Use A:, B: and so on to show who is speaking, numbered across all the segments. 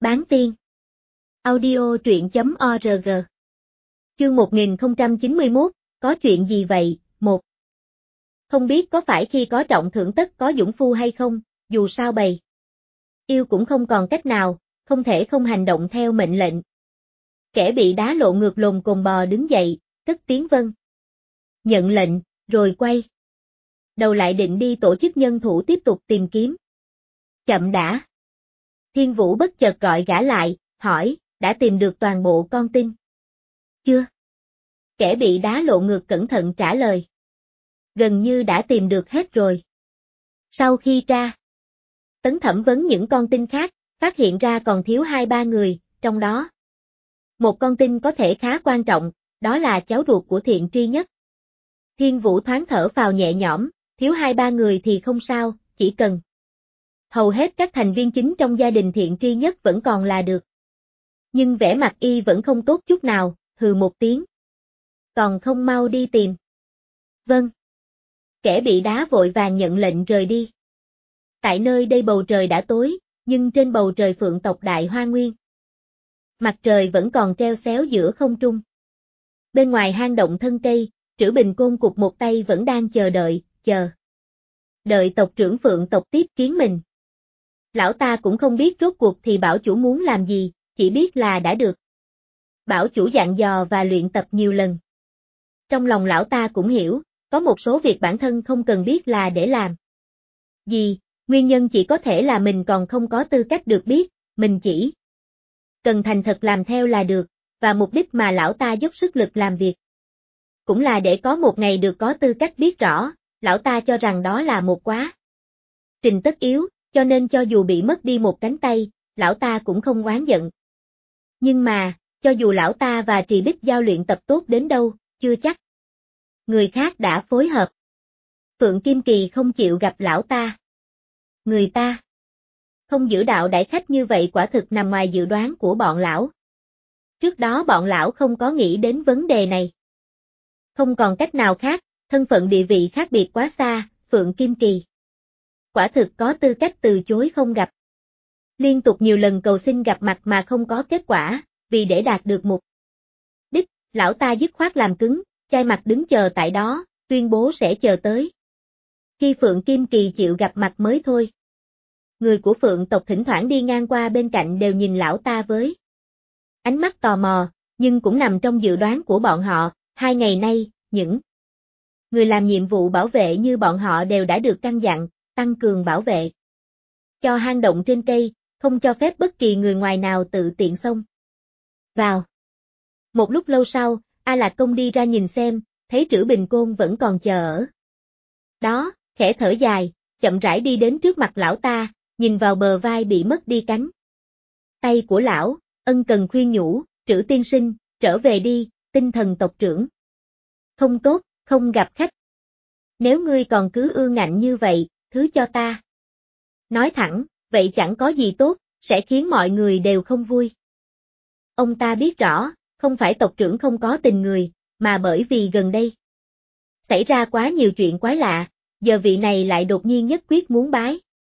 A: Bán tiên. Audio truyện.org. Chương 1091, có chuyện gì vậy? 1. Không biết có phải khi có trọng thưởng tất có dũng phu hay không, dù sao bầy yêu cũng không còn cách nào, không thể không hành động theo mệnh lệnh. Kẻ bị đá lộ ngược lồm cồm bò đứng dậy, cất tiếng vâng. Nhận lệnh, rồi quay đầu lại định đi tổ chức nhân thủ tiếp tục tìm kiếm. Chậm đã. Thiên Vũ bất chợt gọi gã lại, hỏi, đã tìm được toàn bộ con tin? Chưa. Kẻ bị đá lộ ngược cẩn thận trả lời. Gần như đã tìm được hết rồi. Sau khi tra tấn thẩm vấn những con tin khác, phát hiện ra còn thiếu 2-3 người, trong đó một con tin có thể khá quan trọng, đó là cháu ruột của Thiện Tri Nhất. Thiên Vũ thoáng thở phào nhẹ nhõm, thiếu 2-3 người thì không sao, chỉ cần hầu hết các thành viên chính trong gia đình Thiện Tri Nhất vẫn còn là được. Nhưng vẻ mặt y vẫn không tốt chút nào, hừ một tiếng. Còn không mau đi tìm. Vâng. Kẻ bị đá vội vàng nhận lệnh rời đi. Tại nơi đây bầu trời đã tối, nhưng trên bầu trời Phượng tộc Đại Hoa Nguyên, mặt trời vẫn còn treo xéo giữa không trung. Bên ngoài hang động thân cây, Trữ Bình Côn cụp một tay vẫn đang chờ đợi tộc trưởng Phượng tộc tiếp kiến mình. Lão ta cũng không biết rốt cuộc thì bảo chủ muốn làm gì, chỉ biết là đã được bảo chủ dặn dò và luyện tập nhiều lần. Trong lòng lão ta cũng hiểu, có một số việc bản thân không cần biết là để làm gì, nguyên nhân chỉ có thể là mình còn không có tư cách được biết, mình chỉ cần thành thật làm theo là được, và mục đích mà lão ta dốc sức lực làm việc cũng là để có một ngày được có tư cách biết rõ, lão ta cho rằng đó là một quá trình tất yếu, cho nên cho dù bị mất đi một cánh tay, lão ta cũng không oán giận. Nhưng mà, cho dù lão ta và Trì Bích Giao luyện tập tốt đến đâu, chưa chắc người khác đã phối hợp. Phượng Kim Kỳ không chịu gặp lão ta. Người ta không giữ đạo đãi khách như vậy quả thực nằm ngoài dự đoán của bọn lão. Trước đó bọn lão không có nghĩ đến vấn đề này. Không còn cách nào khác, thân phận địa vị khác biệt quá xa, Phượng Kim Kỳ quả thực có tư cách từ chối không gặp. Liên tục nhiều lần cầu xin gặp mặt mà không có kết quả, vì để đạt được mục đích, lão ta dứt khoát làm cứng, chai mặt đứng chờ tại đó, tuyên bố sẽ chờ tới khi Phượng Kim Kỳ chịu gặp mặt mới thôi. Người của Phượng tộc thỉnh thoảng đi ngang qua bên cạnh đều nhìn lão ta với ánh mắt tò mò, nhưng cũng nằm trong dự đoán của bọn họ, 2 ngày nay, những người làm nhiệm vụ bảo vệ như bọn họ đều đã được căn dặn, tăng cường bảo vệ cho hang động trên cây, không cho phép bất kỳ người ngoài nào tự tiện xông vào. Một lúc lâu sau, A Lạc Công đi ra nhìn xem, thấy Trữ Bình Côn vẫn còn chờ ở đó, khẽ thở dài, chậm rãi đi đến trước mặt lão ta, nhìn vào bờ vai bị mất đi cánh tay của lão, ân cần khuyên nhủ, Trữ tiên sinh, trở về đi, tinh thần tộc trưởng không tốt, không gặp khách. Nếu ngươi còn cứ ương ngạnh như vậy, thứ cho ta nói thẳng, vậy chẳng có gì tốt, sẽ khiến mọi người đều không vui. Ông ta biết rõ, không phải tộc trưởng không có tình người, mà bởi vì gần đây xảy ra quá nhiều chuyện quái lạ, giờ vị này lại đột nhiên nhất quyết muốn bái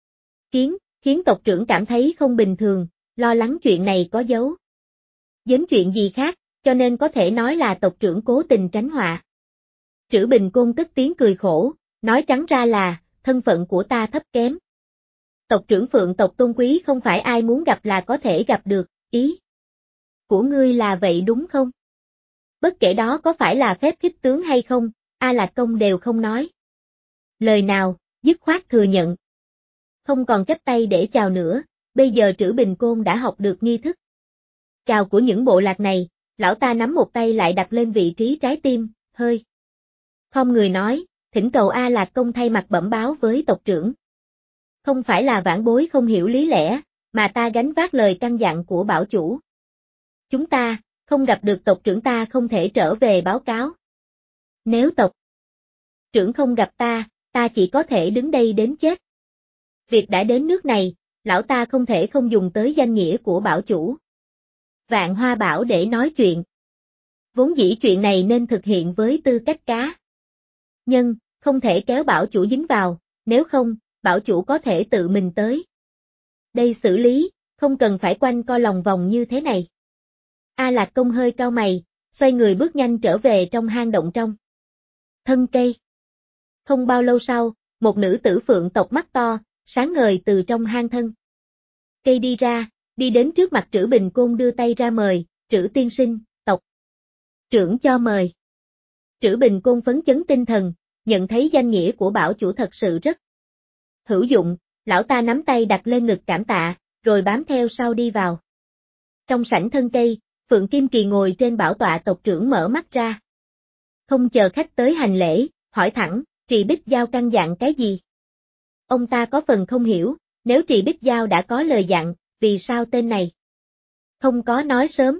A: khiến tộc trưởng cảm thấy không bình thường, lo lắng chuyện này có giấu giếm chuyện gì khác, cho nên có thể nói là tộc trưởng cố tình tránh họa. Trữ Bình Côn cất tiếng cười khổ, nói trắng ra là, thân phận của ta thấp kém. Tộc trưởng Phượng tộc tôn quý không phải ai muốn gặp là có thể gặp được, ý của ngươi là vậy đúng không? Bất kể đó có phải là phép khích tướng hay không, A Lạc Công đều không nói lời nào, dứt khoát thừa nhận. Không còn chắp tay để chào nữa, bây giờ Trữ Bình Côn đã học được nghi thức chào của những bộ lạc này, lão ta nắm một tay lại đặt lên vị trí trái tim, hơi không người nói, thỉnh cầu A Lạc Công thay mặt bẩm báo với tộc trưởng. Không phải là vãn bối không hiểu lý lẽ, mà ta gánh vác lời căn dặn của bảo chủ. Chúng ta, không gặp được tộc trưởng ta không thể trở về báo cáo. Nếu tộc trưởng không gặp ta chỉ có thể đứng đây đến chết. Việc đã đến nước này, lão ta không thể không dùng tới danh nghĩa của bảo chủ Vạn Hoa Bảo để nói chuyện. Vốn dĩ chuyện này nên thực hiện với tư cách cá nhân, không thể kéo bảo chủ dính vào, nếu không, bảo chủ có thể tự mình tới đây xử lý, không cần phải quanh co lòng vòng như thế này. A Lạc Công hơi cau mày, xoay người bước nhanh trở về trong hang động trong thân cây. Không bao lâu sau, một nữ tử phượng tộc mắt to, sáng ngời từ trong hang thân cây đi ra, đi đến trước mặt Trữ Bình Côn đưa tay ra mời, Trữ tiên sinh, tộc trưởng cho mời. Trữ Bình Côn phấn chấn tinh thần, nhận thấy danh nghĩa của bảo chủ thật sự rất hữu dụng, lão ta nắm tay đặt lên ngực cảm tạ, rồi bám theo sau đi vào. Trong sảnh thân cây, Phượng Kim Kỳ ngồi trên bảo tọa tộc trưởng mở mắt ra. Không chờ khách tới hành lễ, hỏi thẳng, Trì Bích Giao căn dặn cái gì? Ông ta có phần không hiểu, nếu Trì Bích Giao đã có lời dặn, vì sao tên này không có nói sớm?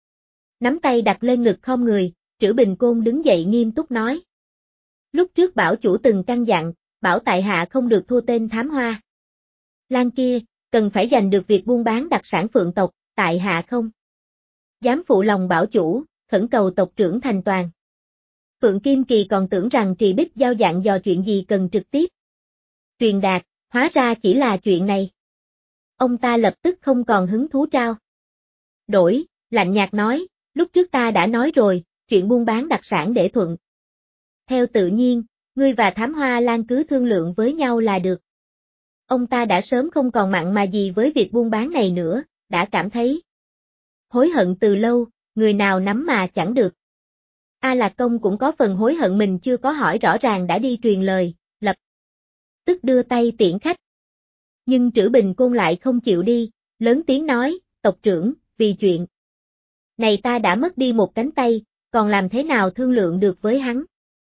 A: Nắm tay đặt lên ngực khom người, Trữ Bình Côn đứng dậy nghiêm túc nói. Lúc trước bảo chủ từng căn dặn, bảo tại hạ không được thua tên thám hoa lan kia, cần phải giành được việc buôn bán đặc sản phượng tộc, tại hạ không dám phụ lòng bảo chủ, khẩn cầu tộc trưởng thành toàn. Phượng Kim Kỳ còn tưởng rằng Trì Bích Giao dặn dò chuyện gì cần trực tiếp truyền đạt, hóa ra chỉ là chuyện này. Ông ta lập tức không còn hứng thú trao đổi, lạnh nhạt nói, lúc trước ta đã nói rồi, chuyện buôn bán đặc sản để thuận theo tự nhiên, ngươi và thám hoa lan cứ thương lượng với nhau là được. Ông ta đã sớm không còn mặn mà gì với việc buôn bán này nữa, đã cảm thấy hối hận từ lâu, người nào nắm mà chẳng được. A Lạc Công cũng có phần hối hận mình chưa có hỏi rõ ràng đã đi truyền lời, lập tức đưa tay tiễn khách. Nhưng Trữ Bình Côn lại không chịu đi, lớn tiếng nói, tộc trưởng, vì chuyện này ta đã mất đi một cánh tay, còn làm thế nào thương lượng được với hắn?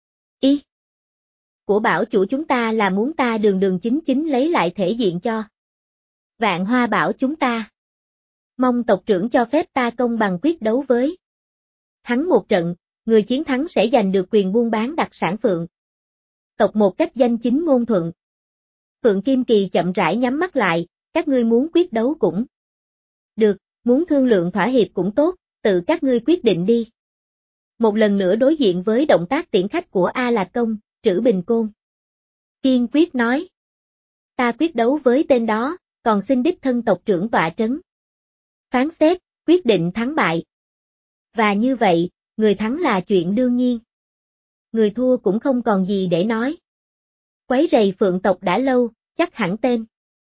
A: Ý của bảo chủ chúng ta là muốn ta đường đường chính chính lấy lại thể diện cho Vạn Hoa bảo chúng ta. Mong tộc trưởng cho phép ta công bằng quyết đấu với hắn một trận, người chiến thắng sẽ giành được quyền buôn bán đặc sản phượng tộc một cách danh chính ngôn thuận. Phượng Kim Kỳ chậm rãi nhắm mắt lại, các ngươi muốn quyết đấu cũng được, muốn thương lượng thỏa hiệp cũng tốt, tự các ngươi quyết định đi. Một lần nữa đối diện với động tác tiễn khách của A Lạc Công, Trữ Bình Côn kiên quyết nói. Ta quyết đấu với tên đó, còn xin đích thân tộc trưởng tọa trấn phán xét, quyết định thắng bại. Và như vậy, người thắng là chuyện đương nhiên. Người thua cũng không còn gì để nói. Quấy rầy phượng tộc đã lâu, chắc hẳn tên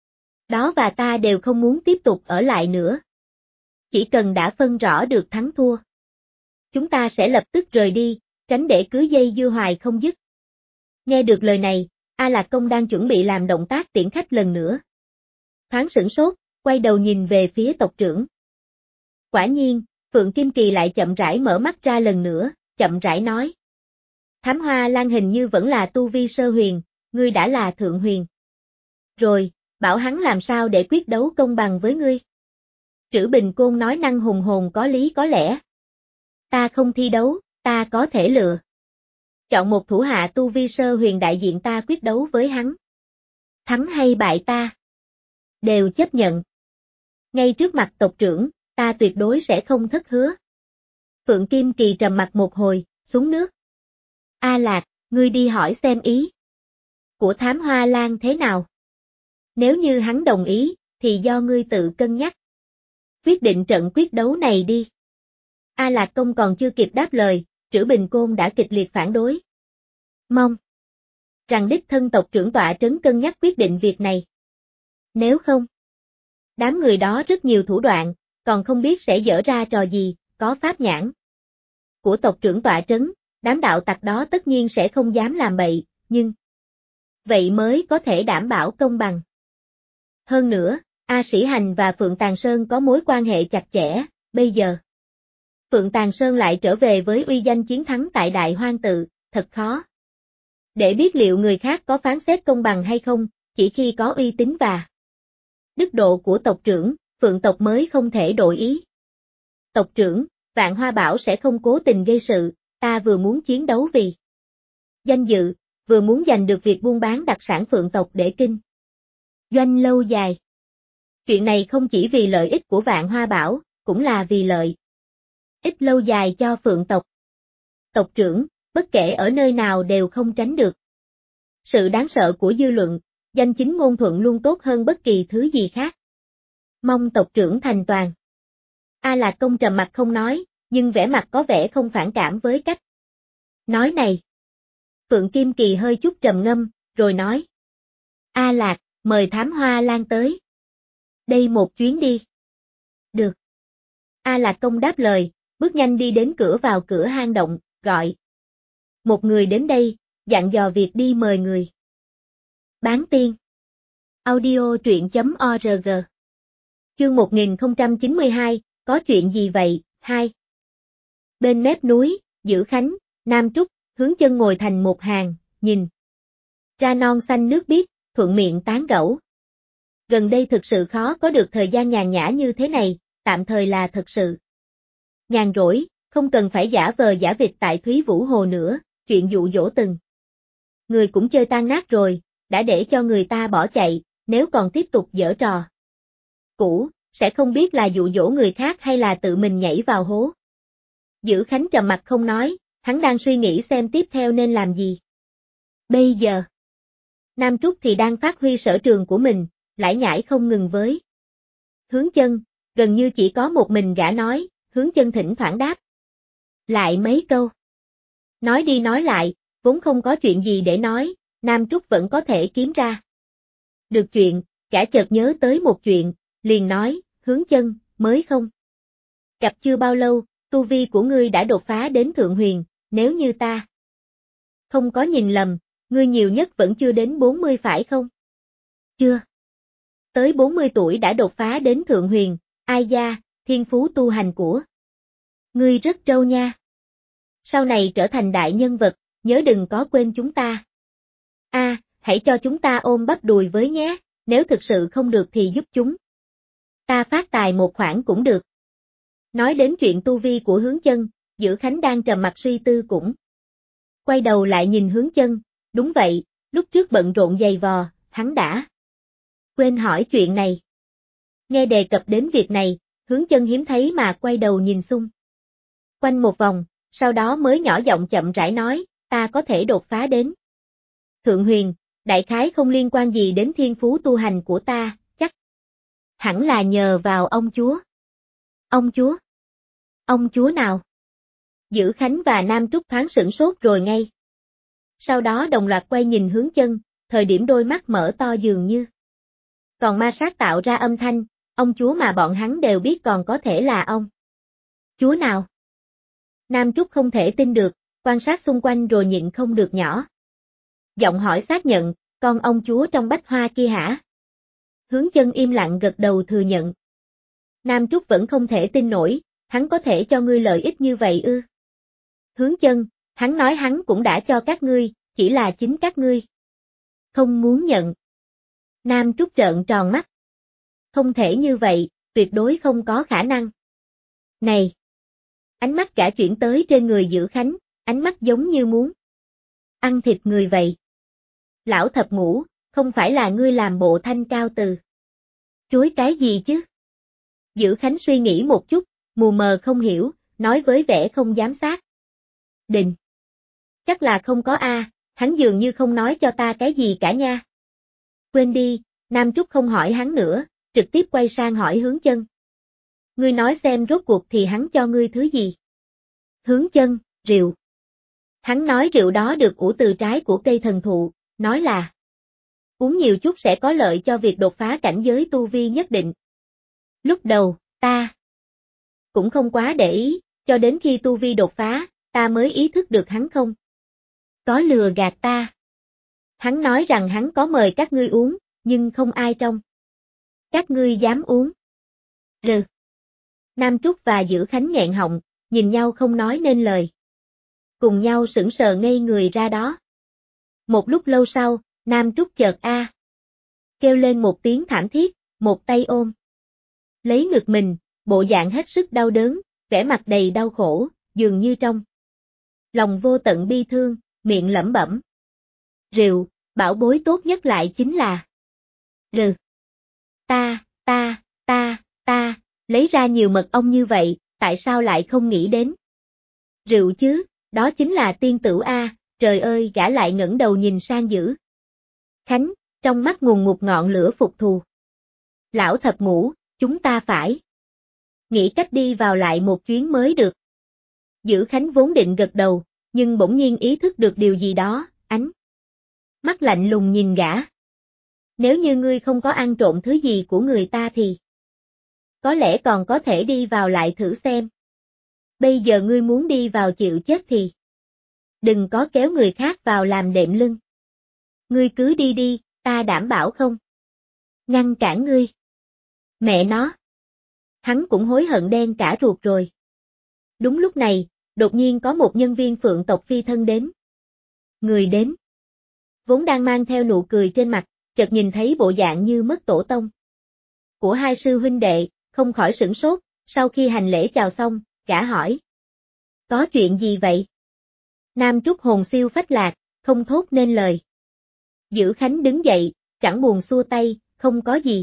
A: đó và ta đều không muốn tiếp tục ở lại nữa. Chỉ cần đã phân rõ được thắng thua, chúng ta sẽ lập tức rời đi, tránh để cứ dây dưa hoài không dứt. Nghe được lời này, A Lạc Công đang chuẩn bị làm động tác tiễn khách lần nữa. Thoáng sửng sốt, quay đầu nhìn về phía tộc trưởng. Quả nhiên, Phượng Kim Kỳ lại chậm rãi mở mắt ra lần nữa, chậm rãi nói. Thám Hoa Lan hình như vẫn là tu vi sơ huyền, ngươi đã là thượng huyền. Rồi, bảo hắn làm sao để quyết đấu công bằng với ngươi. Trữ Bình Côn nói năng hùng hồn có lý có lẽ. Ta không thi đấu, ta có thể lựa chọn một thủ hạ tu vi sơ huyền đại diện ta quyết đấu với hắn. Thắng hay bại ta đều chấp nhận. Ngay trước mặt tộc trưởng, ta tuyệt đối sẽ không thất hứa. Phượng Kim Kỳ trầm mặt một hồi, xuống nước. A Lạc, ngươi đi hỏi xem ý của Thám Hoa Lan thế nào. Nếu như hắn đồng ý, thì do ngươi tự cân nhắc. Quyết định trận quyết đấu này đi. A Lạc Công còn chưa kịp đáp lời, Trữ Bình Côn đã kịch liệt phản đối. Mong rằng đích thân tộc trưởng tọa trấn cân nhắc quyết định việc này. Nếu không, đám người đó rất nhiều thủ đoạn, còn không biết sẽ dở ra trò gì, có pháp nhãn của tộc trưởng tọa trấn, đám đạo tặc đó tất nhiên sẽ không dám làm bậy, nhưng vậy mới có thể đảm bảo công bằng. Hơn nữa, A Sĩ Hành và Phượng Tàng Sơn có mối quan hệ chặt chẽ, bây giờ Phượng Tàng Sơn lại trở về với uy danh chiến thắng tại Đại Hoang Tự, thật khó để biết liệu người khác có phán xét công bằng hay không, chỉ khi có uy tín và đức độ của tộc trưởng, Phượng tộc mới không thể đổi ý. Tộc trưởng, Vạn Hoa Bảo sẽ không cố tình gây sự, ta vừa muốn chiến đấu vì danh dự, vừa muốn giành được việc buôn bán đặc sản Phượng tộc để kinh doanh lâu dài. Chuyện này không chỉ vì lợi ích của Vạn Hoa Bảo, cũng là vì lợi ích lâu dài cho Phượng tộc. Tộc trưởng, bất kể ở nơi nào đều không tránh được sự đáng sợ của dư luận, danh chính ngôn thuận luôn tốt hơn bất kỳ thứ gì khác. Mong tộc trưởng thành toàn. A Lạc Công trầm mặt không nói, nhưng vẻ mặt có vẻ không phản cảm với cách nói này. Phượng Kim Kỳ hơi chút trầm ngâm, rồi nói. A Lạc, mời Thám Hoa Lan tới. Đây một chuyến đi. Được. A Lạc Công đáp lời, bước nhanh đi đến cửa vào cửa hang động, gọi. Một người đến đây, dặn dò việc đi mời người. Bán tiên. Audio truyện.org. Chương 1092, có chuyện gì vậy? 2. Bên mép núi, Dữ Khánh, Nam Trúc, Hướng Chân ngồi thành một hàng, nhìn ra non xanh nước biếc, thuận miệng tán gẫu. Gần đây thực sự khó có được thời gian nhàn nhã như thế này, tạm thời là thật sự nhàn rỗi, không cần phải giả vờ giả vịt tại Thúy Vũ Hồ nữa, chuyện dụ dỗ từng người cũng chơi tan nát rồi, đã để cho người ta bỏ chạy, nếu còn tiếp tục giở trò cũ, sẽ không biết là dụ dỗ người khác hay là tự mình nhảy vào hố. Dữ Khánh trầm mặt không nói, hắn đang suy nghĩ xem tiếp theo nên làm gì. Bây giờ, Nam Trúc thì đang phát huy sở trường của mình, lải nhải không ngừng với Hướng Chân, gần như chỉ có một mình gã nói, Hướng Chân thỉnh thoảng đáp lại mấy câu. Nói đi nói lại, vốn không có chuyện gì để nói, Nam Trúc vẫn có thể kiếm ra được chuyện, gã chợt nhớ tới một chuyện, liền nói, Hướng Chân, mới không gặp chưa bao lâu, tu vi của ngươi đã đột phá đến Thượng Huyền, nếu như ta không có nhìn lầm, ngươi nhiều nhất vẫn chưa đến 40 phải không? Chưa. Tới 40 tuổi đã đột phá đến Thượng Huyền, ai da, thiên phú tu hành của ngươi rất trâu nha. Sau này trở thành đại nhân vật, nhớ đừng có quên chúng ta. Hãy cho chúng ta ôm bắp đùi với nhé, nếu thực sự không được thì giúp chúng ta phát tài một khoản cũng được. Nói đến chuyện tu vi của Hướng Chân, Dữ Khánh đang trầm mặt suy tư cũng quay đầu lại nhìn Hướng Chân, đúng vậy, lúc trước bận rộn dày vò, hắn đã quên hỏi chuyện này. Nghe đề cập đến việc này, Hướng Chân hiếm thấy mà quay đầu nhìn xung quanh một vòng, sau đó mới nhỏ giọng chậm rãi nói, ta có thể đột phá đến Thượng Huyền, đại khái không liên quan gì đến thiên phú tu hành của ta, chắc hẳn là nhờ vào ông chúa. Ông chúa? Ông chúa nào? Dữ Khánh và Nam Trúc thoáng sửng sốt rồi ngay. Sau đó đồng loạt quay nhìn Hướng Chân, thời điểm đôi mắt mở to dường như còn ma sát tạo ra âm thanh, ông chúa mà bọn hắn đều biết còn có thể là ông chúa nào? Nam Trúc không thể tin được, quan sát xung quanh rồi nhịn không được nhỏ giọng hỏi xác nhận, con ông chúa trong bách hoa kia hả? Hướng Chân im lặng gật đầu thừa nhận. Nam Trúc vẫn không thể tin nổi, hắn có thể cho ngươi lợi ích như vậy ư? Hướng Chân, hắn nói hắn cũng đã cho các ngươi, chỉ là chính các ngươi không muốn nhận. Nam Trúc trợn tròn mắt. Không thể như vậy, tuyệt đối không có khả năng. Này! Ánh mắt cả chuyển tới trên người Dữ Khánh, ánh mắt giống như muốn ăn thịt người vậy. Lão thập ngũ, không phải là ngươi làm bộ thanh cao từ chối cái gì chứ? Dữ Khánh suy nghĩ một chút, mù mờ không hiểu, nói với vẻ không dám xác định. Chắc là không có hắn dường như không nói cho ta cái gì cả nha. Quên đi, Nam Trúc không hỏi hắn nữa, trực tiếp quay sang hỏi Hướng Chân. Ngươi nói xem rốt cuộc thì hắn cho ngươi thứ gì? Hướng Chân, rượu. Hắn nói rượu đó được ủ từ trái của cây thần thụ, nói là uống nhiều chút sẽ có lợi cho việc đột phá cảnh giới tu vi nhất định. Lúc đầu, ta cũng không quá để ý, cho đến khi tu vi đột phá, ta mới ý thức được hắn không có lừa gạt ta. Hắn nói rằng hắn có mời các ngươi uống, nhưng không ai trong các ngươi dám uống. Nam Trúc và Dữ Khánh nghẹn họng, nhìn nhau không nói nên lời. Cùng nhau sững sờ ngây người ra đó. Một lúc lâu sau, Nam Trúc chợt kêu lên một tiếng thảm thiết, một tay ôm lấy ngực mình, bộ dạng hết sức đau đớn, vẻ mặt đầy đau khổ, dường như trong lòng vô tận bi thương, miệng lẩm bẩm. Rượu, bảo bối tốt nhất lại chính là ta, lấy ra nhiều mật ong như vậy, tại sao lại không nghĩ đến rượu chứ, đó chính là tiên tửu trời ơi, gã lại ngẩng đầu nhìn sang Dữ Khánh, trong mắt ngùn ngụt ngọn lửa phục thù. Lão thập ngũ, Chúng ta phải nghĩ cách đi vào lại một chuyến mới được. Dữ Khánh vốn định gật đầu, nhưng bỗng nhiên ý thức được điều gì đó, ánh mắt lạnh lùng nhìn gã. Nếu như ngươi không có ăn trộm thứ gì của người ta thì có lẽ còn có thể đi vào lại thử xem. Bây giờ ngươi muốn đi vào chịu chết thì đừng có kéo người khác vào làm đệm lưng. Ngươi cứ đi đi, ta đảm bảo không ngăn cản ngươi. Mẹ nó. Hắn cũng hối hận đen cả ruột rồi. Đúng lúc này, đột nhiên có một nhân viên Phượng tộc phi thân đến. Người đến vốn đang mang theo nụ cười trên mặt, chợt nhìn thấy bộ dạng như mất tổ tông của hai sư huynh đệ, không khỏi sửng sốt, sau khi hành lễ chào xong, gã hỏi. Có chuyện gì vậy? Nam Trúc hồn siêu phách lạc, không thốt nên lời. Dữ Khánh đứng dậy, chẳng buồn xua tay, không có gì.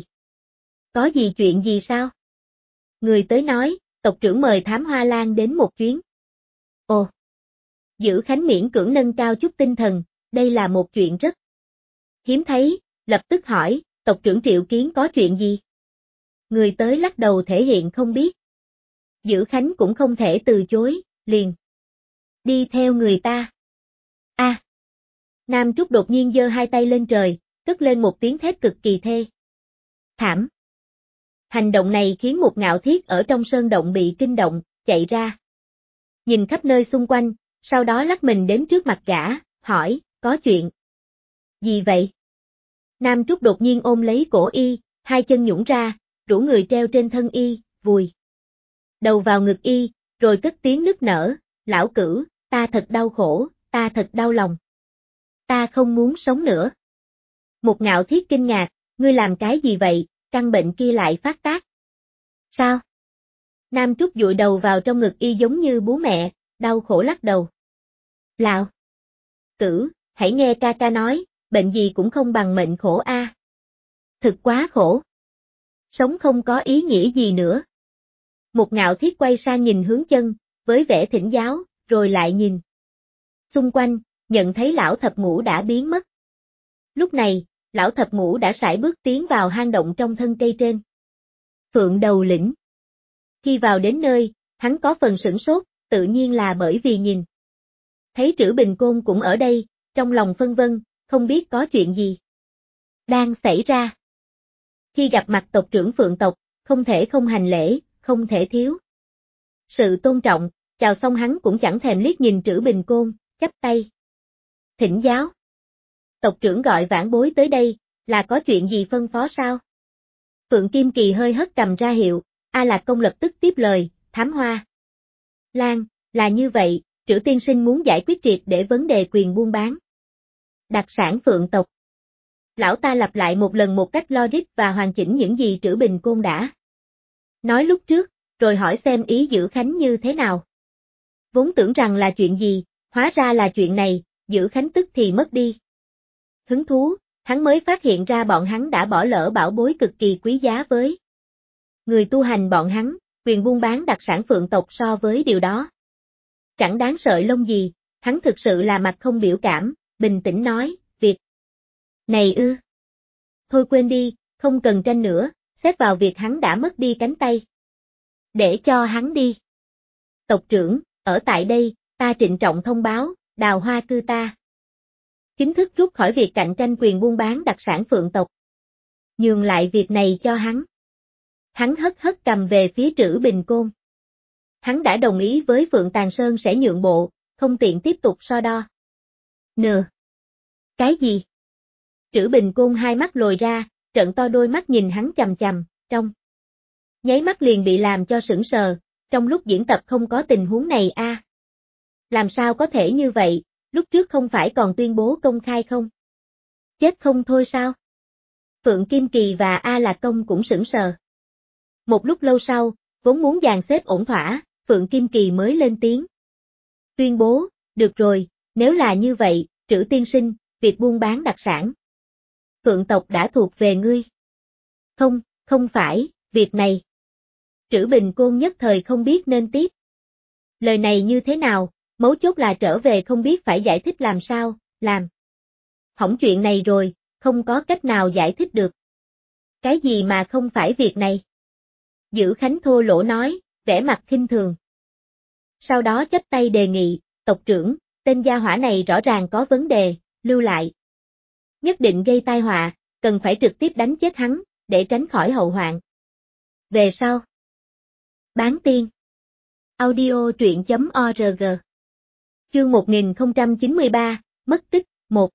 A: Có gì chuyện gì sao? Người tới nói, tộc trưởng mời Thám Hoa Lan đến một chuyến. Ồ! Dữ Khánh miễn cưỡng nâng cao chút tinh thần, đây là một chuyện rất hiếm thấy, lập tức hỏi, tộc trưởng triệu kiến có chuyện gì? Người tới lắc đầu thể hiện không biết. Dữ Khánh cũng không thể từ chối, liền đi theo người ta. A! Nam Trúc đột nhiên giơ hai tay lên trời, cất lên một tiếng thét cực kỳ thê thảm. Hành động này khiến một ngạo thiết ở trong sơn động bị kinh động, chạy ra. Nhìn khắp nơi xung quanh, sau đó lắc mình đến trước mặt gã, hỏi, có chuyện gì vậy? Nam Trúc đột nhiên ôm lấy cổ y, hai chân nhũn ra, rũ người treo trên thân y, vùi đầu vào ngực y, rồi cất tiếng nức nở, lão cửu, ta thật đau khổ, ta thật đau lòng. Ta không muốn sống nữa. Một ngạo thiết kinh ngạc, ngươi làm cái gì vậy, căn bệnh kia lại phát tác. Sao? Nam Trúc dụi đầu vào trong ngực y giống như bú mẹ, đau khổ lắc đầu. Lão cửu, hãy nghe ca ca nói, bệnh gì cũng không bằng mệnh khổ a. Thực quá khổ. Sống không có ý nghĩa gì nữa. Một ngạo thiết quay sang nhìn hướng chân, với vẻ thỉnh giáo, rồi lại nhìn xung quanh, nhận thấy lão thập ngũ đã biến mất. Lúc này, lão thập ngũ đã sải bước tiến vào hang động trong thân cây trên Phượng Đầu Lĩnh. Khi vào đến nơi, hắn có phần sửng sốt, tự nhiên là bởi vì nhìn thấy Trữ Bình Côn cũng ở đây, trong lòng phân vân, không biết có chuyện gì đang xảy ra. Khi gặp mặt tộc trưởng Phượng tộc, không thể không hành lễ, không thể thiếu sự tôn trọng, chào xong hắn cũng chẳng thèm liếc nhìn Trữ Bình Côn, chắp tay thỉnh giáo. Tộc trưởng gọi vãn bối tới đây, là có chuyện gì phân phó sao? Phượng Kim Kỳ hơi hất cầm ra hiệu, A Lạc Công lập tức tiếp lời, Thám Hoa Lan, là như vậy, Trữ tiên sinh muốn giải quyết triệt để vấn đề quyền buôn bán đặc sản Phượng tộc. Lão ta lặp lại một lần một cách logic và hoàn chỉnh những gì Trữ Bình Côn đã nói lúc trước, rồi hỏi xem ý Dữ Khánh như thế nào. Vốn tưởng rằng là chuyện gì, hóa ra là chuyện này, Dữ Khánh tức thì mất đi hứng thú, hắn mới phát hiện ra bọn hắn đã bỏ lỡ bảo bối cực kỳ quý giá với người tu hành bọn hắn, quyền buôn bán đặc sản Phượng tộc so với điều đó chẳng đáng sợi lông gì, hắn thực sự là mặt không biểu cảm, bình tĩnh nói, việc này ư. Thôi quên đi, không cần tranh nữa, xét vào việc hắn đã mất đi cánh tay. Để cho hắn đi. Tộc trưởng, ở tại đây, ta trịnh trọng thông báo, Đào Hoa Cư ta chính thức rút khỏi việc cạnh tranh quyền buôn bán đặc sản Phượng tộc. Nhường lại việc này cho hắn. Hắn hất hất cầm về phía Trữ Bình Côn. Hắn đã đồng ý với Phượng Tàn Sơn sẽ nhượng bộ, không tiện tiếp tục so đo. Nờ. Cái gì? Trữ Bình Côn hai mắt lồi ra, trợn to đôi mắt nhìn hắn chằm chằm, trong nháy mắt liền bị làm cho sững sờ, trong lúc diễn tập không có tình huống này a. Làm sao có thể như vậy, lúc trước không phải còn tuyên bố công khai không? Chết không thôi sao? Phượng Kim Kỳ và A Lạc Công cũng sững sờ. Một lúc lâu sau, vốn muốn dàn xếp ổn thỏa, Phượng Kim Kỳ mới lên tiếng. Tuyên bố, được rồi, nếu là như vậy, Trữ tiên sinh, việc buôn bán đặc sản Phượng tộc đã thuộc về ngươi. Không, không phải, việc này. Trữ Bình Côn nhất thời không biết nên tiếp lời này như thế nào, mấu chốt là trở về không biết phải giải thích làm sao, làm hỏng chuyện này rồi, không có cách nào giải thích được. Cái gì mà không phải việc này? Dữ Khánh thô lỗ nói, vẻ mặt khinh thường. Sau đó chắp tay đề nghị, tộc trưởng, tên gia hỏa này rõ ràng có vấn đề, lưu lại. Nhất định gây tai họa, cần phải trực tiếp đánh chết hắn, để tránh khỏi hậu hoạn. Về sau. Bán tiên. Audio truyện.org. Chương 1093, mất tích, 1.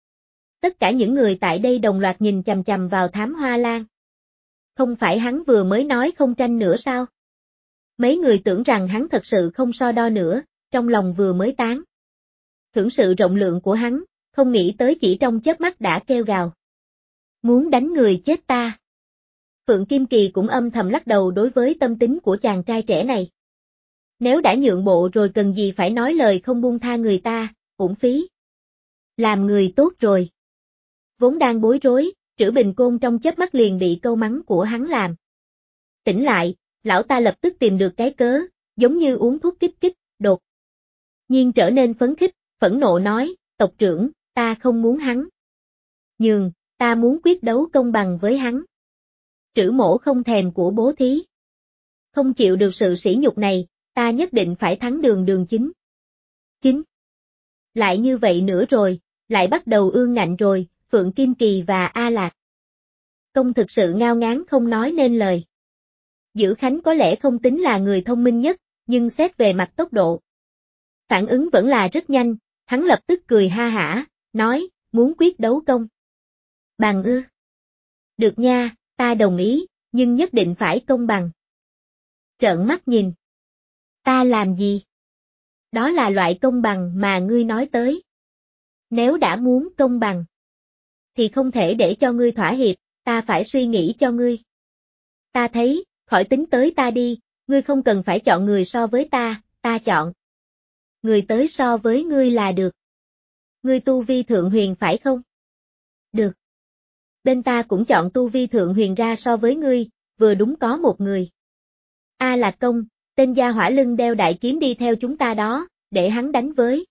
A: Tất cả những người tại đây đồng loạt nhìn chằm chằm vào Thám Hoa Lan. Không phải hắn vừa mới nói không tranh nữa sao? Mấy người tưởng rằng hắn thật sự không so đo nữa, trong lòng vừa mới tán. Thưởng sự rộng lượng của hắn, không nghĩ tới chỉ trong chớp mắt đã kêu gào. Muốn đánh người chết ta. Phượng Kim Kỳ cũng âm thầm lắc đầu đối với tâm tính của chàng trai trẻ này. Nếu đã nhượng bộ rồi cần gì phải nói lời không buông tha người ta, uổng phí. Làm người tốt rồi. Vốn đang bối rối, Trữ Bình Côn trong chớp mắt liền bị câu mắng của hắn làm. Tỉnh lại, lão ta lập tức tìm được cái cớ, giống như uống thuốc kích thích, đột nhiên trở nên phấn khích, phẫn nộ nói, tộc trưởng, ta không muốn hắn. Nhường, ta muốn quyết đấu công bằng với hắn. Trữ Mỗ không thèm của bố thí. Không chịu được sự sỉ nhục này, ta nhất định phải thắng Đường Chính. Chính. Lại như vậy nữa rồi, lại bắt đầu ương ngạnh rồi, Phượng Kim Kỳ và A Lạc. Công thực sự ngao ngán không nói nên lời. Dữ Khánh có lẽ không tính là người thông minh nhất, nhưng xét về mặt tốc độ. Phản ứng vẫn là rất nhanh, hắn lập tức cười ha hả, nói, muốn quyết đấu công. Bằng ư. Được nha, ta đồng ý, nhưng nhất định phải công bằng. Trợn mắt nhìn. Ta làm gì? Đó là loại công bằng mà ngươi nói tới. Nếu đã muốn công bằng, thì không thể để cho ngươi thỏa hiệp, ta phải suy nghĩ cho ngươi. Ta thấy, khỏi tính tới ta đi, ngươi không cần phải chọn người so với ta chọn. Người tới so với ngươi là được. Ngươi tu vi thượng huyền phải không? Được. Bên ta cũng chọn tu vi thượng huyền ra so với ngươi, vừa đúng có một người. A Lạc Công, tên gia hỏa lưng đeo đại kiếm đi theo chúng ta đó, để hắn đánh với.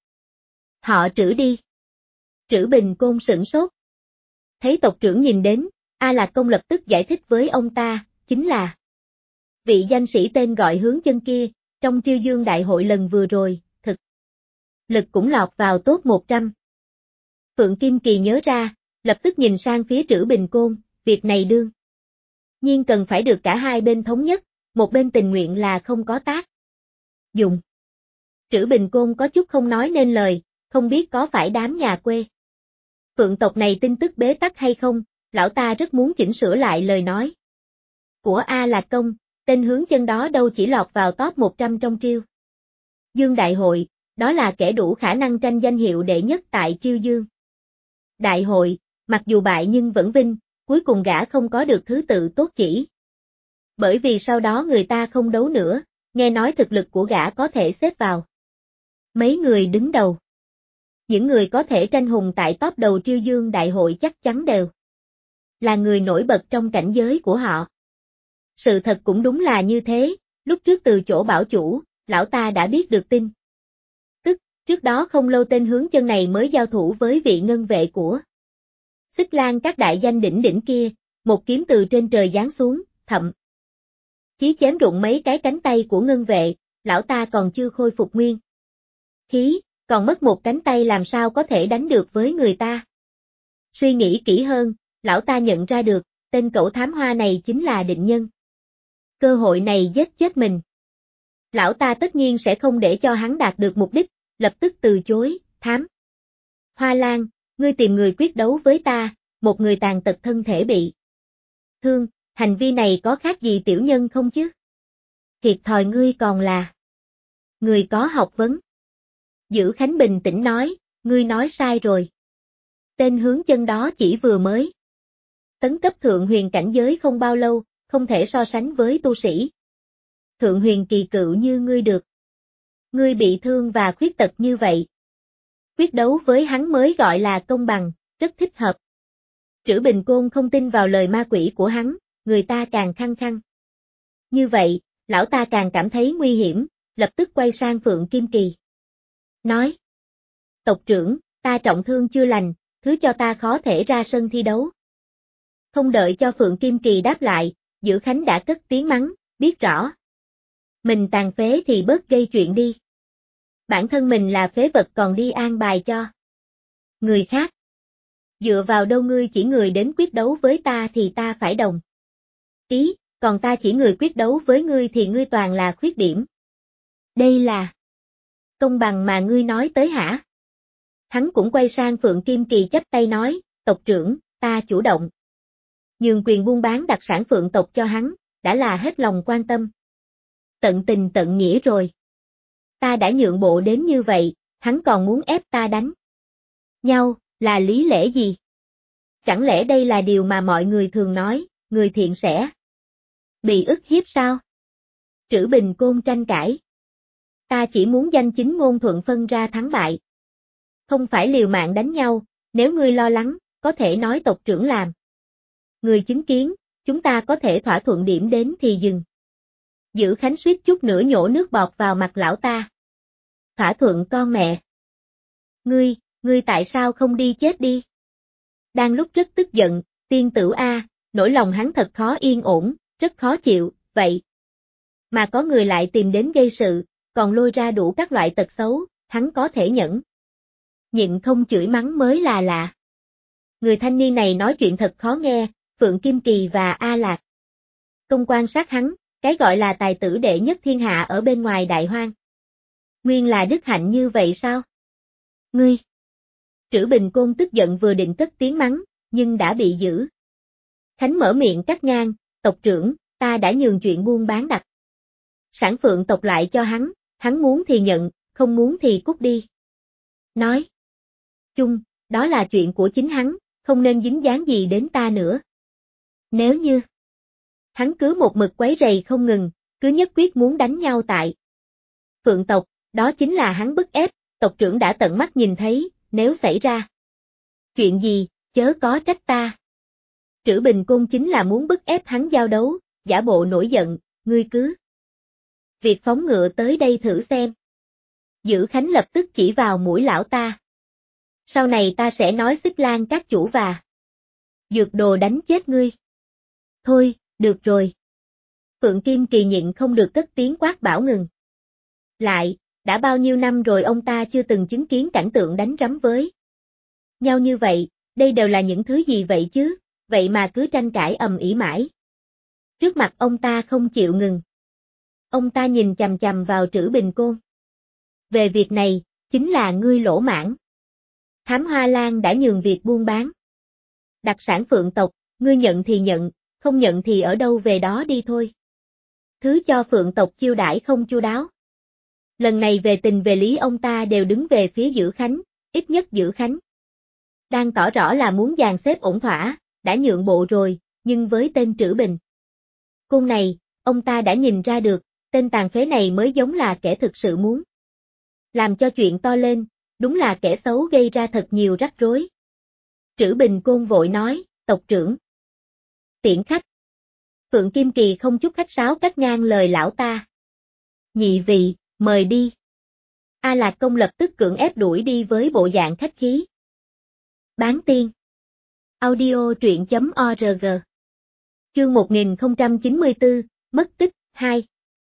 A: Họ Trữ đi. Trữ Bình Côn sửng sốt. Thấy tộc trưởng nhìn đến, A Lạc Công lập tức giải thích với ông ta, chính là vị danh sĩ tên gọi Hướng Chân kia, trong Triêu Dương Đại hội lần vừa rồi, thực lực cũng lọt vào top 100. Phượng Kim Kỳ nhớ ra, lập tức nhìn sang phía Trữ Bình Côn, việc này đương nhiên cần phải được cả hai bên thống nhất, một bên tình nguyện là không có tác dụng. Trữ Bình Côn có chút không nói nên lời, không biết có phải đám nhà quê Phượng tộc này tin tức bế tắc hay không, lão ta rất muốn chỉnh sửa lại lời nói của A Lạc Công, tên Hướng Chân đó đâu chỉ lọt vào top 100 trong Triêu Dương Đại hội, đó là kẻ đủ khả năng tranh danh hiệu đệ nhất tại Triêu Dương Đại hội, mặc dù bại nhưng vẫn vinh, cuối cùng gã không có được thứ tự tốt chỉ. Bởi vì sau đó người ta không đấu nữa, nghe nói thực lực của gã có thể xếp vào mấy người đứng đầu. Những người có thể tranh hùng tại top đầu Triêu Dương Đại hội chắc chắn đều là người nổi bật trong cảnh giới của họ. Sự thật cũng đúng là như thế, lúc trước từ chỗ bảo chủ, lão ta đã biết được tin. Tức, trước đó không lâu tên Hướng Chân này mới giao thủ với vị ngân vệ của Xích Lan các đại danh đỉnh đỉnh kia, một kiếm từ trên trời giáng xuống, thậm chí chém rụng mấy cái cánh tay của ngân vệ, lão ta còn chưa khôi phục nguyên khí, còn mất một cánh tay làm sao có thể đánh được với người ta. Suy nghĩ kỹ hơn, lão ta nhận ra được, tên cẩu thám hoa này chính là định nhân. Cơ hội này giết chết mình. Lão ta tất nhiên sẽ không để cho hắn đạt được mục đích, lập tức từ chối, Thám Hoa Lan, ngươi tìm người quyết đấu với ta, một người tàn tật thân thể bị thương, hành vi này có khác gì tiểu nhân không chứ? Thiệt thòi ngươi còn là người có học vấn. Dữ Khánh bình tĩnh nói, ngươi nói sai rồi. Tên Hướng Chân đó chỉ vừa mới tấn cấp thượng huyền cảnh giới không bao lâu, không thể so sánh với tu sĩ thượng huyền kỳ cựu như ngươi được. Ngươi bị thương và khuyết tật như vậy. Quyết đấu với hắn mới gọi là công bằng, rất thích hợp. Trữ Bình Côn không tin vào lời ma quỷ của hắn, người ta càng khăng khăng. Như vậy, lão ta càng cảm thấy nguy hiểm, lập tức quay sang Phượng Kim Kỳ. Nói, tộc trưởng, ta trọng thương chưa lành, thứ cho ta khó thể ra sân thi đấu. Không đợi cho Phượng Kim Kỳ đáp lại, Dữ Khánh đã cất tiếng mắng, biết rõ. Mình tàn phế thì bớt gây chuyện đi. Bản thân mình là phế vật còn đi an bài cho người khác. Dựa vào đâu ngươi chỉ người đến quyết đấu với ta thì ta phải đồng ý, còn ta chỉ người quyết đấu với ngươi thì ngươi toàn là khuyết điểm. Đây là công bằng mà ngươi nói tới hả? Hắn cũng quay sang Phượng Kim Kỳ chắp tay nói, tộc trưởng, ta chủ động nhường quyền buôn bán đặc sản Phượng tộc cho hắn, đã là hết lòng quan tâm. Tận tình tận nghĩa rồi. Ta đã nhượng bộ đến như vậy, hắn còn muốn ép ta đánh nhau, là lý lẽ gì? Chẳng lẽ đây là điều mà mọi người thường nói, người thiện sẽ bị ức hiếp sao? Trữ Bình Côn tranh cãi. Ta chỉ muốn danh chính ngôn thuận phân ra thắng bại. Không phải liều mạng đánh nhau, nếu ngươi lo lắng, có thể nói tộc trưởng làm. Người chứng kiến, chúng ta có thể thỏa thuận điểm đến thì dừng. Giữ Khánh suýt chút nữa nhổ nước bọt vào mặt lão ta. Thỏa thuận con mẹ. Ngươi tại sao không đi chết đi? Đang lúc rất tức giận, tiên tử A, nỗi lòng hắn thật khó yên ổn, rất khó chịu, vậy. Mà có người lại tìm đến gây sự, còn lôi ra đủ các loại tật xấu, hắn có thể nhẫn. Nhịn không chửi mắng mới là lạ. Người thanh niên này nói chuyện thật khó nghe, Phượng Kim Kỳ và A Lạc. Công quan sát hắn, cái gọi là tài tử đệ nhất thiên hạ ở bên ngoài đại hoang. Nguyên là đức hạnh như vậy sao? Ngươi! Trữ Bình Côn tức giận vừa định cất tiếng mắng, nhưng đã bị giữ. Khánh mở miệng cắt ngang, tộc trưởng, ta đã nhường chuyện buôn bán đặc sản Phượng tộc lại cho hắn muốn thì nhận, không muốn thì cút đi. Nói chung, đó là chuyện của chính hắn, không nên dính dáng gì đến ta nữa. Nếu như hắn cứ một mực quấy rầy không ngừng, cứ nhất quyết muốn đánh nhau tại Phượng tộc, đó chính là hắn bức ép, tộc trưởng đã tận mắt nhìn thấy, nếu xảy ra chuyện gì, chớ có trách ta. Trữ Bình Côn chính là muốn bức ép hắn giao đấu, giả bộ nổi giận, ngươi cứ việc phóng ngựa tới đây thử xem. Giữ Khánh lập tức chỉ vào mũi lão ta. Sau này ta sẽ nói Xích Lan các chủ và dược đồ đánh chết ngươi. Thôi, được rồi. Phượng Kim Kỳ nhịn không được cất tiếng quát bảo ngừng. Lại, đã bao nhiêu năm rồi ông ta chưa từng chứng kiến cảnh tượng đánh rắm với nhau như vậy, đây đều là những thứ gì vậy chứ, vậy mà cứ tranh cãi ầm ĩ mãi. Trước mặt ông ta không chịu ngừng. Ông ta nhìn chằm chằm vào Trữ Bình Côn. Về việc này, chính là ngươi lỗ mãng. Thám Hoa Lan đã nhường việc buôn bán đặc sản Phượng tộc, ngươi nhận thì nhận, không nhận thì ở đâu về đó đi thôi. Thứ cho Phượng tộc chiêu đãi không chu đáo. Lần này về tình về lý ông ta đều đứng về phía Giữ Khánh, ít nhất Giữ Khánh đang tỏ rõ là muốn dàn xếp ổn thỏa, đã nhượng bộ rồi, nhưng với tên Trữ Bình Côn này, ông ta đã nhìn ra được, tên tàn phế này mới giống là kẻ thực sự muốn làm cho chuyện to lên, đúng là kẻ xấu gây ra thật nhiều rắc rối. Trữ Bình Côn vội nói, tộc trưởng. Tiễn khách. Phượng Kim Kỳ không chút khách sáo cắt ngang lời lão ta. Nhị vị, mời đi. A Lạc Công lập tức cưỡng ép đuổi đi với bộ dạng khách khí. Bán tiên. Audio truyện.org. Chương 1094, mất tích, 2.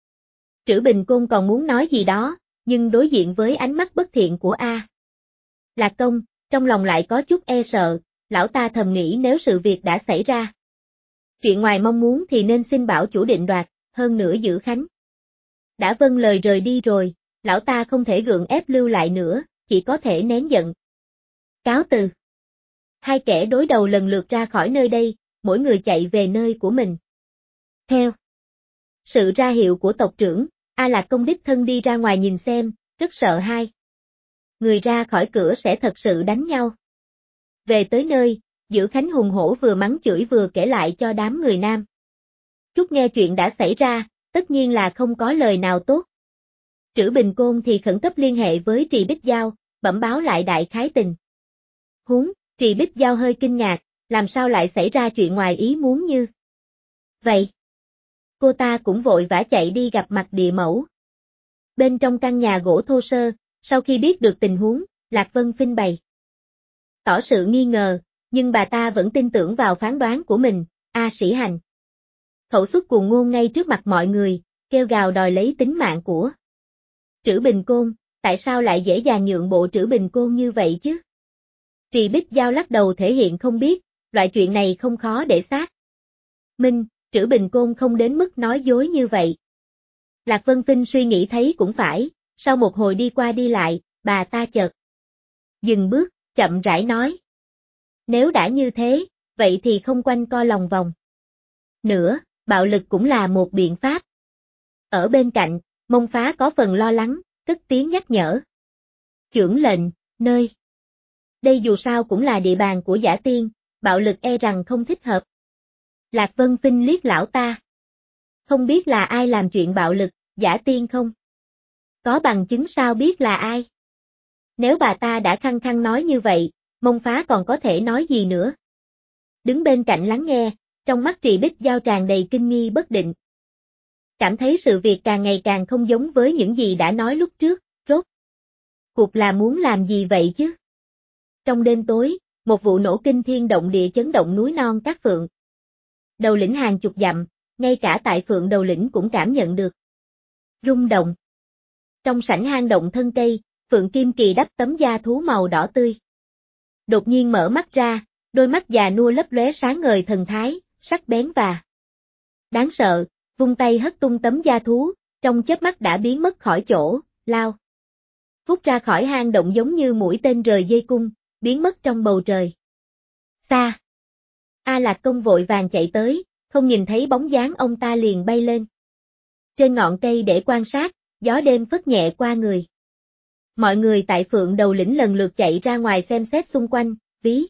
A: Trữ Bình Côn còn muốn nói gì đó, nhưng đối diện với ánh mắt bất thiện của A Lạc Công, trong lòng lại có chút e sợ, lão ta thầm nghĩ nếu sự việc đã xảy ra. Chuyện ngoài mong muốn thì nên xin bảo chủ định đoạt, hơn nữa Giữ Khánh đã vâng lời rời đi rồi, lão ta không thể gượng ép lưu lại nữa, chỉ có thể nén giận. Cáo từ. Hai kẻ đối đầu lần lượt ra khỏi nơi đây, mỗi người chạy về nơi của mình. Theo sự ra hiệu của tộc trưởng, A Lạc Công đích thân đi ra ngoài nhìn xem, rất sợ hai người ra khỏi cửa sẽ thật sự đánh nhau. Về tới nơi, Giữ Khánh hùng hổ vừa mắng chửi vừa kể lại cho đám người nam. Trúc nghe chuyện đã xảy ra, tất nhiên là không có lời nào tốt. Trữ Bình Côn thì khẩn cấp liên hệ với Trì Bích Giao, bẩm báo lại đại khái tình huống. Trì Bích Giao hơi kinh ngạc, làm sao lại xảy ra chuyện ngoài ý muốn như vậy. Cô ta cũng vội vã chạy đi gặp mặt địa mẫu. Bên trong căn nhà gỗ thô sơ, sau khi biết được tình huống, Lạc Vân phinh bày tỏ sự nghi ngờ, nhưng bà ta vẫn tin tưởng vào phán đoán của mình, A Sĩ Hành khẩu suất cuồng ngôn ngay trước mặt mọi người, kêu gào đòi lấy tính mạng của Trữ Bình Côn, tại sao lại dễ dàng nhượng bộ Trữ Bình Côn như vậy chứ? Trì Bích Giao lắc đầu thể hiện không biết, loại chuyện này không khó để xác minh, Trữ Bình Côn không đến mức nói dối như vậy. Lạc Vân Vinh suy nghĩ thấy cũng phải, sau một hồi đi qua đi lại, bà ta chợt dừng bước, chậm rãi nói. Nếu đã như thế, vậy thì không quanh co lòng vòng nữa, bạo lực cũng là một biện pháp. Ở bên cạnh, Mông Phá có phần lo lắng, cất tiếng nhắc nhở. Chưởng lệnh, nơi đây dù sao cũng là địa bàn của Giả Tiên, bạo lực e rằng không thích hợp. Lạc Vân Vinh liếc lão ta. Không biết là ai làm chuyện bạo lực, Giả Tiên không? Có bằng chứng sao biết là ai? Nếu bà ta đã khăng khăng nói như vậy, Mông Phá còn có thể nói gì nữa? Đứng bên cạnh lắng nghe, trong mắt Trì Bích Giao tràn đầy kinh nghi bất định. Cảm thấy sự việc càng ngày càng không giống với những gì đã nói lúc trước, rốt cuộc là muốn làm gì vậy chứ? Trong đêm tối, một vụ nổ kinh thiên động địa chấn động núi non các Phượng. Đầu lĩnh hàng chục dặm, ngay cả tại Phượng Đầu lĩnh cũng cảm nhận được rung động. Trong sảnh hang động thân cây, Phượng Kim Kỳ đắp tấm da thú màu đỏ tươi. Đột nhiên mở mắt ra, đôi mắt già nua lấp lóe sáng ngời thần thái, sắc bén và đáng sợ, vung tay hất tung tấm da thú, trong chớp mắt đã biến mất khỏi chỗ, lao vút ra khỏi hang động giống như mũi tên rời dây cung, biến mất trong bầu trời. Xa. A Lạc Công vội vàng chạy tới, không nhìn thấy bóng dáng ông ta liền bay lên trên ngọn cây để quan sát, gió đêm phất nhẹ qua người. Mọi người tại Phượng Đầu lĩnh lần lượt chạy ra ngoài xem xét xung quanh, ví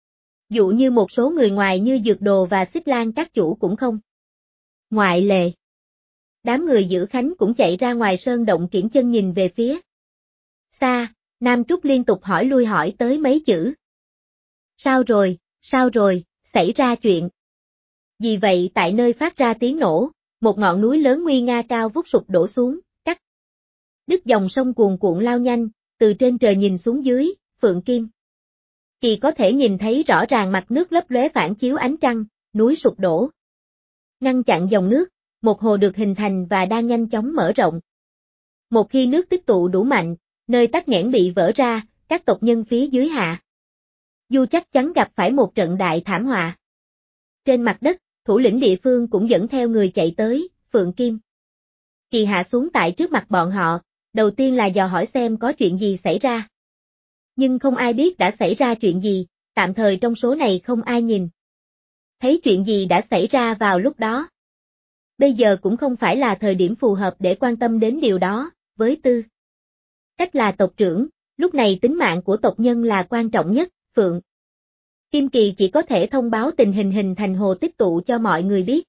A: dụ như một số người ngoài như Dược Đồ và Xích Lan các chủ cũng không ngoại lệ. Đám người giữ khánh cũng chạy ra ngoài sơn động kiễng chân nhìn về phía xa, Nam Trúc liên tục hỏi lui hỏi tới mấy chữ. Sao rồi, xảy ra chuyện gì vậy? Tại nơi phát ra tiếng nổ, một ngọn núi lớn nguy nga cao vút sụp đổ xuống, cắt đứt dòng sông cuồn cuộn lao nhanh, từ trên trời nhìn xuống dưới, Phượng Kim Kỳ có thể nhìn thấy rõ ràng mặt nước lấp lóe phản chiếu ánh trăng, núi sụp đổ ngăn chặn dòng nước, một hồ được hình thành và đang nhanh chóng mở rộng. Một khi nước tích tụ đủ mạnh, nơi tắc nghẽn bị vỡ ra, các tộc nhân phía dưới hạ Du chắc chắn gặp phải một trận đại thảm họa. Trên mặt đất, thủ lĩnh địa phương cũng dẫn theo người chạy tới, Phượng Kim Kỳ hạ xuống tại trước mặt bọn họ, đầu tiên là dò hỏi xem có chuyện gì xảy ra. Nhưng không ai biết đã xảy ra chuyện gì, tạm thời trong số này không ai nhìn thấy chuyện gì đã xảy ra vào lúc đó. Bây giờ cũng không phải là thời điểm phù hợp để quan tâm đến điều đó, với tư cách là tộc trưởng, lúc này tính mạng của tộc nhân là quan trọng nhất, Phượng Kim Kỳ chỉ có thể thông báo tình hình hình thành hồ tích tụ cho mọi người biết.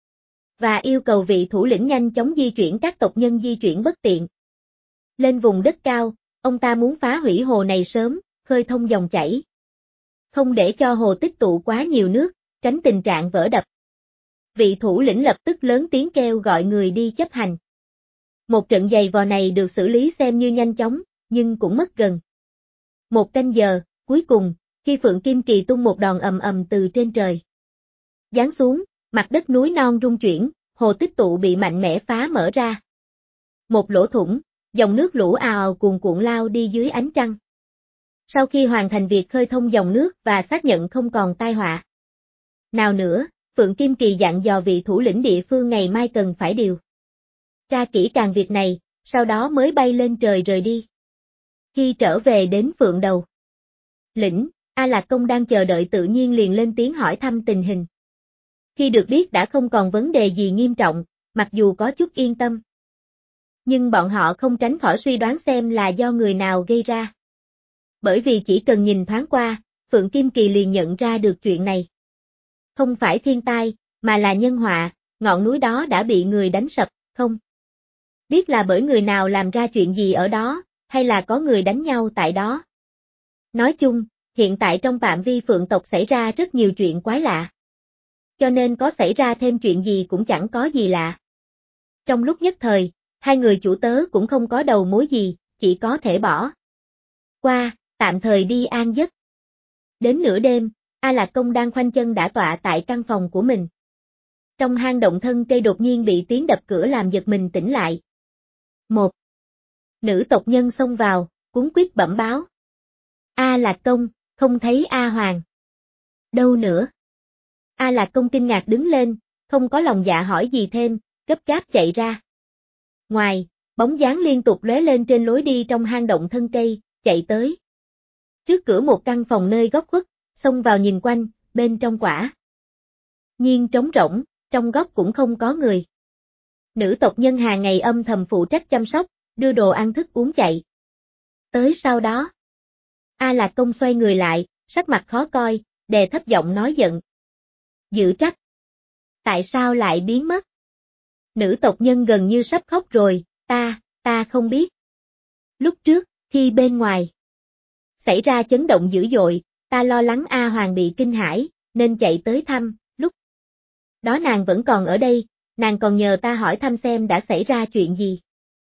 A: Và yêu cầu vị thủ lĩnh nhanh chóng di chuyển các tộc nhân di chuyển bất tiện lên vùng đất cao, ông ta muốn phá hủy hồ này sớm, khơi thông dòng chảy. Không để cho hồ tích tụ quá nhiều nước, tránh tình trạng vỡ đập. Vị thủ lĩnh lập tức lớn tiếng kêu gọi người đi chấp hành. Một trận giày vò này được xử lý xem như nhanh chóng, nhưng cũng mất gần 1 canh giờ, cuối cùng, khi Phượng Kim Kỳ tung một đòn ầm ầm từ trên trời giáng xuống, mặt đất núi non rung chuyển, hồ tích tụ bị mạnh mẽ phá mở ra. Một lỗ thủng, dòng nước lũ ào ào cuồn cuộn lao đi dưới ánh trăng. Sau khi hoàn thành việc khơi thông dòng nước và xác nhận không còn tai họa nào nữa, Phượng Kim Kỳ dặn dò vị thủ lĩnh địa phương ngày mai cần phải điều tra kỹ càng việc này, sau đó mới bay lên trời rời đi. Khi trở về đến Phượng Đầu lĩnh, A Lạc Công đang chờ đợi tự nhiên liền lên tiếng hỏi thăm tình hình. Khi được biết đã không còn vấn đề gì nghiêm trọng, mặc dù có chút yên tâm. Nhưng bọn họ không tránh khỏi suy đoán xem là do người nào gây ra. Bởi vì chỉ cần nhìn thoáng qua, Phượng Kim Kỳ liền nhận ra được chuyện này. Không phải thiên tai, mà là nhân họa, ngọn núi đó đã bị người đánh sập, không biết là bởi người nào làm ra chuyện gì ở đó, hay là có người đánh nhau tại đó. Nói chung, hiện tại trong phạm vi Phượng tộc xảy ra rất nhiều chuyện quái lạ. Cho nên có xảy ra thêm chuyện gì cũng chẳng có gì lạ. Trong lúc nhất thời, hai người chủ tớ cũng không có đầu mối gì, chỉ có thể bỏ qua, tạm thời đi an giấc. Đến nửa đêm, A Lạc Công đang khoanh chân đả tọa tại căn phòng của mình. Trong hang động thân cây đột nhiên bị tiếng đập cửa làm giật mình tỉnh lại. Một nữ tộc nhân xông vào, cuống quýt bẩm báo. A Lạc Công, không thấy A Hoàng. Đâu nữa? A Lạc Công kinh ngạc đứng lên, không có lòng dạ hỏi gì thêm, gấp gáp chạy ra. Ngoài, bóng dáng liên tục lóe lên trên lối đi trong hang động thân cây, chạy tới. Trước cửa một căn phòng nơi góc khuất, xông vào nhìn quanh, bên trong quả nhiên trống rỗng, trong góc cũng không có người. Nữ tộc nhân hàng ngày âm thầm phụ trách chăm sóc, đưa đồ ăn thức uống chạy. Tới sau đó, A Lạc Công xoay người lại, sắc mặt khó coi, đè thấp giọng nói giận. Dự trách. Tại sao lại biến mất? Nữ tộc nhân gần như sắp khóc rồi, ta không biết. Lúc trước, khi bên ngoài xảy ra chấn động dữ dội, ta lo lắng A Hoàng bị kinh hãi, nên chạy tới thăm, lúc đó nàng vẫn còn ở đây, nàng còn nhờ ta hỏi thăm xem đã xảy ra chuyện gì.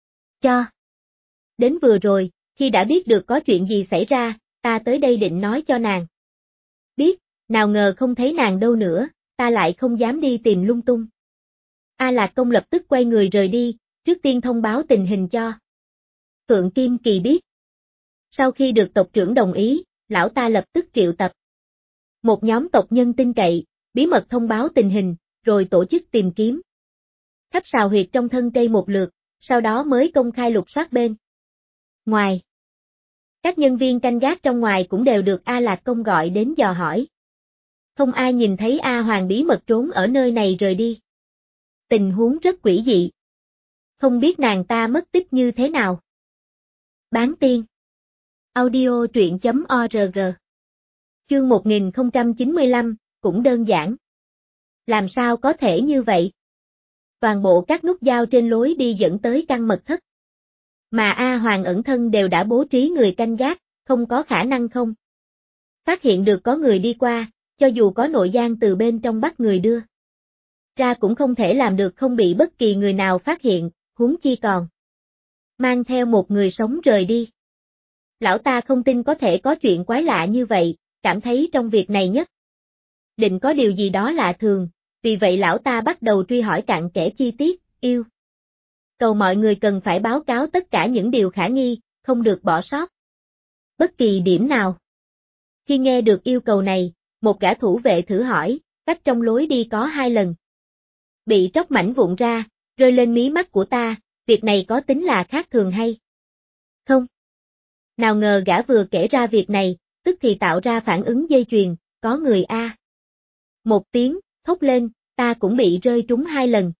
A: Đến vừa rồi, khi đã biết được có chuyện gì xảy ra, ta tới đây định nói cho nàng biết, nào ngờ không thấy nàng đâu nữa, ta lại không dám đi tìm lung tung. A Lạc Công lập tức quay người rời đi, trước tiên thông báo tình hình cho Phượng Kim Kỳ biết. Sau khi được tộc trưởng đồng ý, lão ta lập tức triệu tập một nhóm tộc nhân tin cậy, bí mật thông báo tình hình, rồi tổ chức tìm kiếm khắp sào huyệt trong thân cây một lượt, sau đó mới công khai lục soát bên ngoài. Các nhân viên canh gác trong ngoài cũng đều được A Lạc Công gọi đến dò hỏi. Không ai nhìn thấy A Hoàng bí mật trốn ở nơi này rời đi. Tình huống rất quỷ dị. Không biết nàng ta mất tích như thế nào. Bán tiên. Audio truyện.org. Chương 1095, cũng đơn giản. Làm sao có thể như vậy? Toàn bộ các nút giao trên lối đi dẫn tới căn mật thất. Mà A Hoàng ẩn thân đều đã bố trí người canh gác, không có khả năng không phát hiện được có người đi qua, cho dù có nội gián từ bên trong bắt người đưa ra cũng không thể làm được không bị bất kỳ người nào phát hiện, huống chi còn mang theo một người sống rời đi. Lão ta không tin có thể có chuyện quái lạ như vậy, cảm thấy trong việc này nhất định có điều gì đó lạ thường, vì vậy lão ta bắt đầu truy hỏi cặn kẽ chi tiết, yêu cầu mọi người cần phải báo cáo tất cả những điều khả nghi, không được bỏ sót bất kỳ điểm nào. Khi nghe được yêu cầu này, một gã thủ vệ thử hỏi, cách trong lối đi có 2 lần bị tróc mảnh vụn ra, rơi lên mí mắt của ta, việc này có tính là khác thường hay không? Nào ngờ gã vừa kể ra việc này, tức thì tạo ra phản ứng dây chuyền, có người a. Một tiếng, thốt lên, ta cũng bị rơi trúng 2 lần.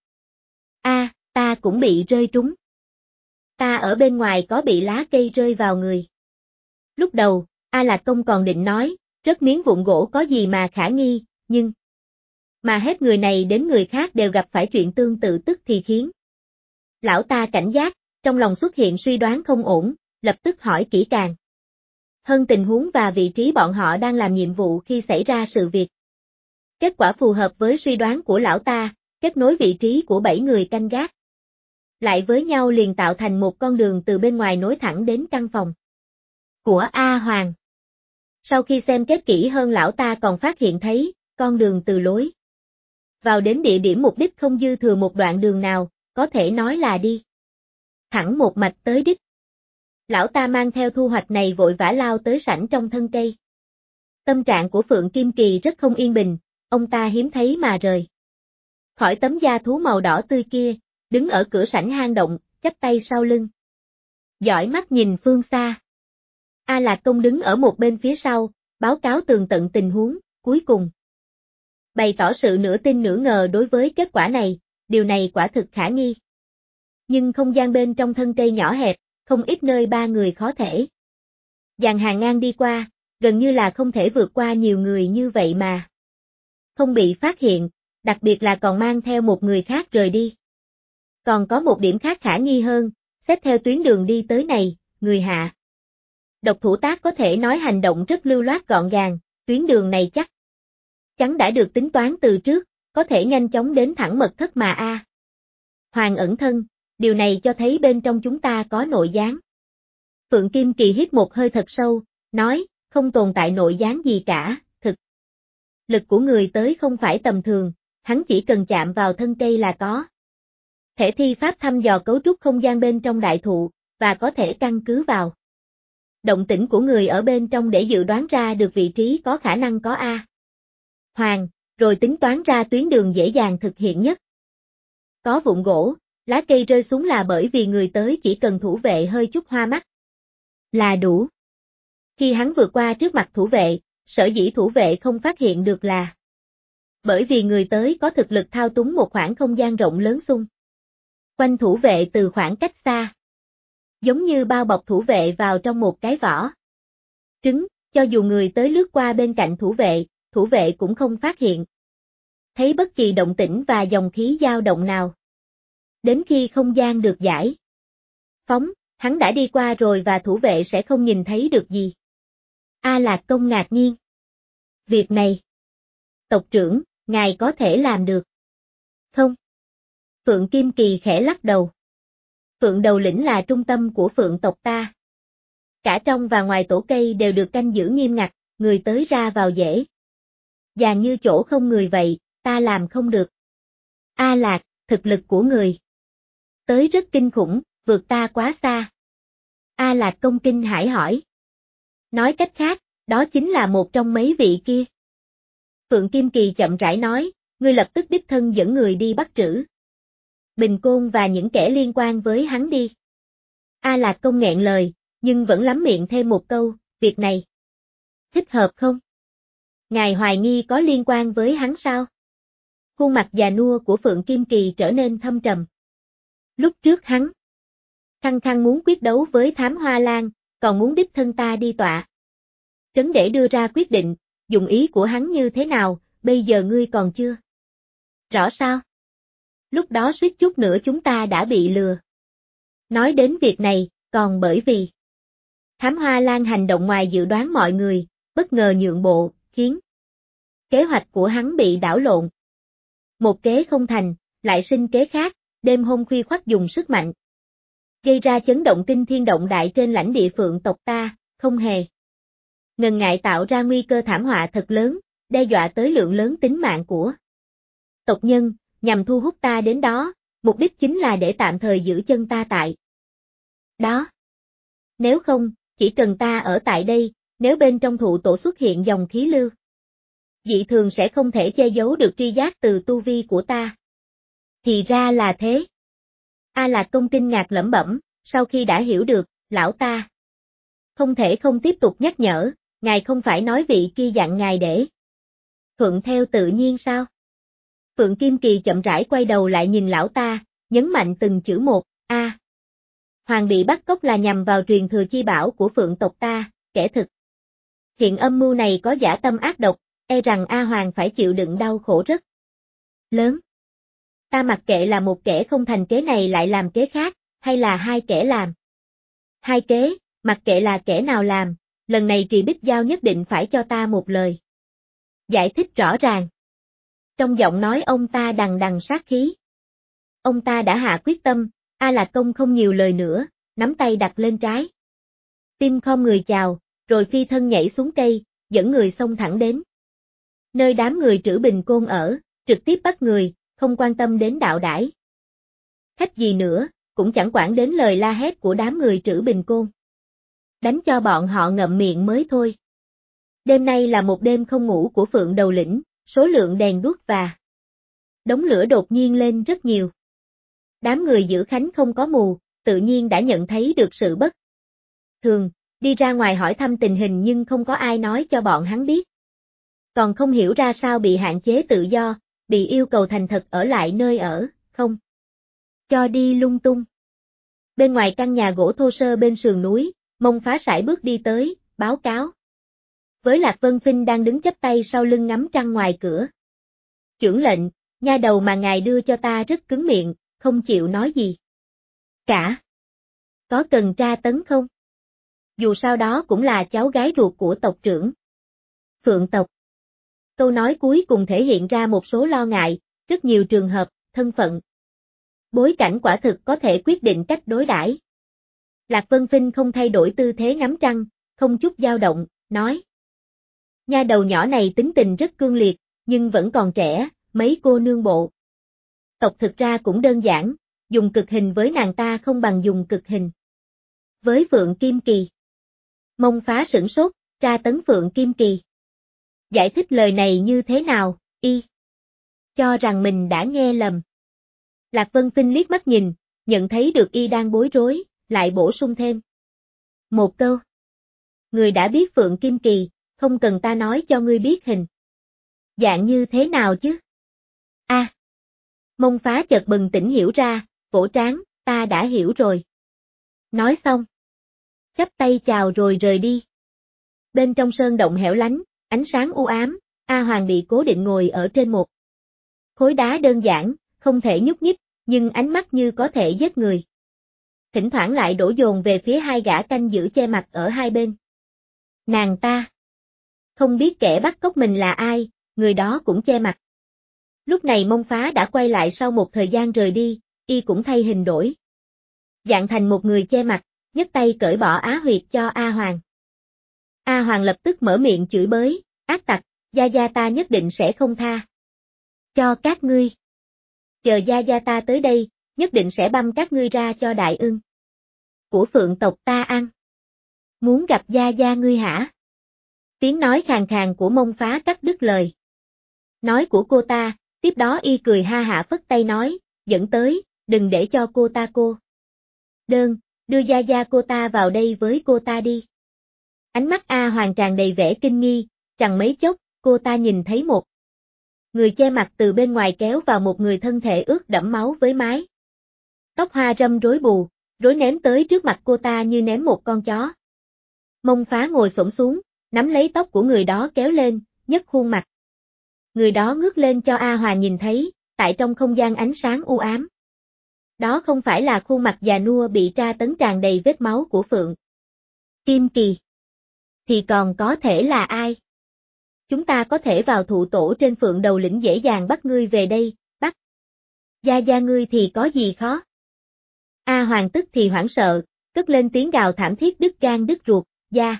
A: Ta cũng bị rơi trúng. Ta ở bên ngoài có bị lá cây rơi vào người. Lúc đầu, A Lạc Công còn định nói, rớt miếng vụn gỗ có gì mà khả nghi, nhưng mà hết người này đến người khác đều gặp phải chuyện tương tự tức thì khiến lão ta cảnh giác, trong lòng xuất hiện suy đoán không ổn, lập tức hỏi kỹ càng hơn tình huống và vị trí bọn họ đang làm nhiệm vụ khi xảy ra sự việc. Kết quả phù hợp với suy đoán của lão ta, kết nối vị trí của 7 người canh gác lại với nhau liền tạo thành một con đường từ bên ngoài nối thẳng đến căn phòng của A Hoàng. Sau khi xem kết kỹ hơn, lão ta còn phát hiện thấy, con đường từ lối vào đến địa điểm mục đích không dư thừa một đoạn đường nào, có thể nói là đi thẳng một mạch tới đích. Lão ta mang theo thu hoạch này vội vã lao tới sảnh trong thân cây. Tâm trạng của Phượng Kim Kỳ rất không yên bình, ông ta hiếm thấy mà rời khỏi tấm da thú màu đỏ tươi kia, đứng ở cửa sảnh hang động, chắp tay sau lưng, dõi mắt nhìn phương xa. A Lạc Công đứng ở một bên phía sau, báo cáo tường tận tình huống, cuối cùng bày tỏ sự nửa tin nửa ngờ đối với kết quả này, điều này quả thực khả nghi. Nhưng không gian bên trong thân cây nhỏ hẹp, không ít nơi 3 người khó thể dàn hàng ngang đi qua, gần như là không thể vượt qua nhiều người như vậy mà không bị phát hiện, đặc biệt là còn mang theo một người khác rời đi. Còn có một điểm khác khả nghi hơn, xét theo tuyến đường đi tới này, người hạ độc thủ tác có thể nói hành động rất lưu loát gọn gàng, tuyến đường này chắc chắn đã được tính toán từ trước, có thể nhanh chóng đến thẳng mật thất mà A Hoàng ẩn thân, điều này cho thấy bên trong chúng ta có nội gián. Phượng Kim Kỳ hít một hơi thật sâu, nói, không tồn tại nội gián gì cả, thực lực của người tới không phải tầm thường, hắn chỉ cần chạm vào thân cây là có thể thi pháp thăm dò cấu trúc không gian bên trong đại thụ, và có thể căn cứ vào động tĩnh của người ở bên trong để dự đoán ra được vị trí có khả năng có A. Hoàng, rồi tính toán ra tuyến đường dễ dàng thực hiện nhất. Có vụn gỗ, lá cây rơi xuống là bởi vì người tới chỉ cần thủ vệ hơi chút hoa mắt là đủ. Khi hắn vượt qua trước mặt thủ vệ, sở dĩ thủ vệ không phát hiện được là bởi vì người tới có thực lực thao túng một khoảng không gian rộng lớn xung quanh thủ vệ từ khoảng cách xa. Giống như bao bọc thủ vệ vào trong một cái vỏ trứng, cho dù người tới lướt qua bên cạnh thủ vệ cũng không phát hiện thấy bất kỳ động tĩnh và dòng khí dao động nào. Đến khi không gian được giải phóng, hắn đã đi qua rồi và thủ vệ sẽ không nhìn thấy được gì. A Lạc Công ngạc nhiên. Việc này, tộc trưởng, ngài có thể làm được không? Phượng Kim Kỳ khẽ lắc đầu. Phượng Đầu Lĩnh là trung tâm của Phượng tộc ta. Cả trong và ngoài tổ cây đều được canh giữ nghiêm ngặt, người tới ra vào dễ dàng như chỗ không người vậy, ta làm không được. A Lạc, thực lực của người tới rất kinh khủng, vượt ta quá xa. A Lạc Công kinh hãi hỏi. Nói cách khác, đó chính là một trong mấy vị kia. Phượng Kim Kỳ chậm rãi nói, ngươi lập tức đích thân dẫn người đi bắt Trữ Bình Côn và những kẻ liên quan với hắn đi. A Lạc Công nghẹn lời, nhưng vẫn lắm miệng thêm một câu, việc này thích hợp không? Ngài hoài nghi có liên quan với hắn sao? Khuôn mặt già nua của Phượng Kim Kỳ trở nên thâm trầm. Lúc trước hắn khăng khăng muốn quyết đấu với Thám Hoa Lan, còn muốn đích thân ta đi tọa trấn để đưa ra quyết định, dụng ý của hắn như thế nào, bây giờ ngươi còn chưa rõ sao? Lúc đó suýt chút nữa chúng ta đã bị lừa. Nói đến việc này, còn bởi vì Thám Hoa Lan hành động ngoài dự đoán mọi người, bất ngờ nhượng bộ, khiến kế hoạch của hắn bị đảo lộn. Một kế không thành, lại sinh kế khác, đêm hôm khuya khoắt dùng sức mạnh gây ra chấn động kinh thiên động đại trên lãnh địa Phượng tộc ta, không hề ngần ngại tạo ra nguy cơ thảm họa thật lớn, đe dọa tới lượng lớn tính mạng của tộc nhân, nhằm thu hút ta đến đó, mục đích chính là để tạm thời giữ chân ta tại đó. Nếu không, chỉ cần ta ở tại đây, nếu bên trong thụ tổ xuất hiện dòng khí lưu dị thường sẽ không thể che giấu được tri giác từ tu vi của ta. Thì ra là thế. A Lạc Công kinh ngạc lẩm bẩm, sau khi đã hiểu được, lão ta không thể không tiếp tục nhắc nhở, ngài không phải nói vị kia dặn ngài để thuận theo tự nhiên sao? Phượng Kim Kỳ chậm rãi quay đầu lại nhìn lão ta, nhấn mạnh từng chữ một, A. Hoàng bị bắt cóc là nhằm vào truyền thừa chi bảo của Phượng tộc ta, kẻ thực hiện âm mưu này có dã tâm ác độc, e rằng A Hoàng phải chịu đựng đau khổ rất lớn. Ta mặc kệ là một kẻ không thành kế này lại làm kế khác, hay là hai kẻ làm hai kế, mặc kệ là kẻ nào làm, lần này Trì Bích Giao nhất định phải cho ta một lời giải thích rõ ràng. Trong giọng nói ông ta đằng đằng sát khí. Ông ta đã hạ quyết tâm, A Lạc Công không nhiều lời nữa, nắm tay đặt lên trái tim khom người chào, rồi phi thân nhảy xuống cây, dẫn người xông thẳng đến nơi đám người Trữ Bình Côn ở, trực tiếp bắt người, không quan tâm đến đạo đãi khách gì nữa, cũng chẳng quản đến lời la hét của đám người Trữ Bình Côn. Đánh cho bọn họ ngậm miệng mới thôi. Đêm nay là một đêm không ngủ của Phượng Đầu Lĩnh, số lượng đèn đuốc và đống lửa đột nhiên lên rất nhiều. Đám người giữ khánh không có mù, tự nhiên đã nhận thấy được sự bất thường, đi ra ngoài hỏi thăm tình hình nhưng không có ai nói cho bọn hắn biết. Còn không hiểu ra sao bị hạn chế tự do, bị yêu cầu thành thật ở lại nơi ở, không cho đi lung tung. Bên ngoài căn nhà gỗ thô sơ bên sườn núi, Mông Phá Sải bước đi tới, báo cáo với Lạc Vân Phinh đang đứng chắp tay sau lưng ngắm trăng ngoài cửa. Chưởng lệnh, nha đầu mà ngài đưa cho ta rất cứng miệng, không chịu nói gì cả. Có cần tra tấn không? Dù sao đó cũng là cháu gái ruột của tộc trưởng Phượng tộc. Câu nói cuối cùng thể hiện ra một số lo ngại, rất nhiều trường hợp, thân phận, bối cảnh quả thực có thể quyết định cách đối đãi. Lạc Vân Phinh không thay đổi tư thế ngắm trăng, không chút dao động, nói. Nha đầu nhỏ này tính tình rất cương liệt, nhưng vẫn còn trẻ, mấy cô nương bộ tộc thực ra cũng đơn giản, dùng cực hình với nàng ta không bằng dùng cực hình với Phượng Kim Kỳ. Mông Phá sửng sốt, tra tấn Phượng Kim Kỳ. Giải thích lời này như thế nào, y cho rằng mình đã nghe lầm. Lạc Vân Phinh liếc mắt nhìn, nhận thấy được y đang bối rối, lại bổ sung thêm một câu. Người đã biết Phượng Kim Kỳ, không cần ta nói cho ngươi biết hình dạng như thế nào chứ. Mông Phá chợt bừng tỉnh hiểu ra, vỗ trán, ta đã hiểu rồi. Nói xong, chắp tay chào rồi rời đi. Bên trong sơn động hẻo lánh, ánh sáng u ám, A Hoàng bị cố định ngồi ở trên một khối đá đơn giản, không thể nhúc nhích, nhưng ánh mắt như có thể giết người. Thỉnh thoảng lại đổ dồn về phía hai gã canh giữ che mặt ở hai bên. Nàng ta không biết kẻ bắt cóc mình là ai, người đó cũng che mặt. Lúc này Mông Phá đã quay lại sau một thời gian rời đi, y cũng thay hình đổi dạng thành một người che mặt, nhấc tay cởi bỏ á huyệt cho A Hoàng. A Hoàng lập tức mở miệng chửi bới, ác tặc, gia gia ta nhất định sẽ không tha cho các ngươi. Chờ gia gia ta tới đây, nhất định sẽ băm các ngươi ra cho đại ưng của Phượng tộc ta ăn. Muốn gặp gia gia ngươi hả? Tiếng nói khàn khàn của Mông Phá cắt đứt lời nói của cô ta, tiếp đó y cười ha hả phất tay nói, dẫn tới, đừng để cho cô ta cô đơn, đưa gia gia cô ta vào đây với cô ta đi. Ánh mắt A Hoàng tràn đầy vẻ kinh nghi, chẳng mấy chốc, cô ta nhìn thấy một người che mặt từ bên ngoài kéo vào một người thân thể ướt đẫm máu với mái tóc hoa râm rối bù, rối ném tới trước mặt cô ta như ném một con chó. Mông Phá ngồi xổm xuống, nắm lấy tóc của người đó kéo lên, nhấc khuôn mặt. Người đó ngước lên cho A Hoàng nhìn thấy, tại trong không gian ánh sáng u ám. Đó không phải là khuôn mặt già nua bị tra tấn tràn đầy vết máu của Phượng Kim Kỳ. Thì còn có thể là ai? Chúng ta có thể vào thụ tổ trên Phượng Đầu Lĩnh dễ dàng bắt ngươi về đây, bắt gia gia ngươi thì có gì khó? A Hoàng tức thì hoảng sợ, cất lên tiếng gào thảm thiết đứt gan đứt ruột, gia.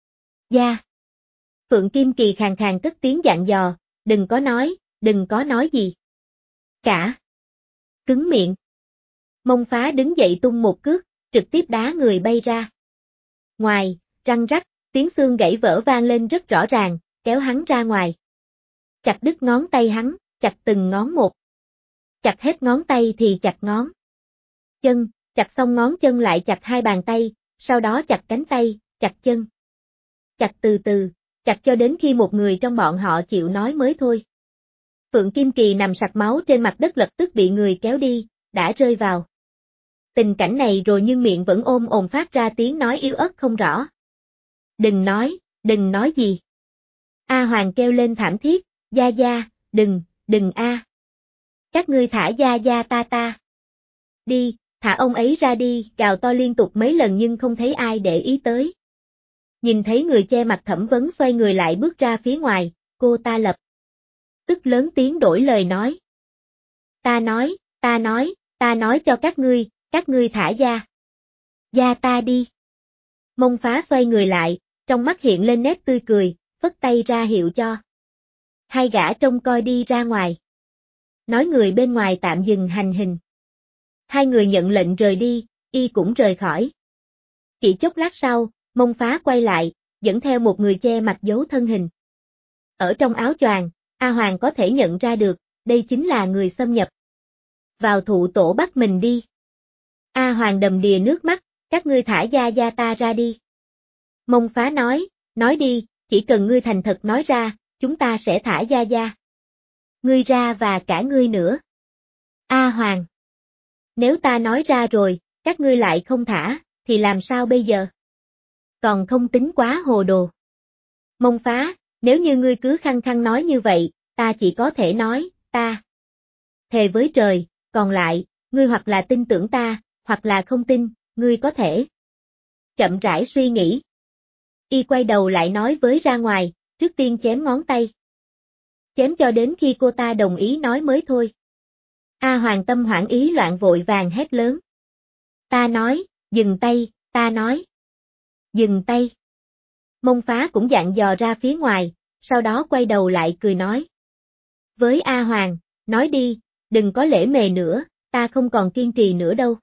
A: Phượng Kim Kỳ khàn khàn cất tiếng dặn dò, đừng có nói gì cả. Cứng miệng. Mông Phá đứng dậy tung một cước, trực tiếp đá người bay ra. Ngoài, răng rắc, tiếng xương gãy vỡ vang lên rất rõ ràng, kéo hắn ra ngoài. Chặt đứt ngón tay hắn, chặt từng ngón một. Chặt hết ngón tay thì chặt ngón chân, chặt xong ngón chân lại chặt hai bàn tay, sau đó chặt cánh tay, chặt chân. Chặt từ từ, chặt cho đến khi một người trong bọn họ chịu nói mới thôi. Phượng Kim Kỳ nằm sặc máu trên mặt đất lập tức bị người kéo đi, đã rơi vào tình cảnh này rồi nhưng miệng vẫn ôm ồn phát ra tiếng nói yếu ớt không rõ. Đừng nói gì. A Hoàng kêu lên thảm thiết, gia gia, đừng a. Các ngươi thả gia gia ta. Đi, thả ông ấy ra đi, gào to liên tục mấy lần nhưng không thấy ai để ý tới. Nhìn thấy người che mặt thẩm vấn xoay người lại bước ra phía ngoài, cô ta lập tức lớn tiếng đổi lời nói. Ta nói cho các ngươi thả gia ta đi. Mông Phá xoay người lại, trong mắt hiện lên nét tươi cười, phất tay ra hiệu cho hai gã trông coi đi ra ngoài. Nói người bên ngoài tạm dừng hành hình. Hai người nhận lệnh rời đi, y cũng rời khỏi. Chỉ chốc lát sau, Mông Phá quay lại, dẫn theo một người che mặt giấu thân hình. Ở trong áo choàng, A Hoàng có thể nhận ra được, đây chính là người xâm nhập vào thụ tổ bắt mình đi. A Hoàng đầm đìa nước mắt, các ngươi thả gia gia ta ra đi. Mông Phá nói đi, chỉ cần ngươi thành thật nói ra, chúng ta sẽ thả gia gia ngươi ra và cả ngươi nữa. A Hoàng, nếu ta nói ra rồi, các ngươi lại không thả, thì làm sao bây giờ? Còn không tính quá hồ đồ. Mông Phá, nếu như ngươi cứ khăng khăng nói như vậy, ta chỉ có thể nói, ta thề với trời, còn lại, ngươi hoặc là tin tưởng ta, hoặc là không tin, ngươi có thể chậm rãi suy nghĩ. Y quay đầu lại nói với ra ngoài, trước tiên chém ngón tay. Chém cho đến khi cô ta đồng ý nói mới thôi. A Hoàng tâm hoảng ý loạn vội vàng hét lớn. Ta nói, dừng tay, ta nói. Dừng tay. Mông Phá cũng dặn dò ra phía ngoài, sau đó quay đầu lại cười nói. Với A Hoàng, nói đi, đừng có lễ mề nữa, ta không còn kiên trì nữa đâu.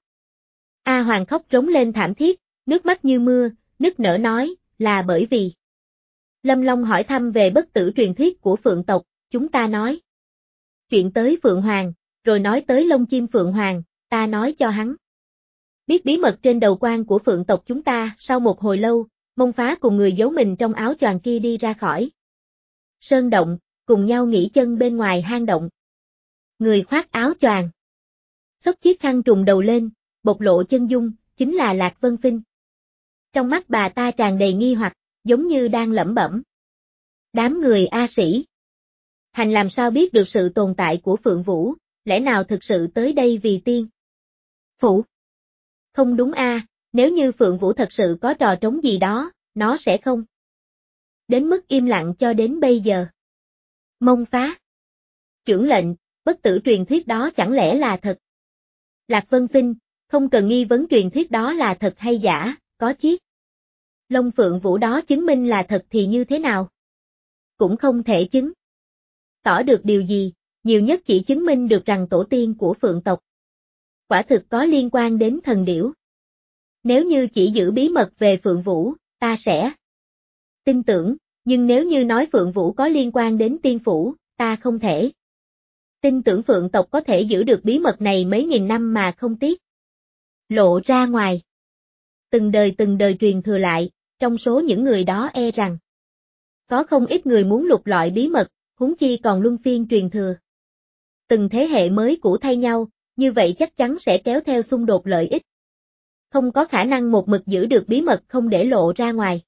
A: A Hoàng khóc rống lên thảm thiết, nước mắt như mưa, nức nở nói, là bởi vì. Lâm Long hỏi thăm về bất tử truyền thuyết của Phượng tộc, chúng ta nói. Chuyện tới Phượng Hoàng, rồi nói tới lông chim Phượng Hoàng, ta nói cho hắn. Biết bí mật trên đầu quan của Phượng tộc chúng ta, sau một hồi lâu, Mông Phá cùng người giấu mình trong áo choàng kia đi ra khỏi sơn động, cùng nhau nghỉ chân bên ngoài hang động. Người khoác áo choàng, xốc chiếc khăn trùm đầu lên, bộc lộ chân dung, chính là Lạc Vân Phinh. Trong mắt bà ta tràn đầy nghi hoặc, giống như đang lẩm bẩm. Đám người A Sĩ Hành làm sao biết được sự tồn tại của Phượng Vũ, lẽ nào thực sự tới đây vì tiên phủ? Không đúng a, nếu như Phượng Vũ thật sự có trò trống gì đó, nó sẽ không đến mức im lặng cho đến bây giờ. Mông Phá chưởng lệnh, bất tử truyền thuyết đó chẳng lẽ là thật? Lạc Vân Phinh, không cần nghi vấn truyền thuyết đó là thật hay giả, có chiếc lông Phượng Vũ đó chứng minh là thật thì như thế nào? Cũng không thể chứng tỏ được điều gì, nhiều nhất chỉ chứng minh được rằng tổ tiên của Phượng tộc quả thực có liên quan đến thần điểu. Nếu như chỉ giữ bí mật về Phượng Vũ, ta sẽ tin tưởng, nhưng nếu như nói Phượng Vũ có liên quan đến tiên phủ, ta không thể tin tưởng Phượng tộc có thể giữ được bí mật này mấy nghìn năm mà không tiếc lộ ra ngoài. Từng đời truyền thừa lại, trong số những người đó e rằng có không ít người muốn lục lọi bí mật, huống chi còn luân phiên truyền thừa. Từng thế hệ mới cũ thay nhau, như vậy chắc chắn sẽ kéo theo xung đột lợi ích. Không có khả năng một mực giữ được bí mật không để lộ ra ngoài.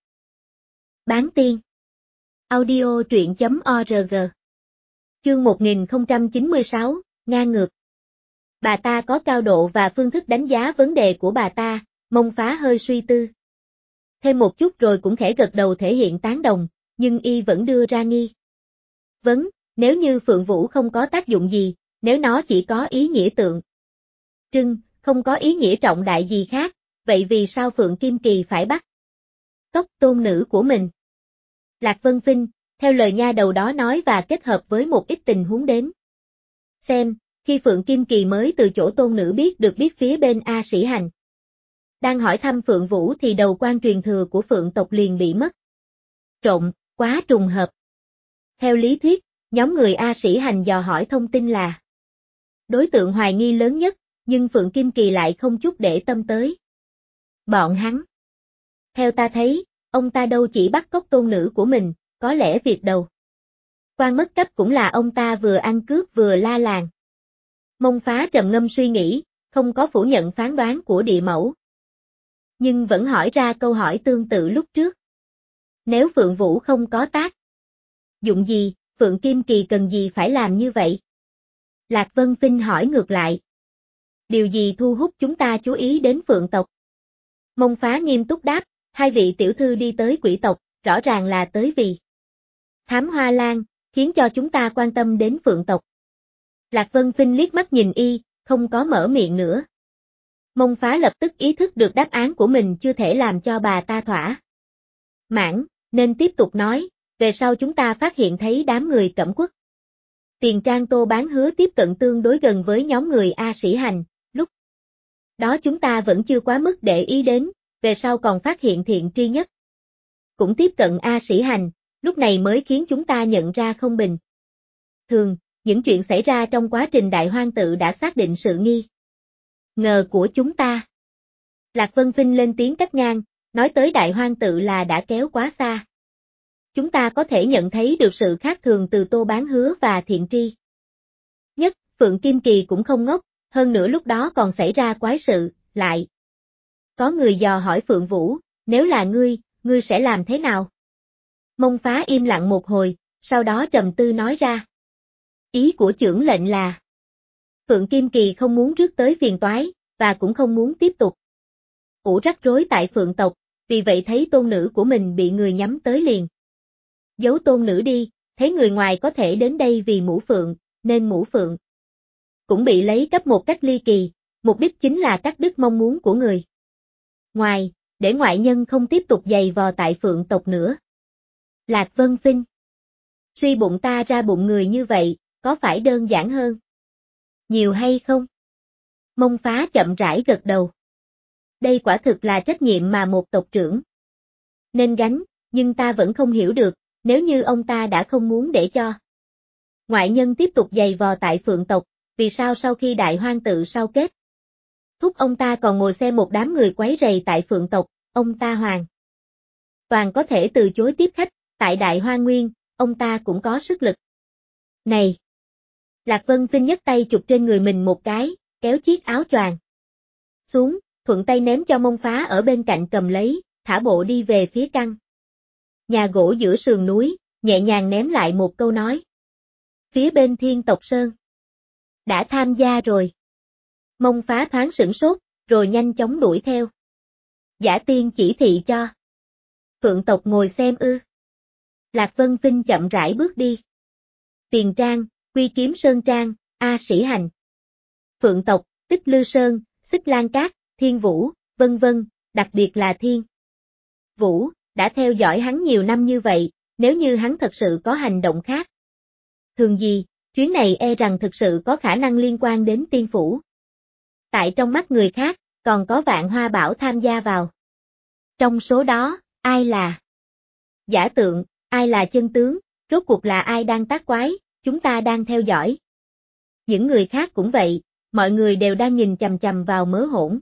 A: Bán tiên audio truyện.org Chương 1096, ngang ngược. Bà ta có cao độ và phương thức đánh giá vấn đề của bà ta, Mông Phá hơi suy tư. Thêm một chút rồi cũng khẽ gật đầu thể hiện tán đồng, nhưng y vẫn đưa ra nghi vấn, nếu như Phượng Vũ không có tác dụng gì, nếu nó chỉ có ý nghĩa tượng trưng, không có ý nghĩa trọng đại gì khác, vậy vì sao Phượng Kim Kỳ phải bắt cóc tôn nữ của mình? Lạc Vân Phinh, theo lời nha đầu đó nói và kết hợp với một ít tình huống đến xem, khi Phượng Kim Kỳ mới từ chỗ tôn nữ biết phía bên A Sĩ Hành đang hỏi thăm Phượng Vũ thì đầu quan truyền thừa của Phượng tộc liền bị mất trộm, quá trùng hợp. Theo lý thuyết, nhóm người A Sĩ Hành dò hỏi thông tin là đối tượng hoài nghi lớn nhất, nhưng Phượng Kim Kỳ lại không chút để tâm tới bọn hắn. Theo ta thấy, ông ta đâu chỉ bắt cóc tôn nữ của mình, có lẽ việc đầu quan mất cấp cũng là ông ta vừa ăn cướp vừa la làng. Mông Phá trầm ngâm suy nghĩ, không có phủ nhận phán đoán của địa mẫu, nhưng vẫn hỏi ra câu hỏi tương tự lúc trước. Nếu Phượng Vũ không có tác dụng gì, Phượng Kim Kỳ cần gì phải làm như vậy? Lạc Vân Phinh hỏi ngược lại. Điều gì thu hút chúng ta chú ý đến Phượng tộc? Mông Phá nghiêm túc đáp, hai vị tiểu thư đi tới quỷ tộc, rõ ràng là tới vì thám hoa lan, khiến cho chúng ta quan tâm đến Phượng tộc. Lạc Vân Phinh liếc mắt nhìn y, không có mở miệng nữa. Mông Phá lập tức ý thức được đáp án của mình chưa thể làm cho bà ta thỏa mãn, nên tiếp tục nói, về sau chúng ta phát hiện thấy đám người Cẩm Quốc Tiền Trang Tô Bán Hứa tiếp cận tương đối gần với nhóm người A Sĩ Hành, lúc đó chúng ta vẫn chưa quá mức để ý đến, về sau còn phát hiện Thiện Tri Nhất cũng tiếp cận A Sĩ Hành, lúc này mới khiến chúng ta nhận ra không bình thường, những chuyện xảy ra trong quá trình Đại Hoang Tự đã xác định sự nghi ngờ của chúng ta. Lạc Vân Phinh lên tiếng cắt ngang, nói tới Đại Hoang Tự là đã kéo quá xa. Chúng ta có thể nhận thấy được sự khác thường từ Tô Bán Hứa và Thiện Tri Nhất, Phượng Kim Kỳ cũng không ngốc, hơn nữa lúc đó còn xảy ra quái sự, lại có người dò hỏi Phượng Vũ, nếu là ngươi sẽ làm thế nào? Mông Phá im lặng một hồi, sau đó trầm tư nói ra. Ý của chưởng lệnh là Phượng Kim Kỳ không muốn rước tới phiền toái, và cũng không muốn tiếp tục ủ rắc rối tại Phượng tộc, vì vậy thấy tôn nữ của mình bị người nhắm tới liền giấu tôn nữ đi, thấy người ngoài có thể đến đây vì mũ Phượng, nên mũ Phượng cũng bị lấy cấp một cách ly kỳ, mục đích chính là cắt đứt mong muốn của người ngoài, để ngoại nhân không tiếp tục giày vò tại Phượng tộc nữa. Lạc Vân Phinh, suy bụng ta ra bụng người như vậy, có phải đơn giản hơn Nhiều hay không? Mông Phá chậm rãi gật đầu. Đây quả thực là trách nhiệm mà một tộc trưởng nên gánh, nhưng ta vẫn không hiểu được, nếu như ông ta đã không muốn để cho ngoại nhân tiếp tục giày vò tại Phượng tộc, vì sao sau khi đại hoang tự sao kết thúc ông ta còn ngồi xem một đám người quấy rầy tại Phượng tộc, ông ta hoàn toàn có thể từ chối tiếp khách, tại Đại Hoang Nguyên, ông ta cũng có sức lực. Này! Lạc Vân Vinh nhấc tay chụp trên người mình một cái, kéo chiếc áo choàng xuống, thuận tay ném cho Mông Phá ở bên cạnh cầm lấy, thả bộ đi về phía căn nhà gỗ giữa sườn núi, nhẹ nhàng ném lại một câu nói. Phía bên Thiên tộc Sơn đã tham gia rồi. Mông Phá thoáng sửng sốt, rồi nhanh chóng đuổi theo. Giả tiên chỉ thị cho Phượng tộc ngồi xem ư. Lạc Vân Vinh chậm rãi bước đi. Tiền Trang, Quy Kiếm Sơn Trang, A Sĩ Hành, Phượng tộc, Tích Lư Sơn, Xích Lan Cát, Thiên Vũ, vân vân, đặc biệt là Thiên Vũ, đã theo dõi hắn nhiều năm như vậy, nếu như hắn thật sự có hành động khác thường gì, chuyến này e rằng thực sự có khả năng liên quan đến tiên phủ. Tại trong mắt người khác, còn có Vạn Hoa Bảo tham gia vào. Trong số đó, ai là giả tượng, ai là chân tướng, rốt cuộc là ai đang tác quái, chúng ta đang theo dõi. Những người khác cũng vậy, mọi người đều đang nhìn chằm chằm vào mớ hỗn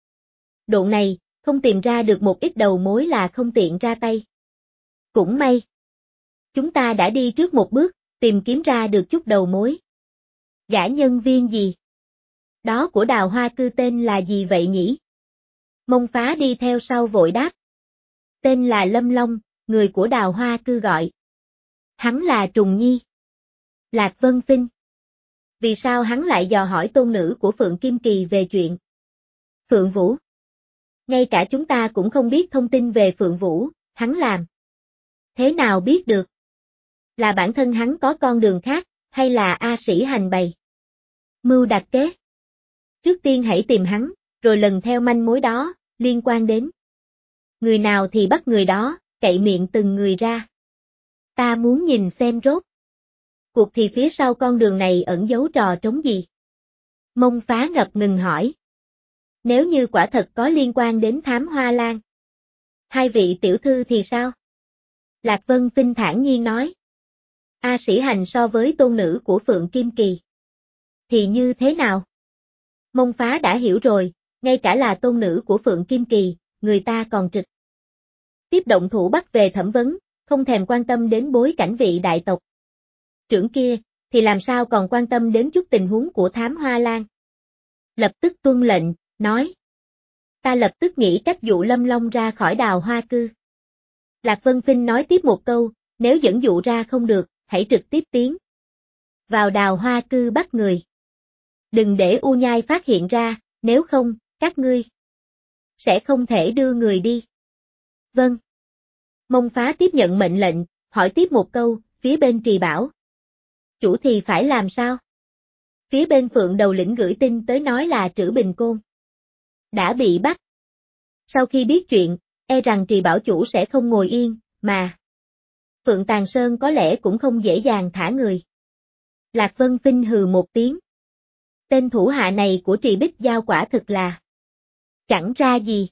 A: độn này, không tìm ra được một ít đầu mối là không tiện ra tay. Cũng may, chúng ta đã đi trước một bước, tìm kiếm ra được chút đầu mối. Gã nhân viên gì? Đó của Đào Hoa Cư tên là gì vậy nhỉ? Mông Phá đi theo sau vội đáp. Tên là Lâm Long, người của Đào Hoa Cư gọi. Hắn là Trùng Nhi. Lạc Vân Vinh. Vì sao hắn lại dò hỏi tôn nữ của Phượng Kim Kỳ về chuyện Phượng Vũ? Ngay cả chúng ta cũng không biết thông tin về Phượng Vũ, hắn làm thế nào biết được? Là bản thân hắn có con đường khác, hay là A Sĩ Hành bày mưu đặt kế? Trước tiên hãy tìm hắn, rồi lần theo manh mối đó, liên quan đến người nào thì bắt người đó, cậy miệng từng người ra. Ta muốn nhìn xem rốt cuộc thì phía sau con đường này ẩn giấu trò trống gì? Mông Phá ngập ngừng hỏi. Nếu như quả thật có liên quan đến Thám Hoa Lan, hai vị tiểu thư thì sao? Lạc Vân Vinh thản nhiên nói. A Sĩ Hành so với tôn nữ của Phượng Kim Kỳ thì như thế nào? Mông Phá đã hiểu rồi, ngay cả là tôn nữ của Phượng Kim Kỳ, người ta còn trực tiếp động thủ bắt về thẩm vấn, không thèm quan tâm đến bối cảnh vị đại tộc trưởng kia, thì làm sao còn quan tâm đến chút tình huống của Thám Hoa Lan. Lập tức tuân lệnh, nói. Ta lập tức nghĩ cách dụ Lâm Long ra khỏi Đào Hoa Cư. Lạc Vân Vinh nói tiếp một câu, nếu dẫn dụ ra không được, hãy trực tiếp tiến vào Đào Hoa Cư bắt người. Đừng để U Nhai phát hiện ra, nếu không, các ngươi sẽ không thể đưa người đi. Vâng. Mông Phá tiếp nhận mệnh lệnh, hỏi tiếp một câu, phía bên Trì Bảo chủ thì phải làm sao? Phía bên Phượng Đầu Lĩnh gửi tin tới nói là Trữ Bình Côn đã bị bắt. Sau khi biết chuyện, e rằng Trì Bảo chủ sẽ không ngồi yên, mà Phượng Tàng Sơn có lẽ cũng không dễ dàng thả người. Lạc Vân Vinh hừ một tiếng. Tên thủ hạ này của Trì Bích Giao quả thực là chẳng ra gì.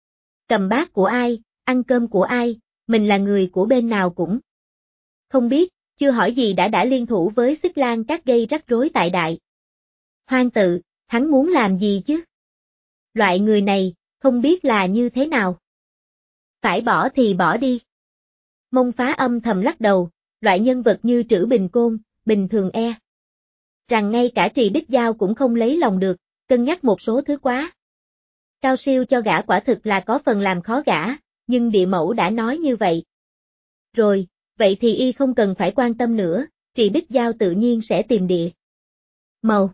A: Cầm bát của ai, ăn cơm của ai, mình là người của bên nào cũng không biết, chưa hỏi gì đã liên thủ với Xích Lan Cát gây rắc rối tại Đại Hoang tự, hắn muốn làm gì chứ? Loại người này, không biết là như thế nào. Phải bỏ thì bỏ đi. Mông Phá âm thầm lắc đầu, loại nhân vật như Trữ Bình Côn, bình thường e rằng ngay cả Trì Bích Giao cũng không lấy lòng được, cân nhắc một số thứ quá cao siêu cho gã quả thực là có phần làm khó gã, nhưng địa mẫu đã nói như vậy. Rồi, vậy thì y không cần phải quan tâm nữa, Trì Bích Giao tự nhiên sẽ tìm địa màu.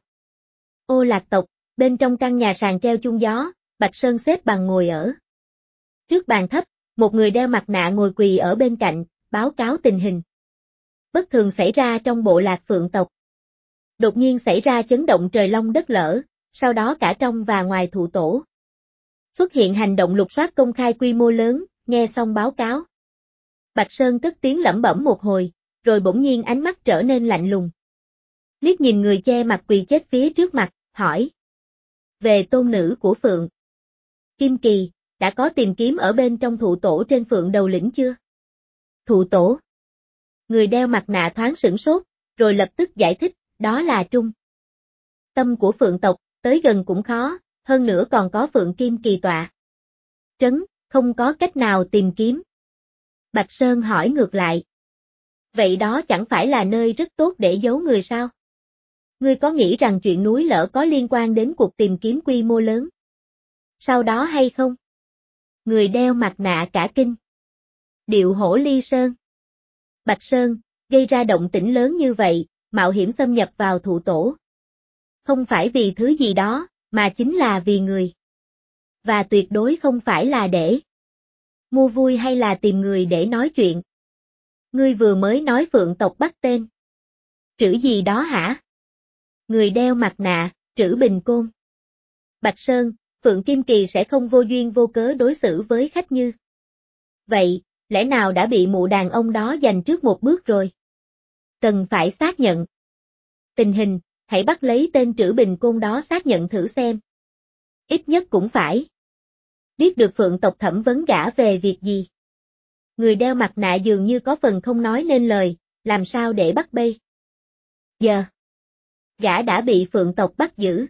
A: Ô Lạc tộc, bên trong căn nhà sàn treo chung gió, Bạch Sơn xếp bằng ngồi ở trước bàn thấp, một người đeo mặt nạ ngồi quỳ ở bên cạnh, báo cáo tình hình bất thường xảy ra trong bộ Lạc Phượng tộc. Đột nhiên xảy ra chấn động trời long đất lở, sau đó cả trong và ngoài thụ tổ xuất hiện hành động lục soát công khai quy mô lớn, nghe xong báo cáo. Bạch Sơn cất tiếng lẩm bẩm một hồi, rồi bỗng nhiên ánh mắt trở nên lạnh lùng. Liếc nhìn người che mặt quỳ chết phía trước mặt, hỏi. Về tôn nữ của Phượng Kim Kỳ, đã có tìm kiếm ở bên trong thụ tổ trên Phượng Đầu Lĩnh chưa? Thụ tổ. Người đeo mặt nạ thoáng sửng sốt, rồi lập tức giải thích, đó là trung tâm của Phượng tộc, tới gần cũng khó, hơn nữa còn có Phượng Kim Kỳ tọa trấn, không có cách nào tìm kiếm. Bạch Sơn hỏi ngược lại. Vậy đó chẳng phải là nơi rất tốt để giấu người sao? Ngươi có nghĩ rằng chuyện núi lở có liên quan đến cuộc tìm kiếm quy mô lớn sau đó hay không? Người đeo mặt nạ cả kinh. Điệu hổ ly sơn. Bạch Sơn, gây ra động tĩnh lớn như vậy, mạo hiểm xâm nhập vào thụ tổ. Không phải vì thứ gì đó, mà chính là vì người. Và tuyệt đối không phải là để mua vui hay là tìm người để nói chuyện. Ngươi vừa mới nói Phượng tộc bắt tên Trữ gì đó hả? Người đeo mặt nạ, Trữ Bình Côn. Bạch Sơn, Phượng Kim Kỳ sẽ không vô duyên vô cớ đối xử với khách như vậy, lẽ nào đã bị mụ đàn ông đó giành trước một bước rồi? Cần phải xác nhận tình hình, hãy bắt lấy tên Trữ Bình Côn đó xác nhận thử xem. Ít nhất cũng phải biết được Phượng tộc thẩm vấn gã về việc gì. Người đeo mặt nạ dường như có phần không nói nên lời, làm sao để bắt bây giờ? Gã đã bị Phượng tộc bắt giữ.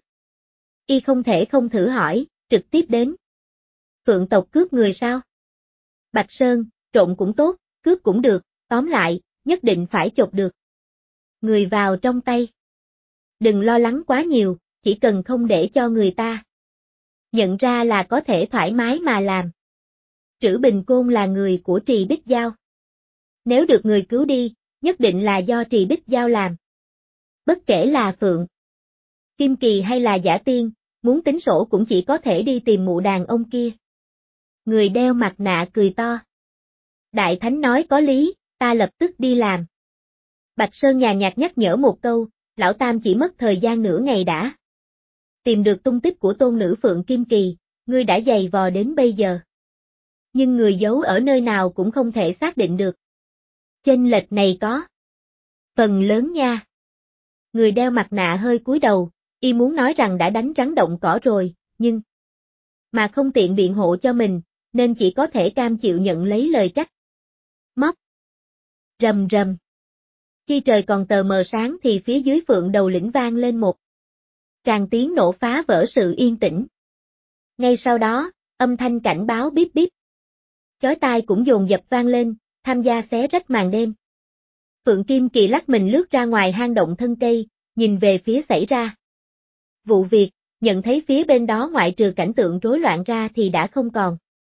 A: Y không thể không thử hỏi, trực tiếp đến. Phượng tộc cướp người sao? Bạch Sơn, trộm cũng tốt, cướp cũng được, tóm lại, nhất định phải chộp được người vào trong tay. Đừng lo lắng quá nhiều, chỉ cần không để cho người ta nhận ra là có thể thoải mái mà làm. Trữ Bình Côn là người của Trì Bích Giao. Nếu được người cứu đi, nhất định là do Trì Bích Giao làm. Bất kể là Phượng Kim Kỳ hay là Giả Tiên, muốn tính sổ cũng chỉ có thể đi tìm mụ đàn ông kia. Người đeo mặt nạ cười to. Đại Thánh nói có lý, ta lập tức đi làm. Bạch Sơn nhàn nhạt nhắc nhở một câu, lão tam chỉ mất thời gian nửa ngày đã tìm được tung tích của tôn nữ Phượng Kim Kỳ, ngươi đã dày vò đến bây giờ. Nhưng người giấu ở nơi nào cũng không thể xác định được. Chênh lệch này có phần lớn nha. Người đeo mặt nạ hơi cúi đầu, y muốn nói rằng đã đánh rắn động cỏ rồi, nhưng mà không tiện biện hộ cho mình, nên chỉ có thể cam chịu nhận lấy lời trách móc. Rầm rầm. Khi trời còn tờ mờ sáng thì phía dưới Phượng Đầu Lĩnh vang lên một tràng tiếng nổ phá vỡ sự yên tĩnh. Ngay sau đó, âm thanh cảnh báo bíp bíp chói tai cũng dồn dập vang lên, tham gia xé rách màn đêm. Phượng Kim Kỳ lắc mình lướt ra ngoài hang động thân cây, nhìn về phía xảy ra vụ việc, nhận thấy phía bên đó ngoại trừ cảnh tượng rối loạn ra thì đã không còn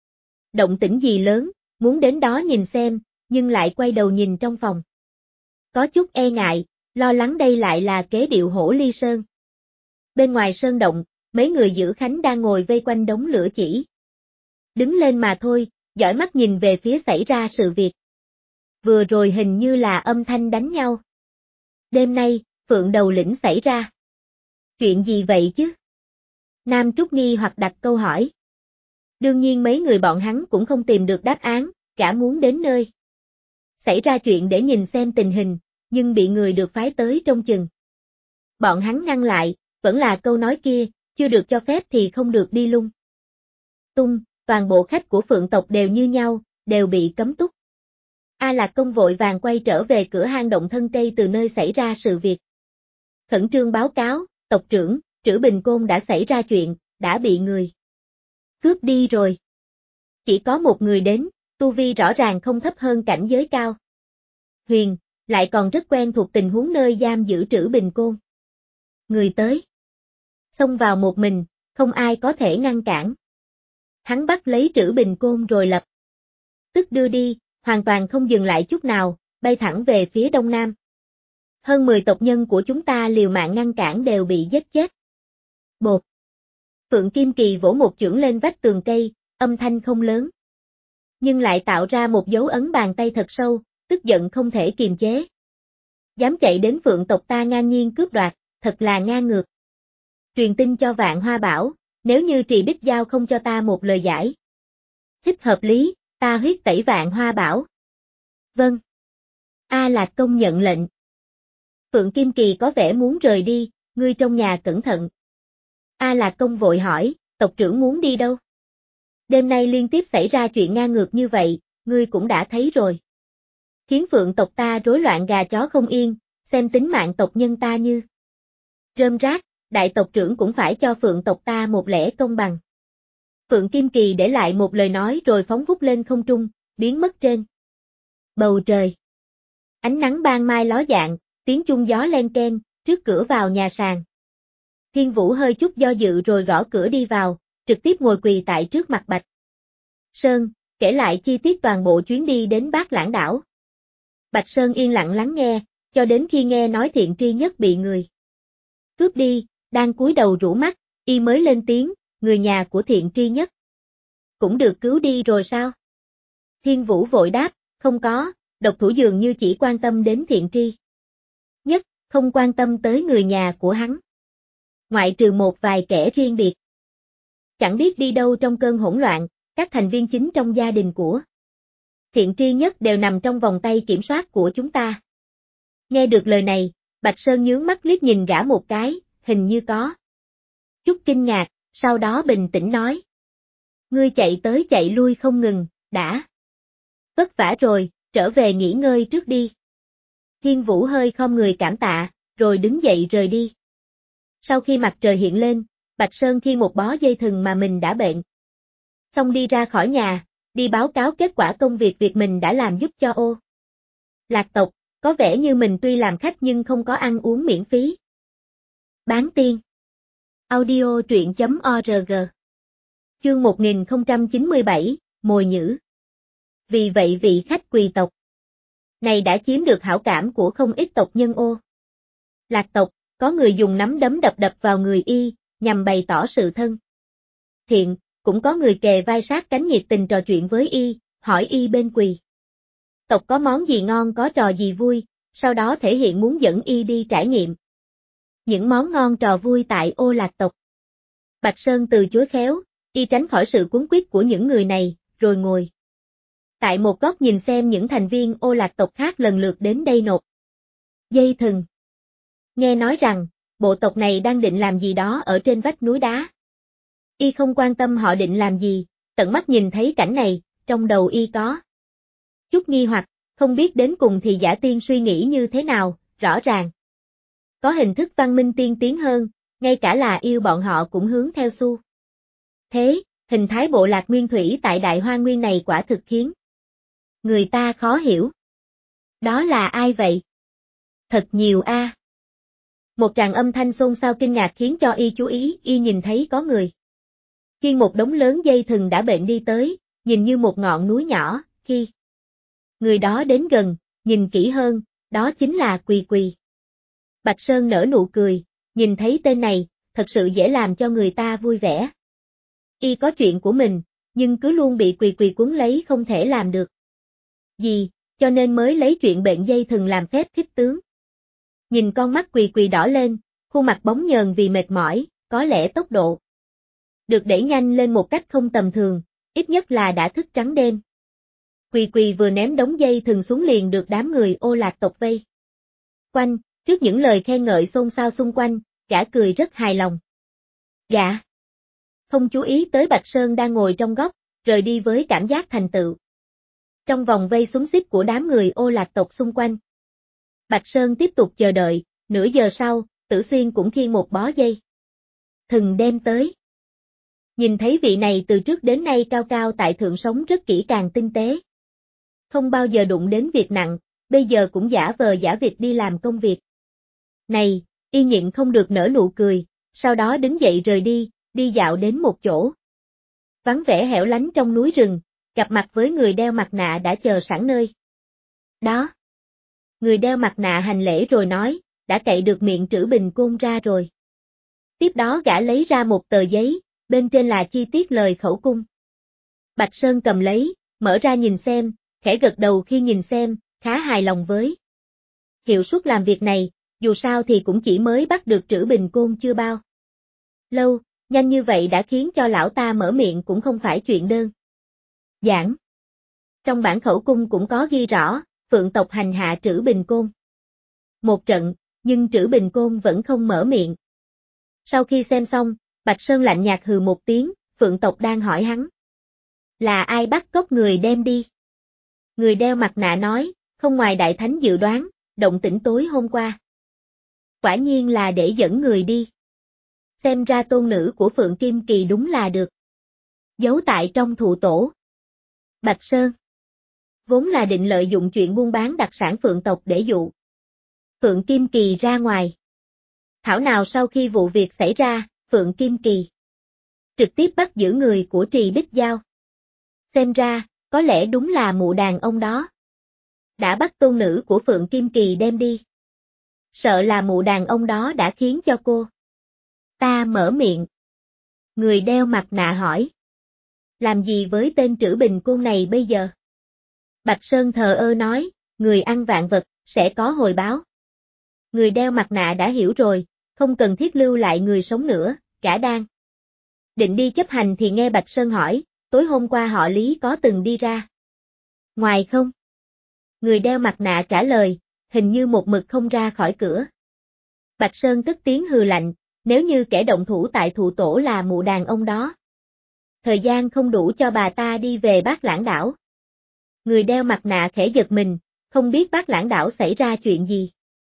A: động tĩnh gì lớn, muốn đến đó nhìn xem, nhưng lại quay đầu nhìn trong phòng. Có chút e ngại, lo lắng đây lại là kế điệu hổ ly sơn. Bên ngoài sơn động, mấy người giữ khánh đang ngồi vây quanh đống lửa chỉ đứng lên mà thôi, dõi mắt nhìn về phía xảy ra sự việc. Vừa rồi hình như là âm thanh đánh nhau. Đêm nay, Phượng Đầu Lĩnh xảy ra chuyện gì vậy chứ? Nam Trúc nghi hoặc đặt câu hỏi. Đương nhiên mấy người bọn hắn cũng không tìm được đáp án, cả muốn đến nơi xảy ra chuyện để nhìn xem tình hình, nhưng bị người được phái tới trông chừng. Bọn hắn ngăn lại, vẫn là câu nói kia, chưa được cho phép thì không được đi lung tung, toàn bộ khách của Phượng tộc đều như nhau, đều bị cấm túc. A Lạc Công vội vàng quay trở về cửa hang động thân cây từ nơi xảy ra sự việc. Khẩn trương báo cáo, tộc trưởng, Trữ Bình Côn đã xảy ra chuyện, đã bị người cướp đi rồi. Chỉ có một người đến, tu vi rõ ràng không thấp hơn cảnh giới cao Huyền, lại còn rất quen thuộc tình huống nơi giam giữ Trữ Bình Côn. Người tới xông vào một mình, không ai có thể ngăn cản. Hắn bắt lấy Trữ Bình Côn rồi lập tức đưa đi, hoàn toàn không dừng lại chút nào, bay thẳng về phía đông nam. Hơn 10 tộc nhân của chúng ta liều mạng ngăn cản đều bị giết chết. Bột. Phượng Kim Kỳ vỗ một chưởng lên vách tường cây, âm thanh không lớn, nhưng lại tạo ra một dấu ấn bàn tay thật sâu, tức giận không thể kiềm chế. Dám chạy đến Phượng tộc ta ngang nhiên cướp đoạt, thật là ngang ngược. Truyền tin cho Vạn Hoa Bảo, nếu như Trì Bích Giao không cho ta một lời giải thích hợp lý, ta huyết tẩy Vạn Hoa Bảo. Vâng. A Lạc Công nhận lệnh. Phượng Kim Kỳ có vẻ muốn rời đi, ngươi trong nhà cẩn thận. A Lạc Công vội hỏi, tộc trưởng muốn đi đâu? Đêm nay liên tiếp xảy ra chuyện ngang ngược như vậy, ngươi cũng đã thấy rồi. Khiến Phượng tộc ta rối loạn gà chó không yên, xem tính mạng tộc nhân ta như rơm rác, đại tộc trưởng cũng phải cho Phượng tộc ta một lẽ công bằng. Phượng Kim Kỳ để lại một lời nói rồi phóng vút lên không trung, biến mất trên bầu trời. Ánh nắng ban mai ló dạng, tiếng chuông gió len keng, trước cửa vào nhà sàn. Thiên Vũ hơi chút do dự rồi gõ cửa đi vào, trực tiếp ngồi quỳ tại trước mặt Bạch Sơn, kể lại chi tiết toàn bộ chuyến đi đến Bát Lãng đảo. Bạch Sơn yên lặng lắng nghe, cho đến khi nghe nói Thiện Tri Nhất bị người cướp đi, đang cúi đầu rũ mắt, y mới lên tiếng, người nhà của Thiện Tri Nhất cũng được cứu đi rồi sao? Thiên Vũ vội đáp, không có, độc thủ dường như chỉ quan tâm đến Thiện Tri Nhất, không quan tâm tới người nhà của hắn. Ngoại trừ một vài kẻ riêng biệt. Chẳng biết đi đâu trong cơn hỗn loạn, các thành viên chính trong gia đình của Thiện Tri Nhất đều nằm trong vòng tay kiểm soát của chúng ta. Nghe được lời này, Bạch Sơn nhướng mắt liếc nhìn gã một cái, hình như có chút kinh ngạc, sau đó bình tĩnh nói. Ngươi chạy tới chạy lui không ngừng, đã vất vả rồi, trở về nghỉ ngơi trước đi. Thiên Vũ hơi khom người cảm tạ, rồi đứng dậy rời đi. Sau khi mặt trời hiện lên, Bạch Sơn khiêng một bó dây thừng mà mình đã bệnh. Xong đi ra khỏi nhà, đi báo cáo kết quả công việc mình đã làm giúp cho Ô Lạc tộc, có vẻ như mình tuy làm khách nhưng không có ăn uống miễn phí. Bán tiên. Audio truyện.org. Chương 1097, Mồi nhữ. Vì vậy vị khách quý tộc này đã chiếm được hảo cảm của không ít tộc nhân Ô Lạc tộc, có người dùng nắm đấm đập đập vào người y, nhằm bày tỏ sự thân thiện, cũng có người kề vai sát cánh nhiệt tình trò chuyện với y, hỏi y bên quý tộc có món gì ngon có trò gì vui, sau đó thể hiện muốn dẫn y đi trải nghiệm những món ngon trò vui tại Ô Lạc tộc. Bạch Sơn từ chối khéo, y tránh khỏi sự cuống quýt của những người này, rồi ngồi tại một góc nhìn xem những thành viên Ô Lạc tộc khác lần lượt đến đây nộp dây thừng. Nghe nói rằng, bộ tộc này đang định làm gì đó ở trên vách núi đá. Y không quan tâm họ định làm gì, tận mắt nhìn thấy cảnh này, trong đầu y có chút nghi hoặc, không biết đến cùng thì Giả Tiên suy nghĩ như thế nào, rõ ràng có hình thức văn minh tiên tiến hơn, ngay cả là yêu bọn họ cũng hướng theo xu thế, hình thái bộ lạc nguyên thủy tại Đại Hoang Nguyên này quả thực khiến người ta khó hiểu. Đó là ai vậy? Thật nhiều a. Một tràng âm thanh xôn xao kinh ngạc khiến cho y chú ý, y nhìn thấy có người khiêng một đống lớn dây thừng đã bệnh đi tới, nhìn như một ngọn núi nhỏ, khi người đó đến gần, nhìn kỹ hơn, đó chính là Quỳ Quỳ. Bạch Sơn nở nụ cười, nhìn thấy tên này, thật sự dễ làm cho người ta vui vẻ. Y có chuyện của mình, nhưng cứ luôn bị Quỳ Quỳ cuốn lấy không thể làm được gì, cho nên mới lấy chuyện bệnh dây thừng làm phép khích tướng. Nhìn con mắt Quỳ Quỳ đỏ lên, khuôn mặt bóng nhờn vì mệt mỏi, có lẽ tốc độ được đẩy nhanh lên một cách không tầm thường, ít nhất là đã thức trắng đêm. Quỳ Quỳ vừa ném đống dây thừng xuống liền được đám người Ô Lạc tộc vây quanh, trước những lời khen ngợi xôn xao xung quanh, gã cười rất hài lòng. Gã không chú ý tới Bạch Sơn đang ngồi trong góc, rời đi với cảm giác thành tựu. Trong vòng vây xúm xít của đám người Ô Lạc tộc xung quanh, Bạch Sơn tiếp tục chờ đợi, nửa giờ sau, Tử Xuyên cũng khiêng một bó dây thừng đem tới. Nhìn thấy vị này từ trước đến nay cao cao tại thượng sống rất kỹ càng tinh tế. Không bao giờ đụng đến việc nặng, bây giờ cũng giả vờ giả vịt đi làm công việc này, y nhịn không được nở nụ cười, sau đó đứng dậy rời đi, đi dạo đến một chỗ vắng vẻ hẻo lánh trong núi rừng, gặp mặt với người đeo mặt nạ đã chờ sẵn nơi đó. Người đeo mặt nạ hành lễ rồi nói, đã cậy được miệng trữ bình côn ra rồi. Tiếp đó gã lấy ra một tờ giấy, bên trên là chi tiết lời khẩu cung. Bạch Sơn cầm lấy, mở ra nhìn xem, khẽ gật đầu khi nhìn xem, khá hài lòng với hiệu suất làm việc này, dù sao thì cũng chỉ mới bắt được trữ bình côn chưa bao lâu, nhanh như vậy đã khiến cho lão ta mở miệng cũng không phải chuyện đơn giản. Trong bản khẩu cung cũng có ghi rõ, Phượng tộc hành hạ trữ bình côn một trận, nhưng Trữ Bình Côn vẫn không mở miệng. Sau khi xem xong, Bạch Sơn lạnh nhạt hừ một tiếng, Phượng tộc đang hỏi hắn. Là ai bắt cóc người đem đi? Người đeo mặt nạ nói, không ngoài Đại Thánh dự đoán, động tĩnh tối hôm qua. Quả nhiên là để dẫn người đi. Xem ra tôn nữ của Phượng Kim Kỳ đúng là được. Giấu tại trong thụ tổ. Bạch Sơn vốn là định lợi dụng chuyện buôn bán đặc sản Phượng tộc để dụ Phượng Kim Kỳ ra ngoài. Thảo nào sau khi vụ việc xảy ra, Phượng Kim Kỳ trực tiếp bắt giữ người của Trì Bích Giao. Xem ra, có lẽ đúng là mụ đàn ông đó đã bắt tôn nữ của Phượng Kim Kỳ đem đi. Sợ là mụ đàn ông đó đã khiến cho cô ta mở miệng. Người đeo mặt nạ hỏi. Làm gì với tên Trữ Bình Côn này bây giờ? Bạch Sơn thờ ơ nói, người ăn vạn vật, sẽ có hồi báo. Người đeo mặt nạ đã hiểu rồi, không cần thiết lưu lại người sống nữa, cả đang định đi chấp hành thì nghe Bạch Sơn hỏi, tối hôm qua họ Lý có từng đi ra ngoài không? Người đeo mặt nạ trả lời, hình như một mực không ra khỏi cửa. Bạch Sơn tức tiếng hừ lạnh, nếu như kẻ động thủ tại thụ tổ là mụ đàn ông đó. Thời gian không đủ cho bà ta đi về Bát Lãng đảo. Người đeo mặt nạ khẽ giật mình, không biết Bát Lãng đảo xảy ra chuyện gì.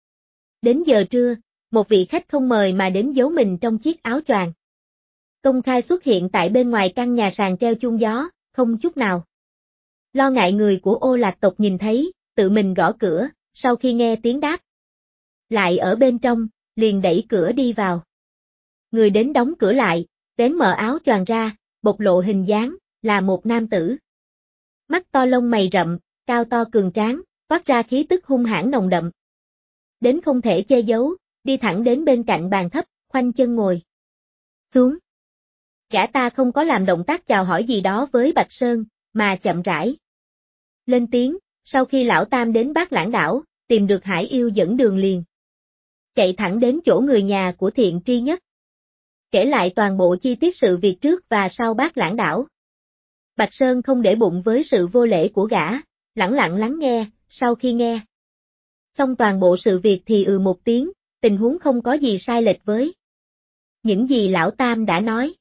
A: Đến giờ trưa, một vị khách không mời mà đến giấu mình trong chiếc áo choàng. Công khai xuất hiện tại bên ngoài căn nhà sàn treo chuông gió, không chút nào lo ngại người của Ô Lạc tộc nhìn thấy, tự mình gõ cửa, sau khi nghe tiếng đáp lại ở bên trong, liền đẩy cửa đi vào. Người đến đóng cửa lại, vén mở áo choàng ra, bộc lộ hình dáng, là một nam tử. Mắt to lông mày rậm, cao to cường tráng, toát ra khí tức hung hãn nồng đậm. Đến không thể che giấu, đi thẳng đến bên cạnh bàn thấp, khoanh chân ngồi xuống. Gã ta không có làm động tác chào hỏi gì đó với Bạch Sơn, mà chậm rãi lên tiếng, sau khi lão tam đến Bát Lãng đảo, tìm được Hải Yêu dẫn đường liền. Chạy thẳng đến chỗ người nhà của Thiện Tri Nhất. Kể lại toàn bộ chi tiết sự việc trước và sau Bát Lãng đảo. Bạch Sơn không để bụng với sự vô lễ của gã, lẳng lặng lắng nghe, sau khi nghe xong toàn bộ sự việc thì một tiếng, tình huống không có gì sai lệch với những gì lão tam đã nói.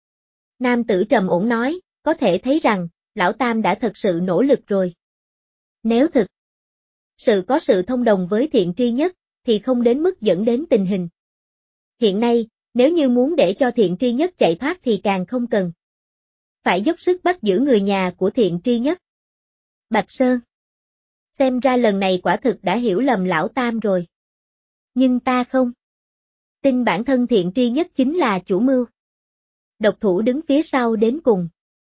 A: Nam tử trầm ổn nói, có thể thấy rằng, lão tam đã thật sự nỗ lực rồi. Nếu thực sự có sự thông đồng với Thiện Tri Nhất, thì không đến mức dẫn đến tình hình hiện nay, nếu như muốn để cho Thiện Tri Nhất chạy thoát thì càng không cần phải dốc sức bắt giữ người nhà của Thiện Tri Nhất. Bạch Sơn xem ra lần này quả thực đã hiểu lầm lão tam rồi. Nhưng ta không tin bản thân Thiện Tri Nhất chính là chủ mưu. Độc thủ đứng phía sau đến cùng.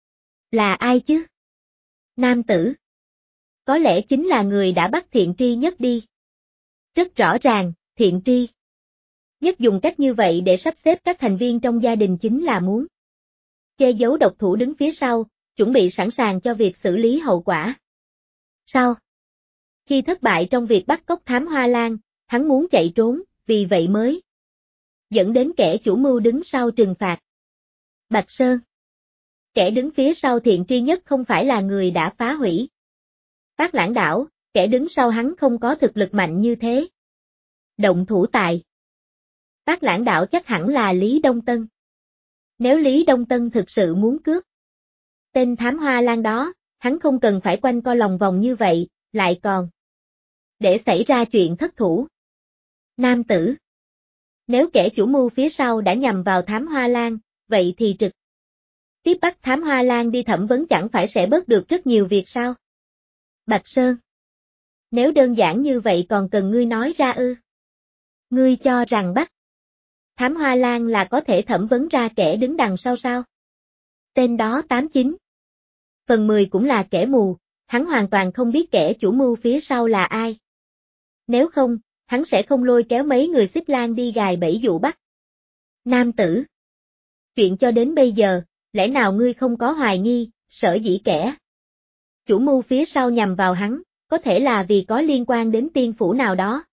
A: Là ai chứ? Nam tử. Có lẽ chính là người đã bắt Thiện Tri Nhất đi. Rất rõ ràng, Thiện Tri Nhất dùng cách như vậy để sắp xếp các thành viên trong gia đình chính là muốn che giấu độc thủ đứng phía sau, chuẩn bị sẵn sàng cho việc xử lý hậu quả. Sao? Khi thất bại trong việc bắt cóc Thám Hoa Lan, hắn muốn chạy trốn, vì vậy mới dẫn đến kẻ chủ mưu đứng sau trừng phạt. Bạch Sơn. Kẻ đứng phía sau Thiện Tri Nhất không phải là người đã phá hủy Bát Lãng đảo, kẻ đứng sau hắn không có thực lực mạnh như thế. Động thủ tại Bát Lãng đảo chắc hẳn là Lý Đông Tân. Nếu Lý Đông Tân thực sự muốn cướp tên Thám Hoa Lan đó, hắn không cần phải quanh co lòng vòng như vậy, lại còn để xảy ra chuyện thất thủ. Nam tử. Nếu kẻ chủ mưu phía sau đã nhằm vào Thám Hoa Lan, vậy thì trực tiếp bắt Thám Hoa Lan đi thẩm vấn chẳng phải sẽ bớt được rất nhiều việc sao? Bạch Sơn. Nếu đơn giản như vậy còn cần ngươi nói ra ư? Ngươi cho rằng bắt Thám Hoa Lan là có thể thẩm vấn ra kẻ đứng đằng sau sao? Tên đó 89 phần 10 cũng là kẻ mù, hắn hoàn toàn không biết kẻ chủ mưu phía sau là ai. Nếu không, hắn sẽ không lôi kéo mấy người Xích Lan đi gài bẫy dụ bắt. Nam tử. Chuyện cho đến bây giờ, lẽ nào ngươi không có hoài nghi, sở dĩ kẻ chủ mưu phía sau nhằm vào hắn, có thể là vì có liên quan đến tiên phủ nào đó?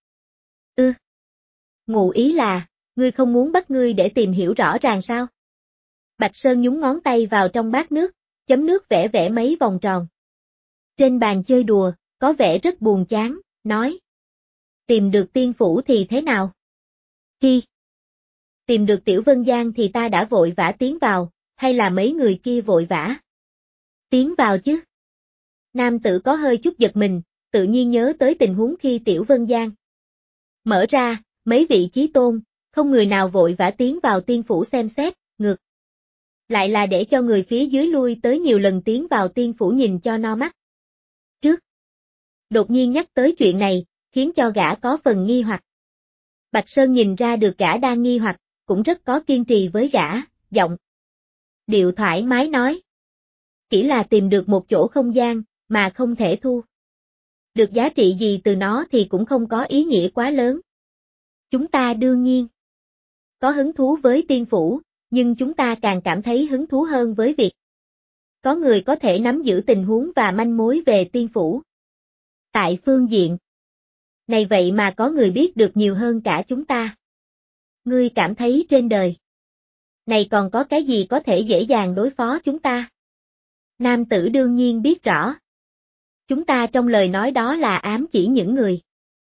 A: Ngụ ý là, ngươi không muốn bắt ngươi để tìm hiểu rõ ràng sao? Bạch Sơn nhúng ngón tay vào trong bát nước, chấm nước vẽ vẽ mấy vòng tròn. Trên bàn chơi đùa, có vẻ rất buồn chán, nói. Tìm được tiên phủ thì thế nào? Khi tìm được Tiểu Vân Giang thì ta đã vội vã tiến vào, hay là mấy người kia vội vã tiến vào chứ? Nam tử có hơi chút giật mình, tự nhiên nhớ tới tình huống khi Tiểu Vân Giang mở ra, mấy vị chí tôn, không người nào vội vã tiến vào tiên phủ xem xét, ngược lại là để cho người phía dưới lui tới nhiều lần tiến vào tiên phủ nhìn cho no mắt. Trước, đột nhiên nhắc tới chuyện này, khiến cho gã có phần nghi hoặc. Bạch Sơn nhìn ra được gã đang nghi hoặc, cũng rất có kiên trì với gã, giọng điệu thoải mái nói. Chỉ là tìm được một chỗ không gian, mà không thể thu được giá trị gì từ nó thì cũng không có ý nghĩa quá lớn. Chúng ta đương nhiên có hứng thú với tiên phủ, nhưng chúng ta càng cảm thấy hứng thú hơn với việc có người có thể nắm giữ tình huống và manh mối về tiên phủ. Tại phương diện này vậy mà có người biết được nhiều hơn cả chúng ta. Ngươi cảm thấy trên đời này còn có cái gì có thể dễ dàng đối phó chúng ta? Nam tử đương nhiên biết rõ. Chúng ta trong lời nói đó là ám chỉ những người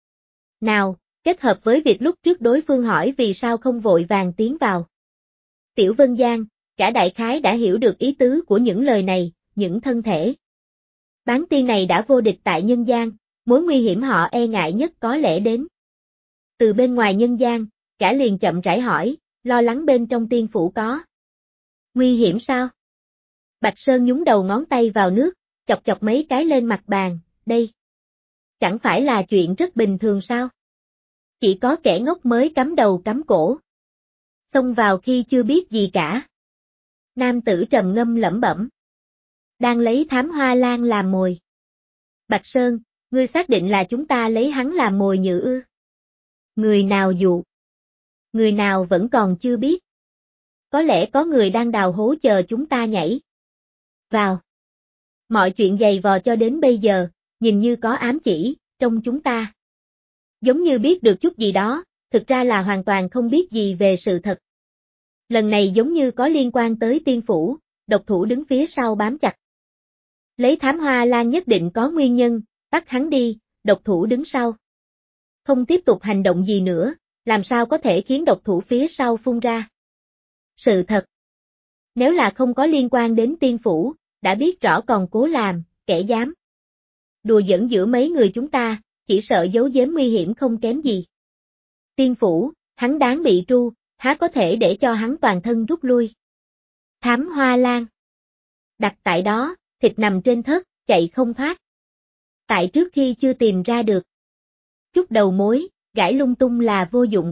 A: nào, kết hợp với việc lúc trước đối phương hỏi vì sao không vội vàng tiến vào. Tiểu Vân Giang, cả đại khái đã hiểu được ý tứ của những lời này, những thân thể bán tiên này đã vô địch tại nhân gian, mối nguy hiểm họ e ngại nhất có lẽ đến từ bên ngoài nhân gian, cả liền chậm rãi hỏi, lo lắng bên trong tiên phủ có nguy hiểm sao? Bạch Sơn nhúng đầu ngón tay vào nước, chọc chọc mấy cái lên mặt bàn, đây chẳng phải là chuyện rất bình thường sao? Chỉ có kẻ ngốc mới cắm đầu cắm cổ xông vào khi chưa biết gì cả. Nam tử trầm ngâm lẩm bẩm. Đang lấy thám hoa lan làm mồi. Bạch Sơn, ngươi xác định là chúng ta lấy hắn làm mồi nhự ư? Người nào dụ? Người nào vẫn còn chưa biết. Có lẽ có người đang đào hố chờ chúng ta nhảy vào. Mọi chuyện dày vò cho đến bây giờ, nhìn như có ám chỉ, trong chúng ta. Giống như biết được chút gì đó, thực ra là hoàn toàn không biết gì về sự thật. Lần này giống như có liên quan tới tiên phủ, độc thủ đứng phía sau bám chặt. Lấy thám hoa lan nhất định có nguyên nhân, bắt hắn đi, độc thủ đứng sau. Không tiếp tục hành động gì nữa, làm sao có thể khiến độc thủ phía sau phun ra sự thật. Nếu là không có liên quan đến tiên phủ, đã biết rõ còn cố làm, kẻ dám đùa giỡn giữa mấy người chúng ta, chỉ sợ giấu giếm nguy hiểm không kém gì. Tiên phủ, hắn đáng bị tru, há có thể để cho hắn toàn thân rút lui. Thám hoa lan đặt tại đó, thịt nằm trên thớt, chạy không thoát. Tại trước khi chưa tìm ra được chút đầu mối, gãi lung tung là vô dụng.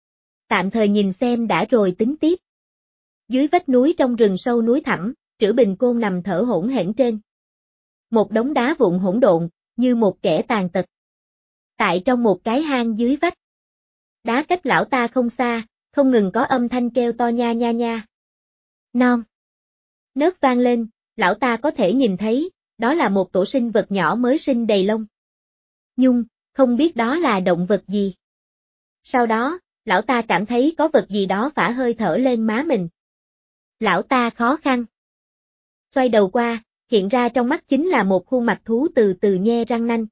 A: Tạm thời nhìn xem đã rồi tính tiếp. Dưới vách núi trong rừng sâu núi thẳm, Trữ Bình Côn nằm thở hổn hển trên một đống đá vụn hỗn độn, như một kẻ tàn tật. Tại trong một cái hang dưới vách đá cách lão ta không xa, không ngừng có âm thanh kêu to nha nha nha. Non nớt vang lên, lão ta có thể nhìn thấy, đó là một tổ sinh vật nhỏ mới sinh đầy lông nhung, không biết đó là động vật gì. Sau đó, lão ta cảm thấy có vật gì đó phả hơi thở lên má mình. Lão ta khó khăn xoay đầu qua, hiện ra trong mắt chính là một khuôn mặt thú từ từ nhe răng nanh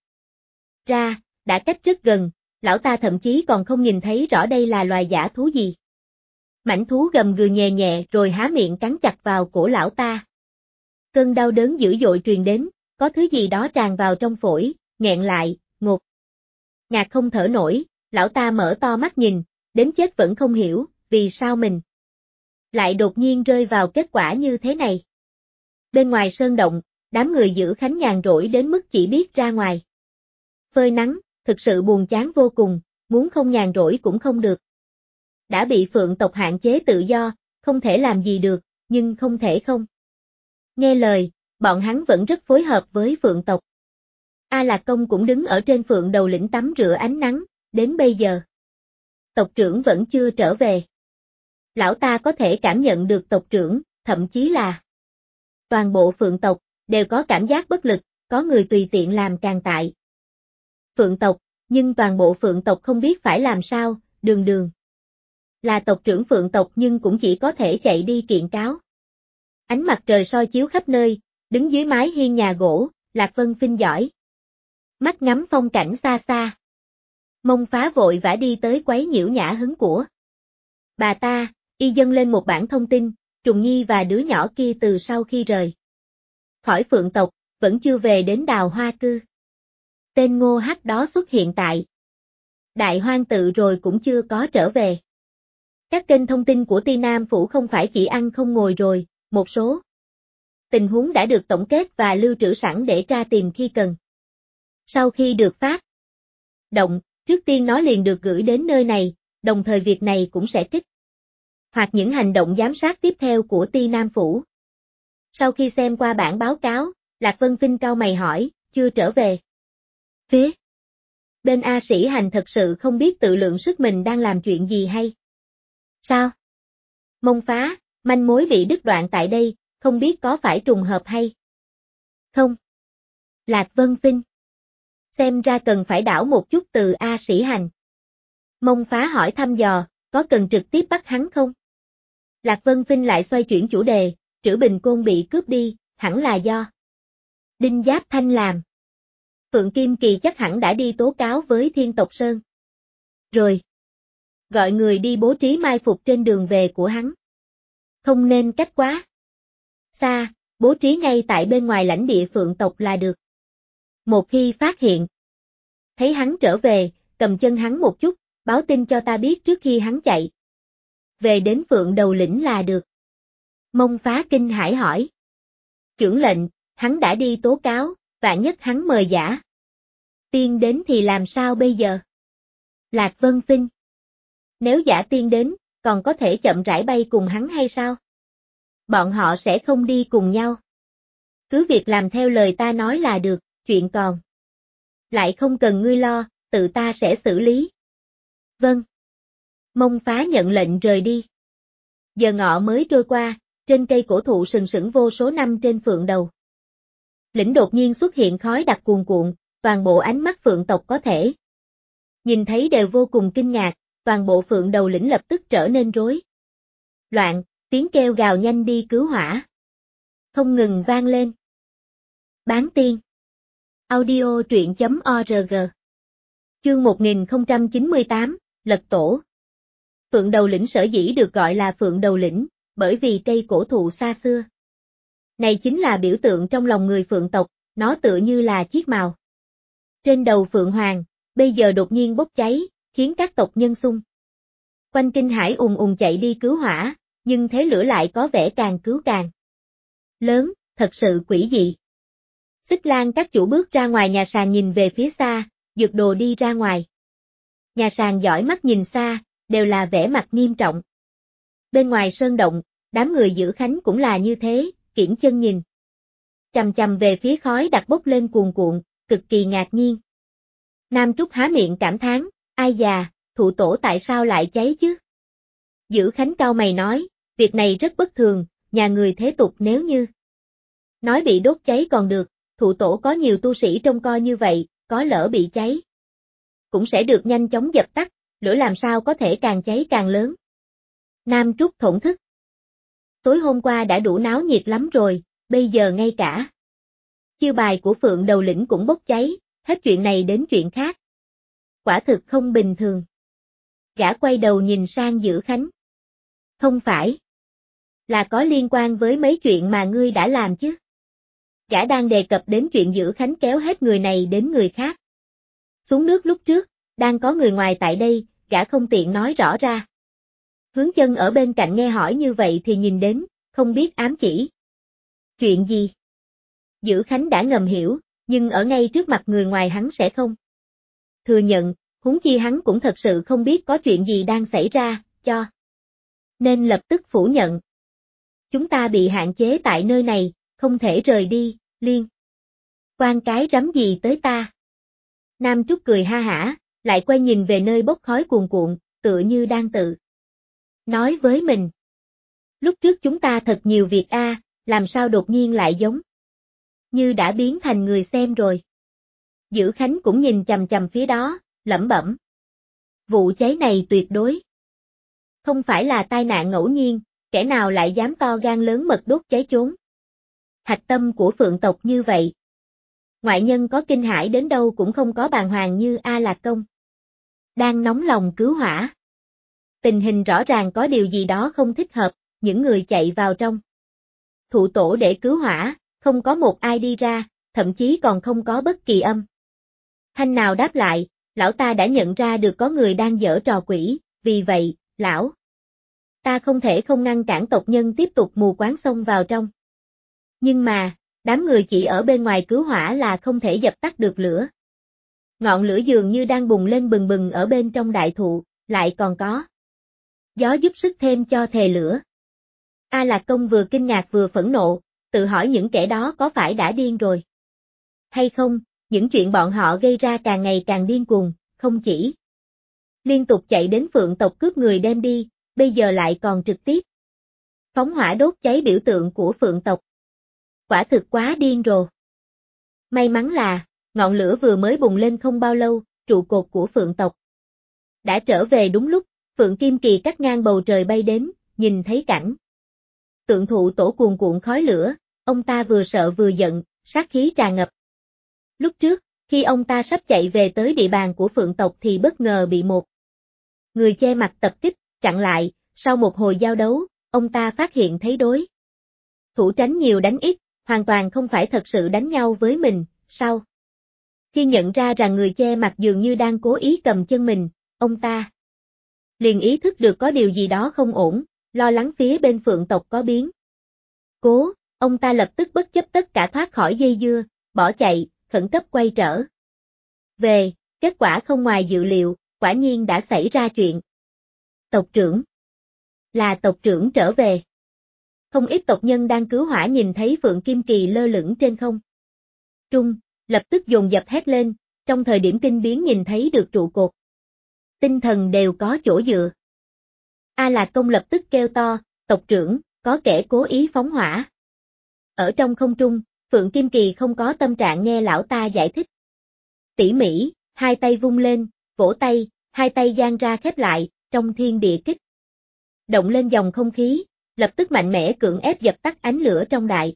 A: ra, đã cách rất gần, lão ta thậm chí còn không nhìn thấy rõ đây là loài dã thú gì. Mãnh thú gầm gừ nhẹ nhẹ rồi há miệng cắn chặt vào cổ lão ta. Cơn đau đớn dữ dội truyền đến, có thứ gì đó tràn vào trong phổi, nghẹn lại, ngột ngạt không thở nổi, lão ta mở to mắt nhìn, đến chết vẫn không hiểu, vì sao mình lại đột nhiên rơi vào kết quả như thế này. Bên ngoài sơn động, đám người giữ khánh nhàn rỗi đến mức chỉ biết ra ngoài phơi nắng, thực sự buồn chán vô cùng, muốn không nhàn rỗi cũng không được. Đã bị Phượng tộc hạn chế tự do, không thể làm gì được, nhưng không thể không nghe lời, bọn hắn vẫn rất phối hợp với Phượng tộc. A Lạc Công cũng đứng ở trên Phượng đầu lĩnh tắm rửa ánh nắng, đến bây giờ tộc trưởng vẫn chưa trở về. Lão ta có thể cảm nhận được tộc trưởng, thậm chí là toàn bộ Phượng tộc, đều có cảm giác bất lực, có người tùy tiện làm càng tại Phượng tộc, nhưng toàn bộ Phượng tộc không biết phải làm sao, đường đường là tộc trưởng Phượng tộc nhưng cũng chỉ có thể chạy đi kiện cáo. Ánh mặt trời soi chiếu khắp nơi, đứng dưới mái hiên nhà gỗ, Lạc Vân Phinh giỏi mắt ngắm phong cảnh xa xa. Mông Phá vội vã đi tới quấy nhiễu nhã hứng của bà ta, y dâng lên một bản thông tin, Trùng Nhi và đứa nhỏ kia từ sau khi rời khỏi Phượng tộc, vẫn chưa về đến Đào Hoa Cư. Tên Ngô Hắc đó xuất hiện tại Đại Hoang Tự rồi cũng chưa có trở về. Các kênh thông tin của Ti Nam Phủ không phải chỉ ăn không ngồi rồi, một số tình huống đã được tổng kết và lưu trữ sẵn để tra tìm khi cần. Sau khi được phát động, trước tiên nó liền được gửi đến nơi này, đồng thời việc này cũng sẽ kích hoạt những hành động giám sát tiếp theo của Ti Nam Phủ. Sau khi xem qua bản báo cáo, Lạc Vân Phinh cau mày hỏi, chưa trở về. Phía bên A Sĩ Hành thật sự không biết tự lượng sức mình đang làm chuyện gì hay sao? Mông Phá, manh mối bị đứt đoạn tại đây, không biết có phải trùng hợp hay không? Lạc Vân Phinh, xem ra cần phải đảo một chút từ A Sĩ Hành. Mông Phá hỏi thăm dò, có cần trực tiếp bắt hắn không? Lạc Vân Phinh lại xoay chuyển chủ đề, Trữ Bình Côn bị cướp đi, hẳn là do Đinh Giáp Thanh làm. Phượng Kim Kỳ chắc hẳn đã đi tố cáo với Thiên Tộc Sơn. Rồi, gọi người đi bố trí mai phục trên đường về của hắn. Không nên cách quá xa, bố trí ngay tại bên ngoài lãnh địa Phượng tộc là được. Một khi phát hiện, thấy hắn trở về, cầm chân hắn một chút, báo tin cho ta biết trước khi hắn chạy. Về đến Phượng Đầu Lĩnh là được. Mông Phá kinh hãi hỏi. Chưởng lệnh, hắn đã đi tố cáo, vạn nhất hắn mời giả tiên đến thì làm sao bây giờ? Lạc Vân Phinh, nếu giả tiên đến, còn có thể chậm rãi bay cùng hắn hay sao? Bọn họ sẽ không đi cùng nhau. Cứ việc làm theo lời ta nói là được, chuyện còn lại không cần ngươi lo, tự ta sẽ xử lý. Vâng. Mông Phá nhận lệnh rời đi. Giờ ngọ mới trôi qua, trên cây cổ thụ sừng sững vô số năm trên Phượng Đầu Lĩnh đột nhiên xuất hiện khói đặc cuồn cuộn, toàn bộ ánh mắt Phượng tộc có thể nhìn thấy đều vô cùng kinh ngạc, toàn bộ Phượng Đầu Lĩnh lập tức trở nên rối loạn, tiếng kêu gào nhanh đi cứu hỏa không ngừng vang lên. Bán tiên audio truyện.org Chương 1098, Lật Tổ. Phượng Đầu Lĩnh sở dĩ được gọi là Phượng Đầu Lĩnh, bởi vì cây cổ thụ xa xưa này chính là biểu tượng trong lòng người Phượng tộc, nó tựa như là chiếc mào trên đầu Phượng Hoàng, bây giờ đột nhiên bốc cháy, khiến các tộc nhân xung quanh kinh hãi ùn ùn chạy đi cứu hỏa, nhưng thế lửa lại có vẻ càng cứu càng lớn, thật sự quỷ dị. Xích Lan các chủ bước ra ngoài nhà sàn nhìn về phía xa, Dược Đồ đi ra ngoài. Nhà sàn dõi mắt nhìn xa, đều là vẻ mặt nghiêm trọng. Bên ngoài sơn động, đám người giữ khánh cũng là như thế, kiễng chân nhìn chằm chằm về phía khói đặc bốc lên cuồn cuộn, cực kỳ ngạc nhiên. Nam Trúc há miệng cảm thán, ai già, thụ tổ tại sao lại cháy chứ? Giữ Khánh cau mày nói, việc này rất bất thường, nhà người thế tục nếu như nói bị đốt cháy còn được, thụ tổ có nhiều tu sĩ trông coi như vậy, có lỡ bị cháy cũng sẽ được nhanh chóng dập tắt, lửa làm sao có thể càng cháy càng lớn. Nam Trúc thổn thức. Tối hôm qua đã đủ náo nhiệt lắm rồi, bây giờ ngay cả chiêu bài của Phượng Đầu Lĩnh cũng bốc cháy, hết chuyện này đến chuyện khác. Quả thực không bình thường. Gã quay đầu nhìn sang Giữ Khánh. Không phải là có liên quan với mấy chuyện mà ngươi đã làm chứ? Gã đang đề cập đến chuyện Giữ Khánh kéo hết người này đến người khác xuống nước lúc trước, đang có người ngoài tại đây, gã không tiện nói rõ ra. Hướng Chân ở bên cạnh nghe hỏi như vậy thì nhìn đến, không biết ám chỉ chuyện gì. Giữ Khánh đã ngầm hiểu, nhưng ở ngay trước mặt người ngoài hắn sẽ không thừa nhận, huống chi hắn cũng thật sự không biết có chuyện gì đang xảy ra, cho nên lập tức phủ nhận. Chúng ta bị hạn chế tại nơi này, không thể rời đi, liên quan cái rắm gì tới ta. Nam Trúc cười ha hả, lại quay nhìn về nơi bốc khói cuồn cuộn, tựa như đang tự nói với mình. Lúc trước chúng ta thật nhiều việc làm sao đột nhiên lại giống như đã biến thành người xem rồi. Giữ Khánh cũng nhìn chằm chằm phía đó, lẩm bẩm. Vụ cháy này tuyệt đối không phải là tai nạn ngẫu nhiên, kẻ nào lại dám to gan lớn mật đốt cháy chốn hạch tâm của Phượng tộc như vậy. Ngoại nhân có kinh hãi đến đâu cũng không có bàng hoàng như A Lạc Công. đang nóng lòng cứu hỏa. Tình hình rõ ràng có điều gì đó không thích hợp, những người chạy vào trong thụ tổ để cứu hỏa, không có một ai đi ra, thậm chí còn không có bất kỳ âm thanh nào đáp lại, lão ta đã nhận ra được có người đang giở trò quỷ, vì vậy, lão ta không thể không ngăn cản tộc nhân tiếp tục mù quáng xông vào trong. Nhưng mà, đám người chỉ ở bên ngoài cứu hỏa là không thể dập tắt được lửa. Ngọn lửa dường như đang bùng lên bừng bừng ở bên trong đại thụ, lại còn có gió giúp sức thêm cho thề lửa. A Lạc Công vừa kinh ngạc vừa phẫn nộ, tự hỏi những kẻ đó có phải đã điên rồi hay không, những chuyện bọn họ gây ra càng ngày càng điên cuồng, không chỉ liên tục chạy đến Phượng tộc cướp người đem đi, bây giờ lại còn trực tiếp phóng hỏa đốt cháy biểu tượng của Phượng tộc. Quả thực quá điên rồ. May mắn là, ngọn lửa vừa mới bùng lên không bao lâu, trụ cột của Phượng tộc đã trở về đúng lúc, Phượng Kim Kỳ cắt ngang bầu trời bay đến, nhìn thấy cảnh tượng thụ tổ cuồn cuộn khói lửa, ông ta vừa sợ vừa giận, sát khí tràn ngập. Lúc trước, khi ông ta sắp chạy về tới địa bàn của Phượng tộc thì bất ngờ bị một người che mặt tập kích, chặn lại, sau một hồi giao đấu, ông ta phát hiện thấy đối thủ tránh nhiều đánh ít, hoàn toàn không phải thật sự đánh nhau với mình, sau khi nhận ra rằng người che mặt dường như đang cố ý cầm chân mình, ông ta liền ý thức được có điều gì đó không ổn, lo lắng phía bên Phượng tộc có biến cố, ông ta lập tức bất chấp tất cả thoát khỏi dây dưa, bỏ chạy, khẩn cấp quay trở về, kết quả không ngoài dự liệu, quả nhiên đã xảy ra chuyện. Tộc trưởng là tộc trưởng trở về. Không ít tộc nhân đang cứu hỏa nhìn thấy Phượng Kim Kỳ lơ lửng trên không trung, lập tức dồn dập hét lên, trong thời điểm kinh biến nhìn thấy được trụ cột tinh thần đều có chỗ dựa. A Lạc Công lập tức kêu to, tộc trưởng, có kẻ cố ý phóng hỏa. Ở trong không trung, Phượng Kim Kỳ không có tâm trạng nghe lão ta giải thích. Tỉ mỉ, hai tay vung lên, vỗ tay, hai tay giang ra khép lại, trong thiên địa kích động lên dòng không khí, lập tức mạnh mẽ cưỡng ép dập tắt ánh lửa trong đại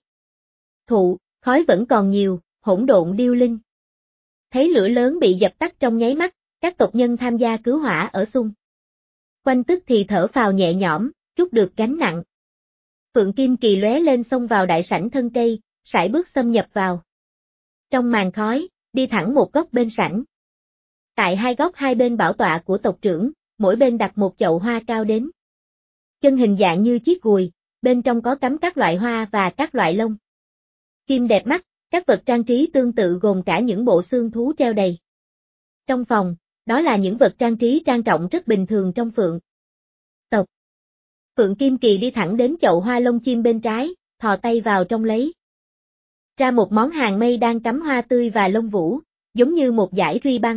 A: thụ, khói vẫn còn nhiều, hỗn độn điêu linh. Thấy lửa lớn bị dập tắt trong nháy mắt, các tộc nhân tham gia cứu hỏa ở xung quanh tức thì thở phào nhẹ nhõm, trút được gánh nặng. Phượng Kim Kỳ lóe lên xông vào đại sảnh thân cây, sải bước xâm nhập vào trong màn khói, đi thẳng một góc bên sảnh. Tại hai góc hai bên bảo tọa của tộc trưởng, mỗi bên đặt một chậu hoa cao đến chân hình dạng như chiếc gùi, bên trong có cắm các loại hoa và các loại lông chim đẹp mắt, các vật trang trí tương tự gồm cả những bộ xương thú treo đầy trong phòng, đó là những vật trang trí trang trọng rất bình thường trong Phượng tộc. Phượng Kim Kỳ đi thẳng đến chậu hoa lông chim bên trái, thò tay vào trong lấy ra một món hàng mây đang cắm hoa tươi và lông vũ, giống như một dải ruy băng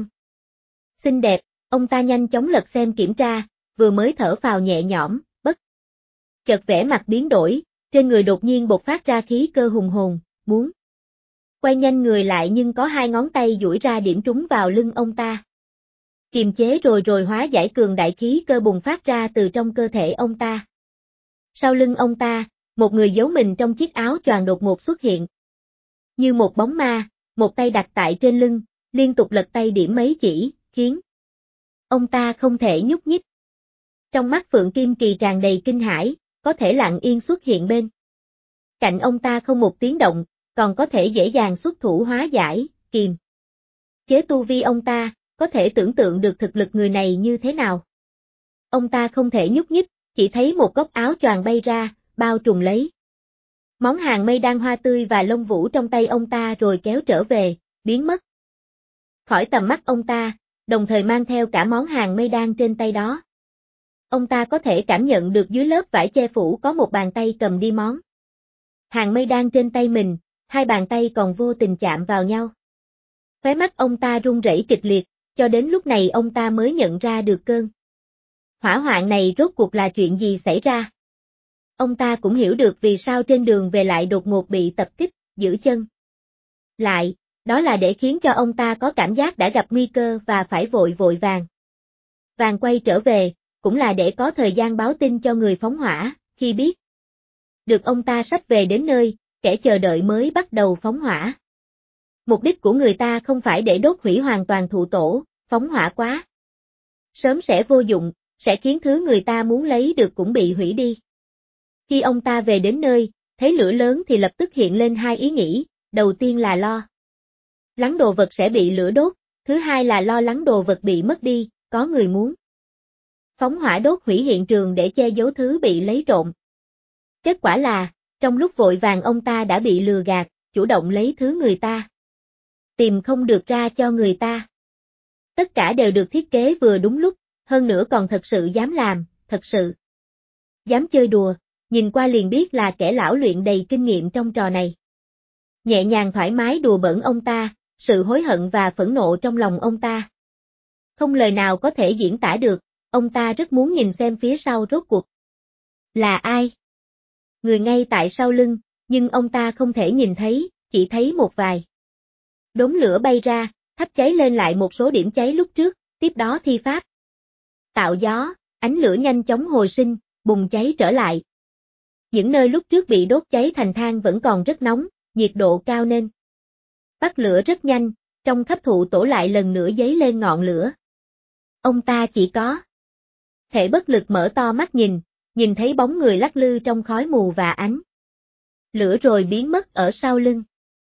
A: xinh đẹp, ông ta nhanh chóng lật xem kiểm tra, vừa mới thở phào nhẹ nhõm, bất chợt vẻ mặt biến đổi, trên người đột nhiên bộc phát ra khí cơ hùng hồn, muốn quay nhanh người lại nhưng có hai ngón tay duỗi ra điểm trúng vào lưng ông ta. Kiềm chế rồi hóa giải cường đại khí cơ bùng phát ra từ trong cơ thể ông ta. Sau lưng ông ta, một người giấu mình trong chiếc áo choàng đột ngột xuất hiện. Như một bóng ma, một tay đặt tại trên lưng, liên tục lật tay điểm mấy chỉ, khiến ông ta không thể nhúc nhích. Trong mắt Phượng Kim Kỳ tràn đầy kinh hãi, có thể lặng yên xuất hiện bên cạnh ông ta không một tiếng động, còn có thể dễ dàng xuất thủ hóa giải, kiềm chế tu vi ông ta, có thể tưởng tượng được thực lực người này như thế nào. Ông ta không thể nhúc nhích, chỉ thấy một góc áo choàng bay ra, bao trùm lấy món hàng mây đan hoa tươi và lông vũ trong tay ông ta rồi kéo trở về, biến mất khỏi tầm mắt ông ta, đồng thời mang theo cả món hàng mây đan trên tay đó. Ông ta có thể cảm nhận được dưới lớp vải che phủ có một bàn tay cầm đi món hàng mây đan trên tay mình, hai bàn tay còn vô tình chạm vào nhau. Khóe mắt ông ta run rẩy kịch liệt, cho đến lúc này ông ta mới nhận ra được cơn hỏa hoạn này rốt cuộc là chuyện gì xảy ra. Ông ta cũng hiểu được vì sao trên đường về lại đột ngột bị tập kích, giữ chân lại, đó là để khiến cho ông ta có cảm giác đã gặp nguy cơ và phải vội vàng quay trở về, cũng là để có thời gian báo tin cho người phóng hỏa, khi biết được ông ta sắp về đến nơi, kẻ chờ đợi mới bắt đầu phóng hỏa. Mục đích của người ta không phải để đốt hủy hoàn toàn thụ tổ, phóng hỏa quá Sớm sẽ vô dụng, sẽ khiến thứ người ta muốn lấy được cũng bị hủy đi. Khi ông ta về đến nơi, thấy lửa lớn thì lập tức hiện lên hai ý nghĩ, đầu tiên là lo lắng đồ vật sẽ bị lửa đốt, thứ hai là lo lắng đồ vật bị mất đi, có người muốn phóng hỏa đốt hủy hiện trường để che giấu thứ bị lấy trộm. Kết quả là, trong lúc vội vàng ông ta đã bị lừa gạt, chủ động lấy thứ người ta tìm không được ra cho người ta. Tất cả đều được thiết kế vừa đúng lúc, hơn nữa còn thật sự dám làm, thật sự dám chơi đùa, nhìn qua liền biết là kẻ lão luyện đầy kinh nghiệm trong trò này. Nhẹ nhàng thoải mái đùa bỡn ông ta, sự hối hận và phẫn nộ trong lòng ông ta không lời nào có thể diễn tả được, ông ta rất muốn nhìn xem phía sau rốt cuộc là ai. Người ngay tại sau lưng, nhưng ông ta không thể nhìn thấy, chỉ thấy một vài đốm lửa bay ra, thắp cháy lên lại một số điểm cháy lúc trước, tiếp đó thi pháp tạo gió, ánh lửa nhanh chóng hồi sinh, bùng cháy trở lại. Những nơi lúc trước bị đốt cháy thành than vẫn còn rất nóng, nhiệt độ cao nên bắt lửa rất nhanh, trong thấp thụ tổ lại lần nữa dấy lên ngọn lửa. Ông ta chỉ có thể bất lực mở to mắt nhìn thấy bóng người lắc lư trong khói mù và ánh lửa rồi biến mất ở sau lưng.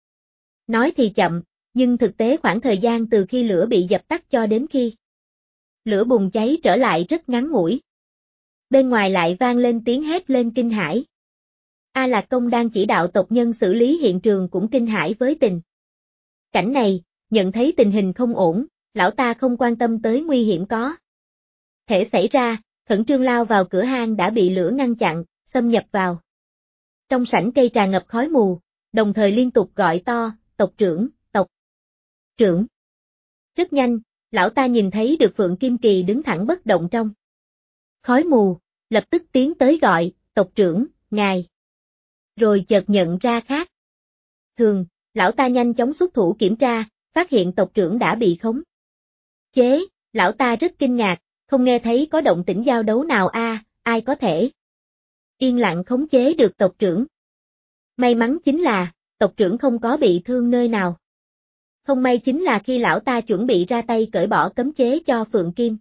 A: Nói thì chậm, nhưng thực tế khoảng thời gian từ khi lửa bị dập tắt cho đến khi lửa bùng cháy trở lại rất ngắn ngủi. Bên ngoài lại vang lên tiếng hét lên kinh hãi. A Lạc Công đang chỉ đạo tộc nhân xử lý hiện trường cũng kinh hãi với tình cảnh này, nhận thấy tình hình không ổn, lão ta không quan tâm tới nguy hiểm có thể xảy ra, khẩn trương lao vào cửa hang đã bị lửa ngăn chặn, xâm nhập vào. Trong sảnh cây tràn ngập khói mù, đồng thời liên tục gọi to, tộc trưởng, tộc trưởng. Rất nhanh, lão ta nhìn thấy được Phượng Kim Kỳ đứng thẳng bất động trong khói mù, lập tức tiến tới gọi, tộc trưởng, ngài. Rồi chợt nhận ra khác thường, lão ta nhanh chóng xuất thủ kiểm tra, phát hiện tộc trưởng đã bị khống chế, lão ta rất kinh ngạc, không nghe thấy có động tĩnh giao đấu nào ai có thể yên lặng khống chế được tộc trưởng. May mắn chính là, tộc trưởng không có bị thương nơi nào. Không may chính là khi lão ta chuẩn bị ra tay cởi bỏ cấm chế cho Phượng Kim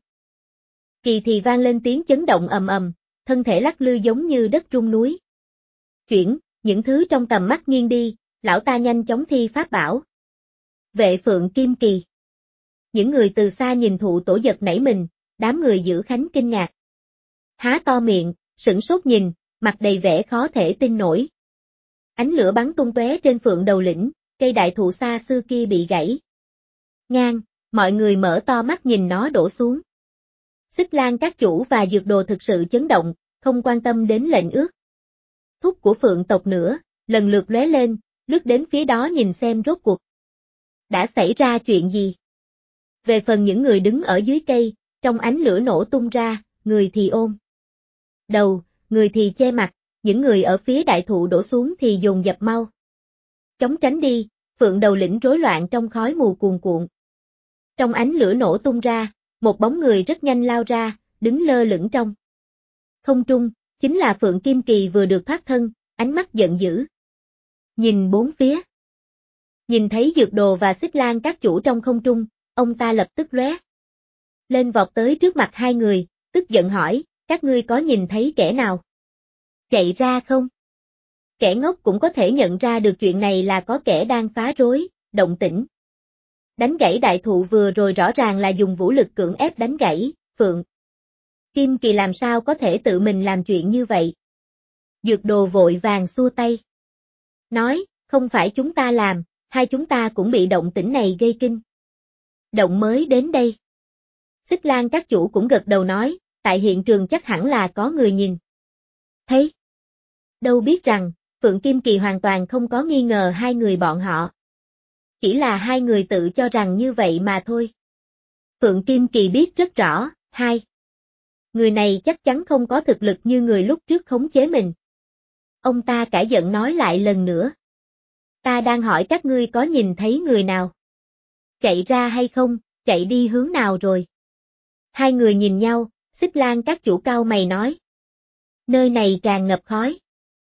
A: Kỳ thì vang lên tiếng chấn động ầm ầm, thân thể lắc lư giống như đất rung núi. Chuyển, những thứ trong tầm mắt nghiêng đi, lão ta nhanh chóng thi pháp bảo. Vệ Phượng Kim Kỳ. Những người từ xa nhìn thụ tổ giật nảy mình, đám người giữ khánh kinh ngạc. Há to miệng, sửng sốt nhìn, mặt đầy vẻ khó thể tin nổi. Ánh lửa bắn tung tóe trên Phượng Đầu Lĩnh, cây đại thụ xa xưa kia bị gãy ngang, mọi người mở to mắt nhìn nó đổ xuống. Xích Lan các chủ và dược đồ thực sự chấn động, không quan tâm đến lệnh ước thúc của Phượng tộc nữa, lần lượt lóe lên, lướt đến phía đó nhìn xem rốt cuộc đã xảy ra chuyện gì. Về phần những người đứng ở dưới cây, trong ánh lửa nổ tung ra, người thì ôm đầu, người thì che mặt, những người ở phía đại thụ đổ xuống thì dồn dập mau chóng tránh đi, Phượng Đầu Lĩnh rối loạn trong khói mù cuồn cuộn. Trong ánh lửa nổ tung ra, một bóng người rất nhanh lao ra, đứng lơ lửng trong không trung, chính là Phượng Kim Kỳ vừa được thoát thân, ánh mắt giận dữ. Nhìn bốn phía. Nhìn thấy dược đồ và Xích Lan các chủ trong không trung, ông ta lập tức lóe lên vọt tới trước mặt hai người, tức giận hỏi, các ngươi có nhìn thấy kẻ nào chạy ra không? Kẻ ngốc cũng có thể nhận ra được chuyện này là có kẻ đang phá rối, động tĩnh. Đánh gãy đại thụ vừa rồi rõ ràng là dùng vũ lực cưỡng ép đánh gãy, Phượng Kim Kỳ làm sao có thể tự mình làm chuyện như vậy? Dược đồ vội vàng xua tay. Nói, không phải chúng ta làm, hai chúng ta cũng bị động tĩnh này gây kinh động mới đến đây. Xích Lan các chủ cũng gật đầu nói, tại hiện trường chắc hẳn là có người nhìn thấy. Đâu biết rằng, Phượng Kim Kỳ hoàn toàn không có nghi ngờ hai người bọn họ. Chỉ là hai người tự cho rằng như vậy mà thôi. Phượng Kim Kỳ biết rất rõ, hai người này chắc chắn không có thực lực như người lúc trước khống chế mình. Ông ta cả giận nói lại lần nữa. Ta đang hỏi các ngươi có nhìn thấy người nào chạy ra hay không, chạy đi hướng nào rồi? Hai người nhìn nhau, Xích Lan các chủ cau mày nói. Nơi này tràn ngập khói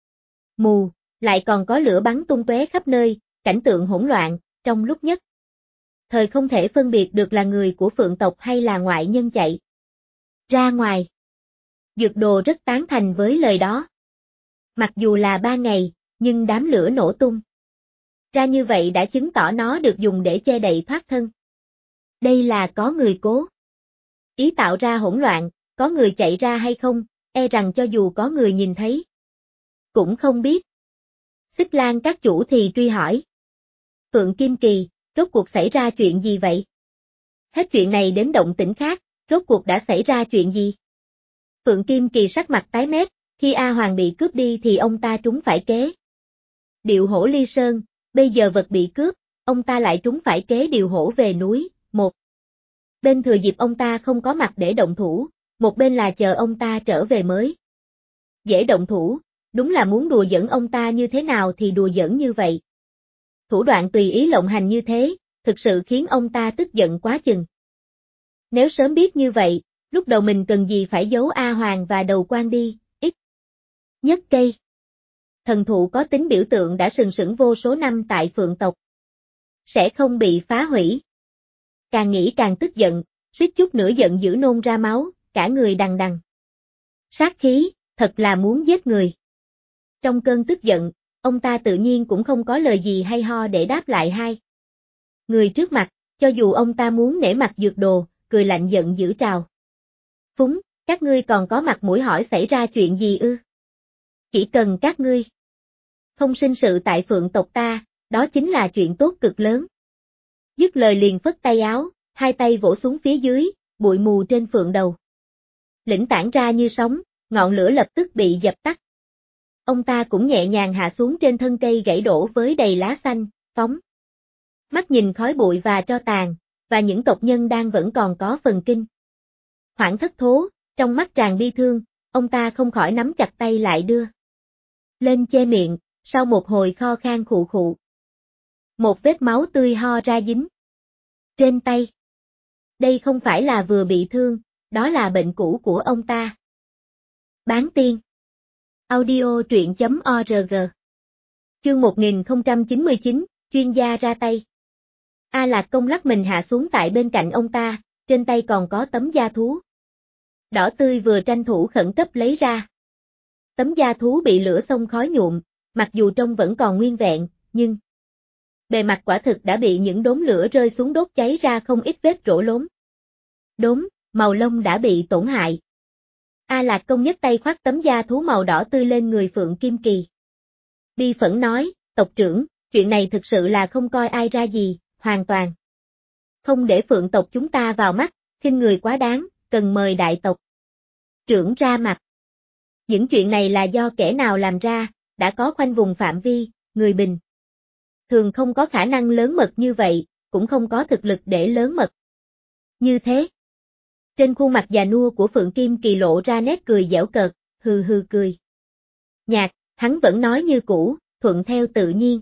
A: mù, lại còn có lửa bắn tung tóe khắp nơi, cảnh tượng hỗn loạn, trong lúc nhất thời không thể phân biệt được là người của Phượng tộc hay là ngoại nhân chạy Ra ngoài. Dược đồ rất tán thành với lời đó. Mặc dù là 3 ngày, nhưng đám lửa nổ tung. Ra như vậy đã chứng tỏ nó được dùng để che đậy thoát thân. Đây là có người cố ý tạo ra hỗn loạn, có người chạy ra hay không, e rằng cho dù có người nhìn thấy, cũng không biết. Xích Lan các chủ thì truy hỏi. Phượng Kim Kỳ, rốt cuộc xảy ra chuyện gì vậy? Hết chuyện này đến động tĩnh khác, rốt cuộc đã xảy ra chuyện gì? Phượng Kim Kỳ sắc mặt tái mét, khi A Hoàng bị cướp đi thì ông ta trúng phải kế điệu hổ ly sơn, bây giờ vật bị cướp, ông ta lại trúng phải kế điều hổ về núi, một bên thừa dịp ông ta không có mặt để động thủ, một bên là chờ ông ta trở về mới. Dễ động thủ, đúng là muốn đùa giỡn ông ta như thế nào thì đùa giỡn như vậy. Thủ đoạn tùy ý lộng hành như thế, thực sự khiến ông ta tức giận quá chừng. Nếu sớm biết như vậy, lúc đầu mình cần gì phải giấu A Hoàng và đầu quan đi, ít nhất cây. Thần thụ có tính biểu tượng đã sừng sững vô số năm tại Phượng tộc. Sẽ không bị phá hủy. Càng nghĩ càng tức giận, suýt chút nữa giận dữ nôn ra máu, cả người đằng đằng. Sát khí, thật là muốn giết người. Trong cơn tức giận, ông ta tự nhiên cũng không có lời gì hay ho để đáp lại hai người trước mặt, cho dù ông ta muốn nể mặt dược đồ, cười lạnh giận dữ trào. Phúng, các ngươi còn có mặt mũi hỏi xảy ra chuyện gì ư? Chỉ cần các ngươi không sinh sự tại Phượng tộc ta, đó chính là chuyện tốt cực lớn. Dứt lời liền phất tay áo, hai tay vỗ xuống phía dưới, bụi mù trên Phượng đầu lĩnh tản ra như sóng, ngọn lửa lập tức bị dập tắt. Ông ta cũng nhẹ nhàng hạ xuống trên thân cây gãy đổ với đầy lá xanh, phóng mắt nhìn khói bụi và tro tàn, và những tộc nhân đang vẫn còn có phần kinh hoảng thất thố, trong mắt tràn bi thương, ông ta không khỏi nắm chặt tay lại đưa lên che miệng, sau một hồi kho khan khụ khụ. Một vết máu tươi ho ra dính trên tay. Đây không phải là vừa bị thương, đó là bệnh cũ của ông ta. Bán tiên. Audio truyện.org. Chương 1099, chuyên gia ra tay. A Lạc Công lắc mình hạ xuống tại bên cạnh ông ta, trên tay còn có tấm da thú đỏ tươi vừa tranh thủ khẩn cấp lấy ra. Tấm da thú bị lửa xông khói nhuộm, mặc dù trông vẫn còn nguyên vẹn, nhưng bề mặt quả thực đã bị những đốm lửa rơi xuống đốt cháy ra không ít vết rỗ lốm. Đốm, màu lông đã bị tổn hại. A Lạc Công nhấc tay khoác tấm da thú màu đỏ tươi lên người Phượng Kim Kỳ. Bi phẫn nói, tộc trưởng, chuyện này thực sự là không coi ai ra gì, hoàn toàn không để Phượng tộc chúng ta vào mắt, khinh người quá đáng, cần mời đại tộc trưởng ra mặt. Những chuyện này là do kẻ nào làm ra, đã có khoanh vùng phạm vi, người bình thường không có khả năng lớn mật như vậy, cũng không có thực lực để lớn mật như thế. Trên khuôn mặt già nua của Phượng Kim Kỳ lộ ra nét cười giễu cợt, hừ hừ cười nhạt, hắn vẫn nói như cũ, thuận theo tự nhiên.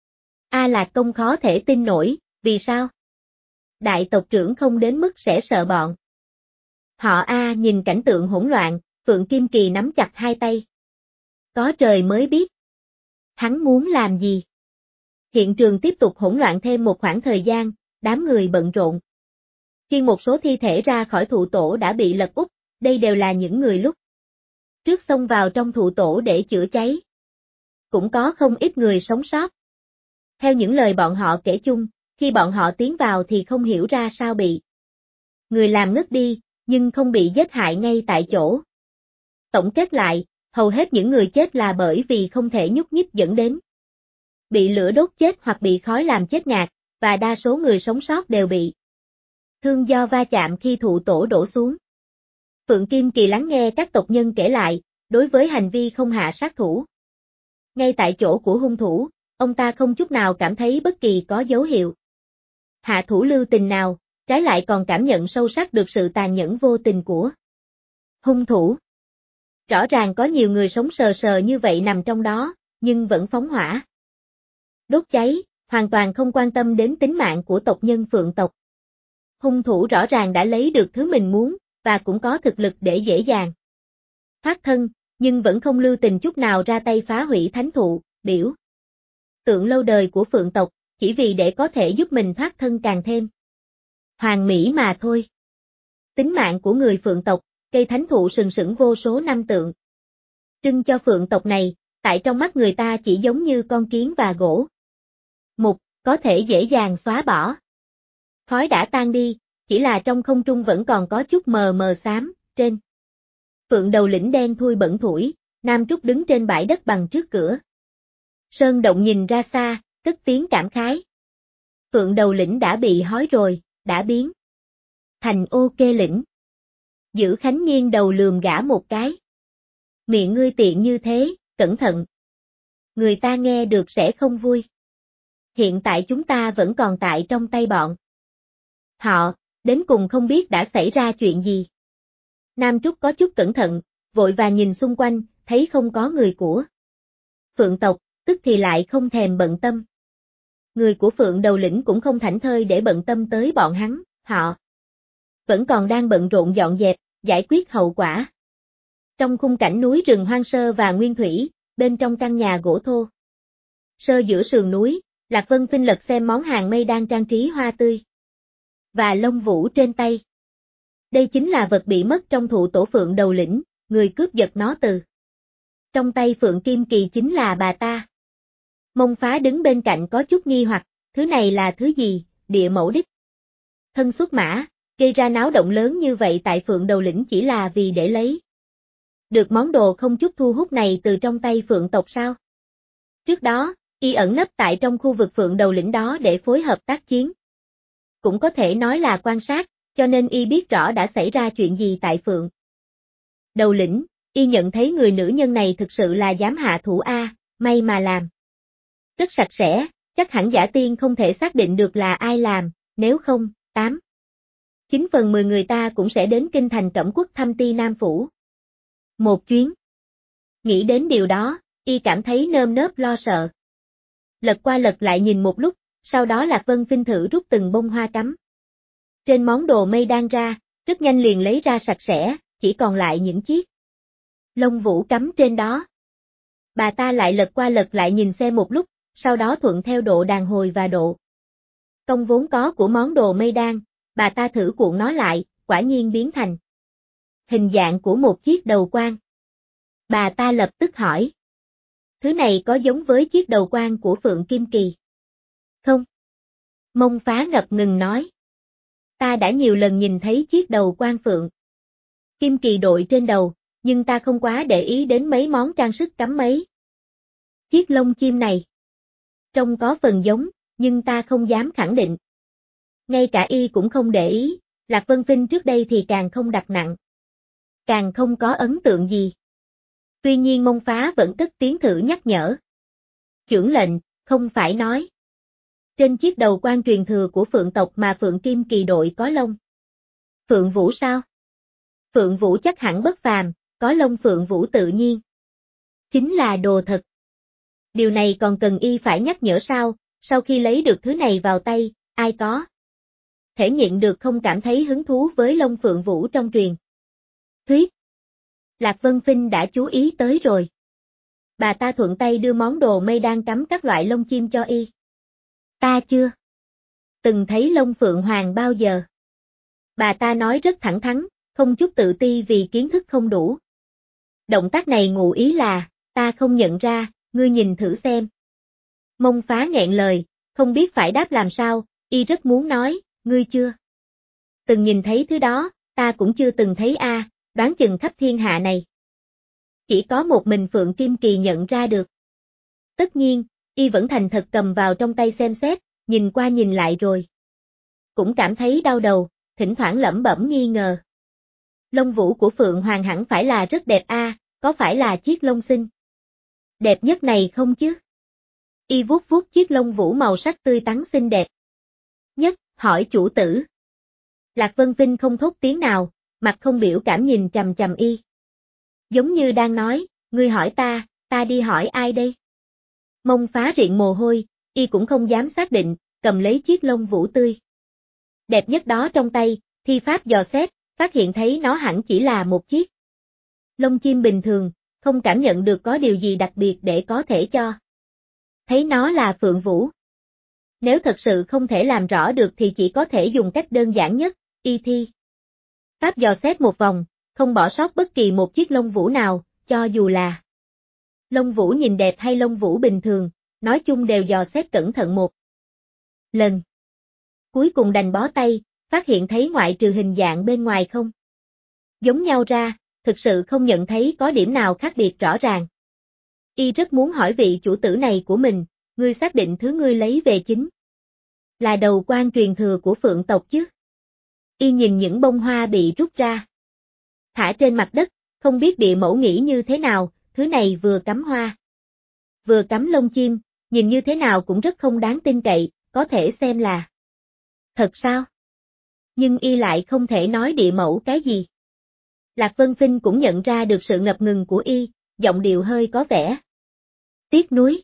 A: A Lạc Công khó thể tin nổi, vì sao? Đại tộc trưởng không đến mức sẽ sợ bọn họ A. Nhìn cảnh tượng hỗn loạn, Phượng Kim Kỳ nắm chặt hai tay. Có trời mới biết hắn muốn làm gì. Hiện trường tiếp tục hỗn loạn thêm một khoảng thời gian, đám người bận rộn. Khi một số thi thể ra khỏi thụ tổ đã bị lật úp, đây đều là những người lúc trước xông vào trong thụ tổ để chữa cháy. Cũng có không ít người sống sót. Theo những lời bọn họ kể chung, khi bọn họ tiến vào thì không hiểu ra sao bị người làm ngất đi, nhưng không bị giết hại ngay tại chỗ. Tổng kết lại, hầu hết những người chết là bởi vì không thể nhúc nhích dẫn đến bị lửa đốt chết hoặc bị khói làm chết ngạt, và đa số người sống sót đều bị thương do va chạm khi thụ tổ đổ xuống. Phượng Kim Kỳ lắng nghe các tộc nhân kể lại, đối với hành vi không hạ sát thủ ngay tại chỗ của hung thủ, ông ta không chút nào cảm thấy bất kỳ có dấu hiệu hạ thủ lưu tình nào, trái lại còn cảm nhận sâu sắc được sự tàn nhẫn vô tình của hung thủ. Rõ ràng có nhiều người sống sờ sờ như vậy nằm trong đó, nhưng vẫn phóng hỏa đốt cháy, hoàn toàn không quan tâm đến tính mạng của tộc nhân Phượng tộc. Hung thủ rõ ràng đã lấy được thứ mình muốn, và cũng có thực lực để dễ dàng thoát thân, nhưng vẫn không lưu tình chút nào ra tay phá hủy thánh thụ, biểu tượng lâu đời của Phượng tộc, chỉ vì để có thể giúp mình thoát thân càng thêm hoàn mỹ mà thôi. Tính mạng của người Phượng tộc, cây thánh thụ sừng sững vô số năm tượng trưng cho phượng tộc này, tại trong mắt người ta chỉ giống như con kiến và gỗ mục, có thể dễ dàng xóa bỏ. Khói đã tan đi, chỉ là trong không trung vẫn còn có chút mờ mờ xám, trên phượng đầu lĩnh đen thui bẩn thủi, Nam Trúc đứng trên bãi đất bằng trước cửa. Sơn Động nhìn ra xa, cất tiếng cảm khái. Phượng đầu lĩnh đã bị hói rồi, đã biến thành ok lĩnh. Giữ Khánh nghiêng đầu lườm gã một cái. Miệng ngươi tiện như thế, cẩn thận. Người ta nghe được sẽ không vui. Hiện tại chúng ta vẫn còn tại trong tay bọn họ, đến cùng không biết đã xảy ra chuyện gì. Nam Trúc có chút cẩn thận, vội vàng nhìn xung quanh, thấy không có người của Phượng tộc, tức thì lại không thèm bận tâm. Người của Phượng đầu lĩnh cũng không thảnh thơi để bận tâm tới bọn hắn, họ vẫn còn đang bận rộn dọn dẹp, giải quyết hậu quả. Trong khung cảnh núi rừng hoang sơ và nguyên thủy, bên trong căn nhà gỗ thô sơ giữa sườn núi, Lạc Vân Phinh lật xem món hàng mây đang trang trí hoa tươi và lông vũ trên tay. Đây chính là vật bị mất trong thụ tổ Phượng đầu lĩnh, người cướp giật nó từ trong tay Phượng Kim Kỳ chính là bà ta. Mông Phá đứng bên cạnh có chút nghi hoặc, thứ này là thứ gì, địa mẫu đích thân xuất mã, gây ra náo động lớn như vậy tại Phượng đầu lĩnh chỉ là vì để lấy được món đồ không chút thu hút này từ trong tay Phượng tộc sao? Trước đó, y ẩn nấp tại trong khu vực Phượng đầu lĩnh đó để phối hợp tác chiến. Cũng có thể nói là quan sát, cho nên y biết rõ đã xảy ra chuyện gì tại Phượng đầu lĩnh, y nhận thấy người nữ nhân này thực sự là dám hạ thủ A, may mà làm rất sạch sẽ, chắc hẳn giả tiên không thể xác định được là ai làm, nếu không, 9 phần 10 người ta cũng sẽ đến kinh thành Cẩm Quốc thăm Ti Nam Phủ một chuyến. Nghĩ đến điều đó, y cảm thấy nơm nớp lo sợ. Lật qua lật lại nhìn một lúc, sau đó Lạc Vân Phinh thử rút từng bông hoa cắm trên món đồ mây đan ra, rất nhanh liền lấy ra sạch sẽ, chỉ còn lại những chiếc lông vũ cắm trên đó. Bà ta lại lật qua lật lại nhìn xem một lúc, sau đó thuận theo độ đàn hồi và độ công vốn có của món đồ mây đan, bà ta thử cuộn nó lại, quả nhiên biến thành hình dạng của một chiếc đầu quan. Bà ta lập tức hỏi. Thứ này có giống với chiếc đầu quan của Phượng Kim Kỳ? Không. Mông Phá ngập ngừng nói. Ta đã nhiều lần nhìn thấy chiếc đầu quan Phượng Kim Kỳ đội trên đầu, nhưng ta không quá để ý đến mấy món trang sức cắm mấy chiếc lông chim này. Trông có phần giống, nhưng ta không dám khẳng định. Ngay cả y cũng không để ý, Lạc Vân Phinh trước đây thì càng không đặt nặng. Càng không có ấn tượng gì. Tuy nhiên Mông Phá vẫn cất tiếng thử nhắc nhở. Chưởng lệnh, không phải nói. Trên chiếc đầu quan truyền thừa của Phượng tộc mà Phượng Kim Kỳ đội có lông Phượng Vũ sao? Phượng Vũ chắc hẳn bất phàm, có lông Phượng Vũ tự nhiên. Chính là đồ thật. Điều này còn cần y phải nhắc nhở sao, sau khi lấy được thứ này vào tay, ai có thể nhịn được không cảm thấy hứng thú với lông Phượng Vũ trong truyền thuyết. Lạc Vân Phinh đã chú ý tới rồi. Bà ta thuận tay đưa món đồ mây đan cắm các loại lông chim cho y. Ta chưa từng thấy lông Phượng Hoàng bao giờ. Bà ta nói rất thẳng thắn, không chút tự ti vì kiến thức không đủ. Động tác này ngụ ý là, ta không nhận ra, ngươi nhìn thử xem. Mông Phá nghẹn lời, không biết phải đáp làm sao, y rất muốn nói, ngươi chưa từng nhìn thấy thứ đó, ta cũng chưa từng thấy a, đoán chừng khắp thiên hạ này. Chỉ có một mình Phượng Kim Kỳ nhận ra được. Tất nhiên, y vẫn thành thật cầm vào trong tay xem xét, nhìn qua nhìn lại rồi. Cũng cảm thấy đau đầu, thỉnh thoảng lẩm bẩm nghi ngờ. Lông vũ của Phượng Hoàng hẳn phải là rất đẹp a, có phải là chiếc lông xinh đẹp nhất này không chứ? Y vuốt vuốt chiếc lông vũ màu sắc tươi tắn xinh đẹp nhất, hỏi chủ tử. Lạc Vân Vinh không thốt tiếng nào, mặt không biểu cảm nhìn chằm chằm y. Giống như đang nói, ngươi hỏi ta đi hỏi ai đây? Mông Phá riện mồ hôi, y cũng không dám xác định, cầm lấy chiếc lông vũ tươi đẹp nhất đó trong tay, thi pháp dò xét, phát hiện thấy nó hẳn chỉ là một chiếc lông chim bình thường, không cảm nhận được có điều gì đặc biệt để có thể cho thấy nó là Phượng Vũ. Nếu thật sự không thể làm rõ được thì chỉ có thể dùng cách đơn giản nhất, y thi pháp dò xét một vòng, không bỏ sót bất kỳ một chiếc lông vũ nào, cho dù là lông vũ nhìn đẹp hay lông vũ bình thường, nói chung đều dò xét cẩn thận một lần. Cuối cùng đành bó tay, phát hiện thấy ngoại trừ hình dạng bên ngoài không giống nhau ra, thực sự không nhận thấy có điểm nào khác biệt rõ ràng. Y rất muốn hỏi vị chủ tử này của mình, ngươi xác định thứ ngươi lấy về chính là đầu quan truyền thừa của Phượng tộc chứ? Y nhìn những bông hoa bị rút ra, thả trên mặt đất, không biết địa mẫu nghĩ như thế nào, thứ này vừa cắm hoa, vừa cắm lông chim, nhìn như thế nào cũng rất không đáng tin cậy, có thể xem là thật sao? Nhưng Y lại không thể nói địa mẫu cái gì. Lạc Vân Phinh cũng nhận ra được sự ngập ngừng của Y, giọng điệu hơi có vẻ tiếc nuối.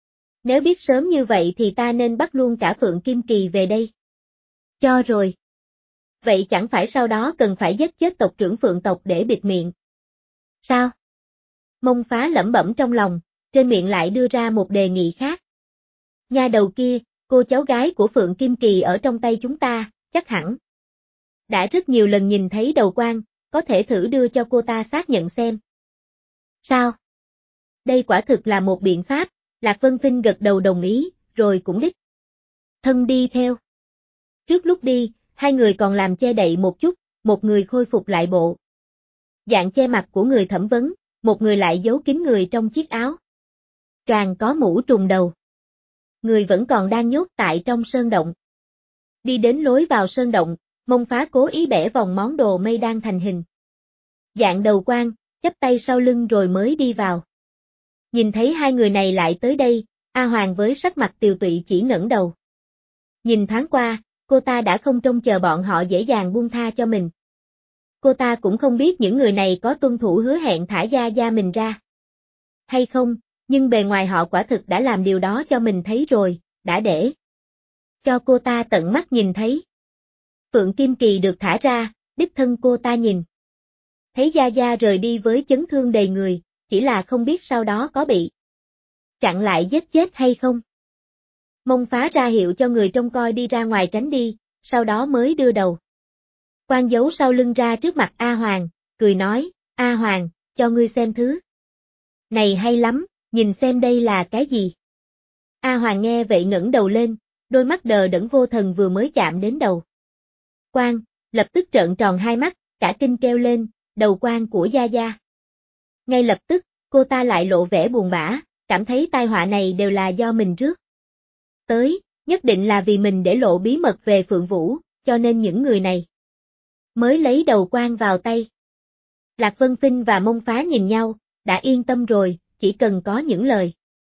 A: Nếu biết sớm như vậy thì ta nên bắt luôn cả Phượng Kim Kỳ về đây. Cho rồi. Vậy chẳng phải sau đó cần phải giết chết tộc trưởng Phượng tộc để bịt miệng. Sao? Mông Phá lẩm bẩm trong lòng, trên miệng lại đưa ra một đề nghị khác. Nha đầu kia, cô cháu gái của Phượng Kim Kỳ ở trong tay chúng ta, chắc hẳn đã rất nhiều lần nhìn thấy đầu quan, có thể thử đưa cho cô ta xác nhận xem. Sao? Đây quả thực là một biện pháp, Lạc Vân Phinh gật đầu đồng ý, rồi cũng đích thân đi theo. Trước lúc đi, hai người còn làm che đậy một chút, một người khôi phục lại bộ dạng che mặt của người thẩm vấn, một người lại giấu kín người trong chiếc áo choàng có mũ trùm đầu. Người vẫn còn đang nhốt tại trong sơn động. Đi đến lối vào sơn động, Mông Phá cố ý bẻ vòng món đồ mây đang thành hình dạng đầu quan, chắp tay sau lưng rồi mới đi vào. Nhìn thấy hai người này lại tới đây, A Hoàng với sắc mặt tiều tụy chỉ ngẩng đầu. Nhìn thoáng qua, cô ta đã không trông chờ bọn họ dễ dàng buông tha cho mình. Cô ta cũng không biết những người này có tuân thủ hứa hẹn thả Gia Gia mình ra hay không, nhưng bề ngoài họ quả thực đã làm điều đó cho mình thấy rồi, đã để cho cô ta tận mắt nhìn thấy. Phượng Kim Kỳ được thả ra, đích thân cô ta nhìn thấy Gia Gia rời đi với chấn thương đầy người, chỉ là không biết sau đó có bị chặn lại giết chết hay không. Mông Phá ra hiệu cho người trông coi đi ra ngoài tránh đi, sau đó mới đưa đầu quan giấu sau lưng ra trước mặt A Hoàng, cười nói, A Hoàng, cho ngươi xem thứ này hay lắm, nhìn xem đây là cái gì. A Hoàng nghe vậy ngẩng đầu lên, đôi mắt đờ đẫn vô thần vừa mới chạm đến đầu quan, lập tức trợn tròn hai mắt, cả kinh kêu lên, đầu quan của Gia Gia. Ngay lập tức, cô ta lại lộ vẻ buồn bã, cảm thấy tai họa này đều là do mình rước tới, nhất định là vì mình để lộ bí mật về Phượng Vũ, cho nên những người này mới lấy đầu quan vào tay. Lạc Vân Phinh và Mông Phá nhìn nhau, đã yên tâm rồi, chỉ cần có những lời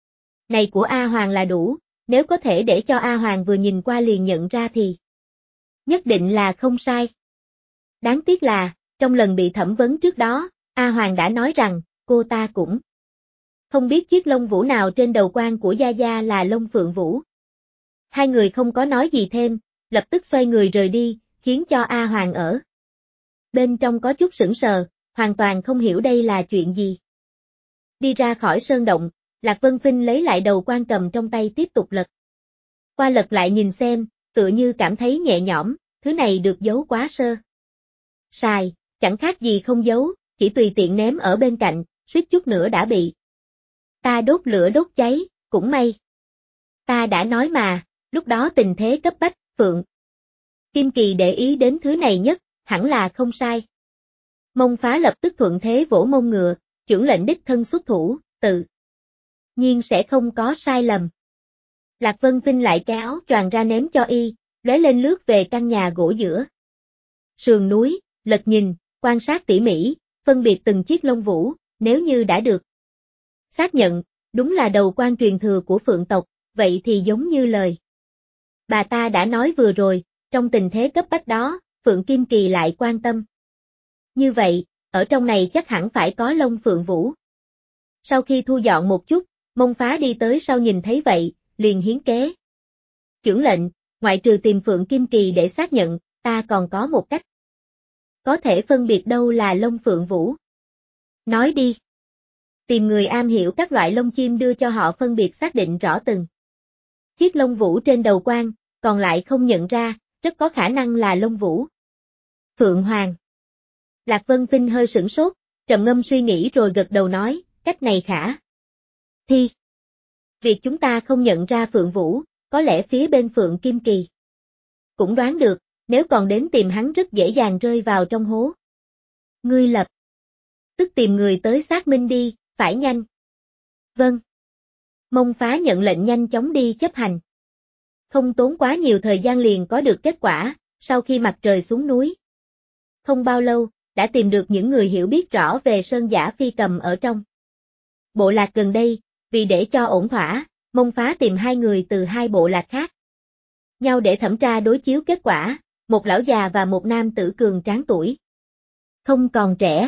A: này của A Hoàng là đủ, nếu có thể để cho A Hoàng vừa nhìn qua liền nhận ra thì nhất định là không sai. Đáng tiếc là, trong lần bị thẩm vấn trước đó, A Hoàng đã nói rằng, cô ta cũng không biết chiếc lông vũ nào trên đầu quan của Gia Gia là lông Phượng Vũ. Hai người không có nói gì thêm, lập tức xoay người rời đi, khiến cho A Hoàng ở bên trong có chút sững sờ, hoàn toàn không hiểu đây là chuyện gì. Đi ra khỏi sơn động, Lạc Vân Phinh lấy lại đầu quan cầm trong tay tiếp tục lật qua lật lại nhìn xem, tựa như cảm thấy nhẹ nhõm, thứ này được giấu quá sơ sài, chẳng khác gì không giấu, chỉ tùy tiện ném ở bên cạnh, suýt chút nữa đã bị ta đốt lửa đốt cháy, cũng may. Ta đã nói mà, lúc đó tình thế cấp bách, Phượng Kim Kỳ để ý đến thứ này nhất, hẳn là không sai. Mông Phá lập tức thuận thế vỗ mông ngựa, chưởng lệnh đích thân xuất thủ, tự nhiên sẽ không có sai lầm. Lạc Vân Phinh lại cái áo choàng ra ném cho y, lóe lên lướt về căn nhà gỗ giữa sườn núi, lật nhìn, quan sát tỉ mỉ, phân biệt từng chiếc lông vũ, nếu như đã được xác nhận, đúng là đầu quan truyền thừa của Phượng tộc, vậy thì giống như lời bà ta đã nói vừa rồi, trong tình thế cấp bách đó, Phượng Kim Kỳ lại quan tâm. Như vậy, ở trong này chắc hẳn phải có lông Phượng Vũ. Sau khi thu dọn một chút, Mông Phá đi tới sau nhìn thấy vậy, liền hiến kế. Chưởng lệnh, ngoại trừ tìm Phượng Kim Kỳ để xác nhận, ta còn có một cách. Có thể phân biệt đâu là lông Phượng Vũ. Nói đi. Tìm người am hiểu các loại lông chim đưa cho họ phân biệt xác định rõ từng chiếc lông vũ trên đầu quan, còn lại không nhận ra, rất có khả năng là lông vũ Phượng Hoàng. Lạc Vân Vinh hơi sửng sốt, trầm ngâm suy nghĩ rồi gật đầu nói, cách này khả thi. Việc chúng ta không nhận ra Phượng Vũ, có lẽ phía bên Phượng Kim Kỳ cũng đoán được, nếu còn đến tìm hắn rất dễ dàng rơi vào trong hố. Ngươi lập tức tìm người tới xác minh đi, phải nhanh. Vâng. Mông Phá nhận lệnh nhanh chóng đi chấp hành. Không tốn quá nhiều thời gian liền có được kết quả, sau khi mặt trời xuống núi. Không bao lâu, đã tìm được những người hiểu biết rõ về Sơn Giả Phi Cầm ở trong bộ lạc gần đây, vì để cho ổn thỏa, Mông Phá tìm hai người từ hai bộ lạc khác nhau để thẩm tra đối chiếu kết quả, một lão già và một nam tử cường tráng tuổi. Không còn trẻ.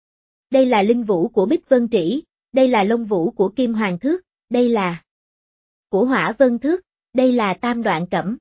A: Đây là linh vũ của Bích Vân Trĩ, đây là Long Vũ của Kim Hoàng Thước, đây là của Hỏa Vân Thước, đây là Tam Đoạn Cẩm.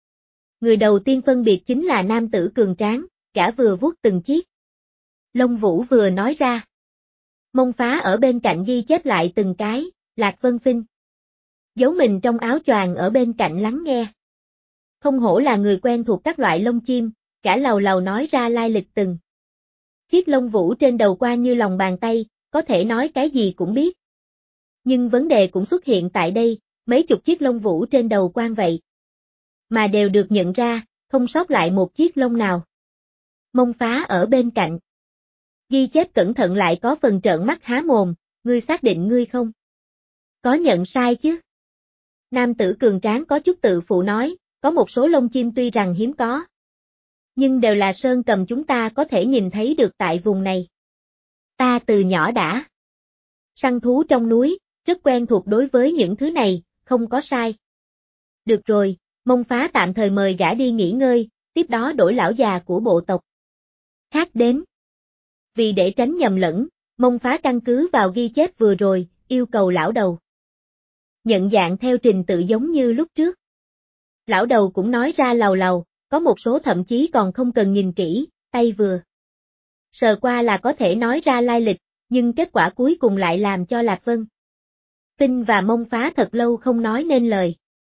A: Người đầu tiên phân biệt chính là nam tử cường tráng, gã vừa vuốt từng chiếc Long Vũ vừa nói ra. Mông Phá ở bên cạnh ghi chép lại từng cái, Lạc Vân Vinh giấu mình trong áo choàng ở bên cạnh lắng nghe. Không hổ là người quen thuộc các loại lông chim, gã lầu lầu nói ra lai lịch từng chiếc lông vũ trên đầu qua như lòng bàn tay, có thể nói cái gì cũng biết. Nhưng vấn đề cũng xuất hiện tại đây, mấy chục chiếc lông vũ trên đầu quan vậy. Mà đều được nhận ra, không sót lại một chiếc lông nào. Mông Phá ở bên cạnh. Ghi chép cẩn thận lại có phần trợn mắt há mồm, ngươi xác định ngươi không có nhận sai chứ. Nam tử cường tráng có chút tự phụ nói, có một số lông chim tuy rằng hiếm có, nhưng đều là sơn cầm chúng ta có thể nhìn thấy được tại vùng này. Ta từ nhỏ đã săn thú trong núi, rất quen thuộc đối với những thứ này, không có sai. Được rồi, Mông Phá tạm thời mời gã đi nghỉ ngơi, tiếp đó đổi lão già của bộ tộc khác đến. Vì để tránh nhầm lẫn, Mông Phá căn cứ vào ghi chép vừa rồi, yêu cầu lão đầu nhận dạng theo trình tự giống như lúc trước. Lão đầu cũng nói ra lầu lầu, có một số thậm chí còn không cần nhìn kỹ, tay vừa sờ qua là có thể nói ra lai lịch, nhưng kết quả cuối cùng lại làm cho Lạc Vân Vinh và Mông Phá thật lâu không nói nên lời.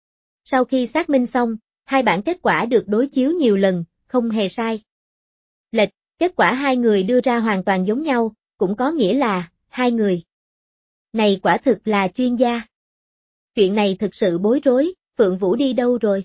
A: Sau khi xác minh xong, hai bản kết quả được đối chiếu nhiều lần, không hề sai lệch, kết quả hai người đưa ra hoàn toàn giống nhau, cũng có nghĩa là, hai người này quả thực là chuyên gia. Chuyện này thực sự bối rối, Phượng Vũ đi đâu rồi?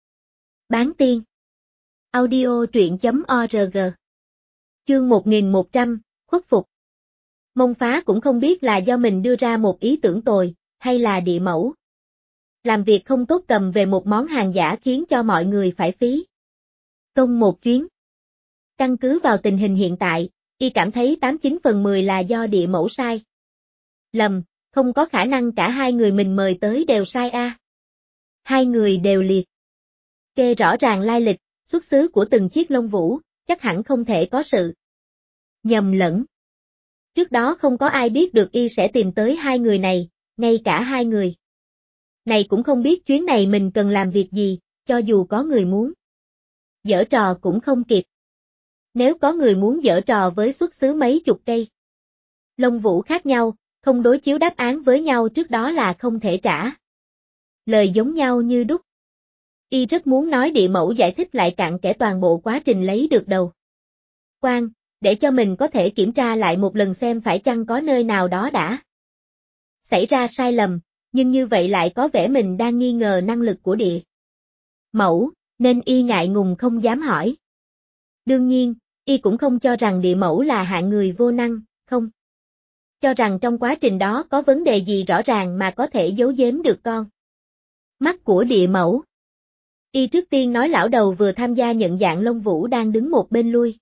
A: Bán tiên. Audio truyện.org. Chương 1100, khuất phục. Mông Phá cũng không biết là do mình đưa ra một ý tưởng tồi, hay là địa mẫu làm việc không tốt cầm về một món hàng giả khiến cho mọi người phải phí công một chuyến. Căn cứ vào tình hình hiện tại, y cảm thấy 89 phần 10 là do địa mẫu sai lầm, không có khả năng cả hai người mình mời tới đều sai a. Hai người đều liệt kê rõ ràng lai lịch, xuất xứ của từng chiếc lông vũ, chắc hẳn không thể có sự nhầm lẫn. Trước đó không có ai biết được y sẽ tìm tới hai người này, ngay cả hai người này cũng không biết chuyến này mình cần làm việc gì, cho dù có người muốn giở trò cũng không kịp. Nếu có người muốn giở trò với xuất xứ mấy chục cây lông vũ khác nhau, không đối chiếu đáp án với nhau trước đó là không thể trả lời giống nhau như đúc. Y rất muốn nói địa mẫu giải thích lại cặn kẽ toàn bộ quá trình lấy được đầu quan, để cho mình có thể kiểm tra lại một lần xem phải chăng có nơi nào đó đã xảy ra sai lầm, nhưng như vậy lại có vẻ mình đang nghi ngờ năng lực của địa mẫu, nên y ngại ngùng không dám hỏi. Đương nhiên, y cũng không cho rằng địa mẫu là hạng người vô năng, không cho rằng trong quá trình đó có vấn đề gì rõ ràng mà có thể giấu giếm được con mắt của địa mẫu. Y trước tiên nói lão đầu vừa tham gia nhận dạng lông vũ đang đứng một bên lui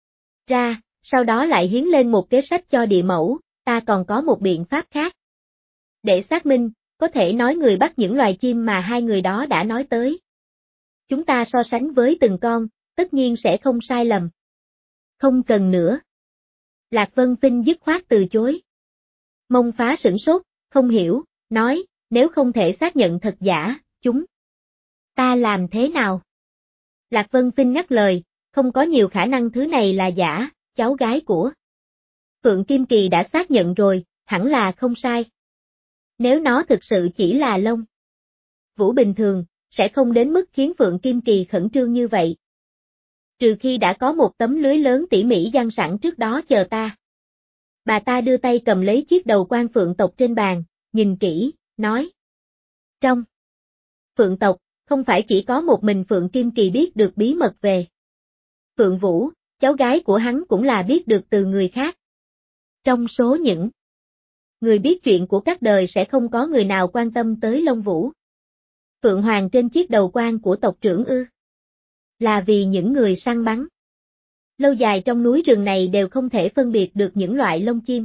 A: ra, sau đó lại hiến lên một kế sách cho địa mẫu, ta còn có một biện pháp khác. Để xác minh, có thể nói người bắt những loài chim mà hai người đó đã nói tới. Chúng ta so sánh với từng con, tất nhiên sẽ không sai lầm. Không cần nữa. Lạc Vân Vinh dứt khoát từ chối. Mông Phá sửng sốt, không hiểu, nói, nếu không thể xác nhận thật giả, chúng ta làm thế nào? Lạc Vân Vinh ngắt lời, không có nhiều khả năng thứ này là giả, cháu gái của Phượng Kim Kỳ đã xác nhận rồi, hẳn là không sai. Nếu nó thực sự chỉ là lông vũ bình thường, sẽ không đến mức khiến Phượng Kim Kỳ khẩn trương như vậy. Trừ khi đã có một tấm lưới lớn tỉ mỉ giăng sẵn trước đó chờ ta. Bà ta đưa tay cầm lấy chiếc đầu quan phượng tộc trên bàn, nhìn kỹ, nói. Trong phượng tộc, không phải chỉ có một mình Phượng Kim Kỳ biết được bí mật về Phượng Vũ, cháu gái của hắn cũng là biết được từ người khác. Trong số những người biết chuyện của các đời sẽ không có người nào quan tâm tới Long Vũ. Phượng Hoàng trên chiếc đầu quan của tộc trưởng ư? Là vì những người săn bắn lâu dài trong núi rừng này đều không thể phân biệt được những loại lông chim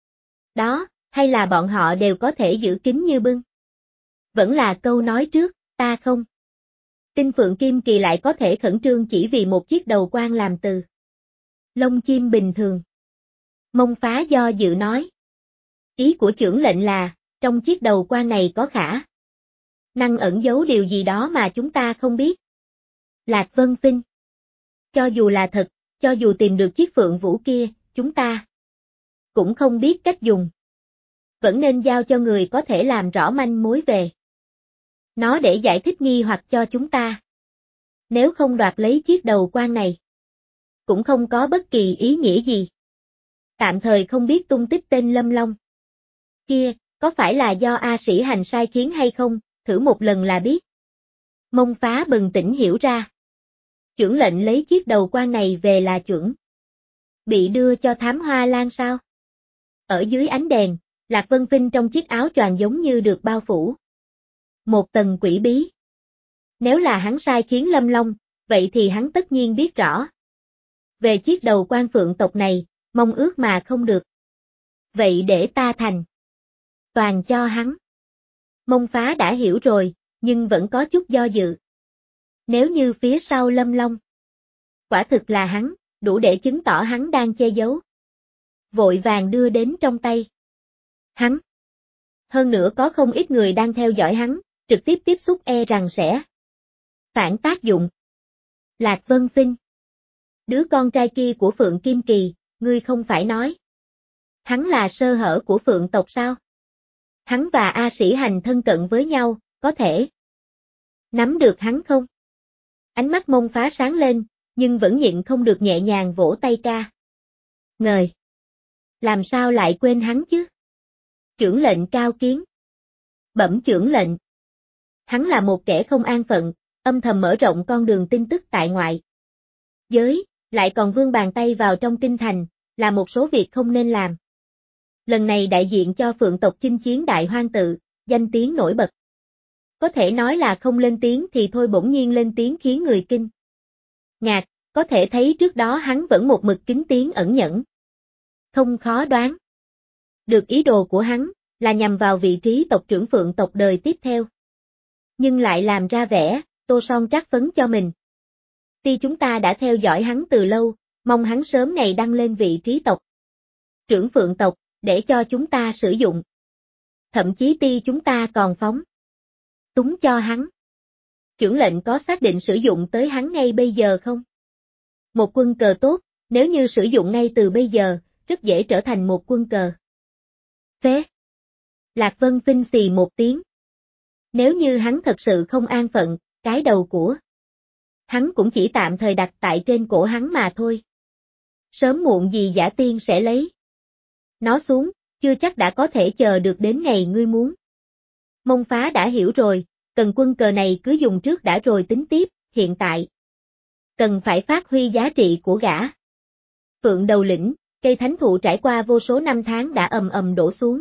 A: đó, hay là bọn họ đều có thể giữ kín như bưng? Vẫn là câu nói trước, ta không tin Phượng Kim Kỳ lại có thể khẩn trương chỉ vì một chiếc đầu quan làm từ lông chim bình thường. Mông Phá do dự nói. Ý của trưởng lệnh là, trong chiếc đầu quan này có khả năng ẩn giấu điều gì đó mà chúng ta không biết. Lạc Vân Phinh. Cho dù là thật, cho dù tìm được chiếc Phượng Vũ kia, chúng ta cũng không biết cách dùng. Vẫn nên giao cho người có thể làm rõ manh mối về nó để giải thích nghi hoặc cho chúng ta. Nếu không đoạt lấy chiếc đầu quan này, cũng không có bất kỳ ý nghĩa gì. Tạm thời không biết tung tích tên Lâm Long kia, có phải là do A Sĩ Hành sai khiến hay không, thử một lần là biết. Mông Phá bừng tỉnh hiểu ra. Chưởng lệnh lấy chiếc đầu quan này về là chuẩn bị đưa cho Thám Hoa Lan sao? Ở dưới ánh đèn, Lạc Vân Phinh trong chiếc áo choàng giống như được bao phủ một tầng quỷ bí. Nếu là hắn sai khiến Lâm Long, vậy thì hắn tất nhiên biết rõ về chiếc đầu quan phượng tộc này, mong ước mà không được. Vậy để ta thành toàn cho hắn. Mông Phá đã hiểu rồi, nhưng vẫn có chút do dự. Nếu như phía sau Lâm Long quả thực là hắn, đủ để chứng tỏ hắn đang che giấu. Vội vàng đưa đến trong tay hắn. Hơn nữa có không ít người đang theo dõi hắn, trực tiếp tiếp xúc e rằng sẽ phản tác dụng. Lạc Vân Phinh. Đứa con trai kia của Phượng Kim Kỳ, ngươi không phải nói hắn là sơ hở của Phượng tộc sao? Hắn và A Sĩ Hành thân cận với nhau, có thể nắm được hắn không? Ánh mắt Mông Phá sáng lên, nhưng vẫn nhịn không được nhẹ nhàng vỗ tay ca. Ngời. Làm sao lại quên hắn chứ? Chưởng lệnh cao kiến. Bẩm chưởng lệnh. Hắn là một kẻ không an phận, âm thầm mở rộng con đường tin tức tại ngoại giới, lại còn vươn bàn tay vào trong kinh thành, là một số việc không nên làm. Lần này đại diện cho Phượng tộc chinh chiến Đại Hoang Tự, danh tiếng nổi bật. Có thể nói là không lên tiếng thì thôi, bỗng nhiên lên tiếng khiến người kinh ngạc, có thể thấy trước đó hắn vẫn một mực kín tiếng ẩn nhẫn. Không khó đoán được ý đồ của hắn là nhằm vào vị trí tộc trưởng Phượng tộc đời tiếp theo. Nhưng lại làm ra vẻ tô son trát phấn cho mình. Tuy chúng ta đã theo dõi hắn từ lâu, mong hắn sớm ngày đăng lên vị trí tộc trưởng Phượng tộc, để cho chúng ta sử dụng. Thậm chí tuy chúng ta còn phóng túng cho hắn. Chưởng lệnh có xác định sử dụng tới hắn ngay bây giờ không? Một quân cờ tốt, nếu như sử dụng ngay từ bây giờ, rất dễ trở thành một quân cờ phế. Lạc Vân Phinh xì một tiếng. Nếu như hắn thật sự không an phận, cái đầu của hắn cũng chỉ tạm thời đặt tại trên cổ hắn mà thôi. Sớm muộn gì Giả Tiên sẽ lấy nó xuống, chưa chắc đã có thể chờ được đến ngày ngươi muốn. Mông Phá đã hiểu rồi, cần quân cờ này cứ dùng trước đã rồi tính tiếp, hiện tại cần phải phát huy giá trị của gã. Phượng Đầu Lĩnh, cây thánh thụ trải qua vô số năm tháng đã ầm ầm đổ xuống,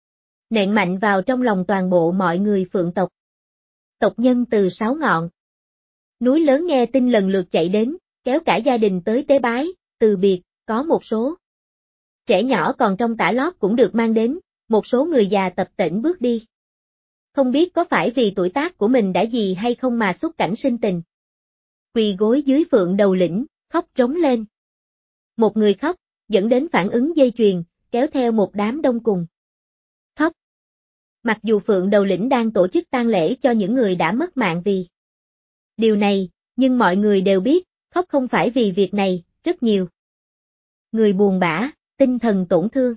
A: nện mạnh vào trong lòng toàn bộ mọi người Phượng tộc. Tộc nhân từ 6 ngọn núi lớn nghe tin lần lượt chạy đến, kéo cả gia đình tới tế bái, từ biệt, có một số trẻ nhỏ còn trong tã lót cũng được mang đến, một số người già tập tễnh bước đi. Không biết có phải vì tuổi tác của mình đã gì hay không mà xuất cảnh sinh tình. Quỳ gối dưới Phượng Đầu Lĩnh, khóc trống lên. Một người khóc, dẫn đến phản ứng dây chuyền, kéo theo một đám đông cùng khóc. Mặc dù Phượng Đầu Lĩnh đang tổ chức tang lễ cho những người đã mất mạng vì điều này, nhưng mọi người đều biết, khóc không phải vì việc này, rất nhiều người buồn bã, tinh thần tổn thương.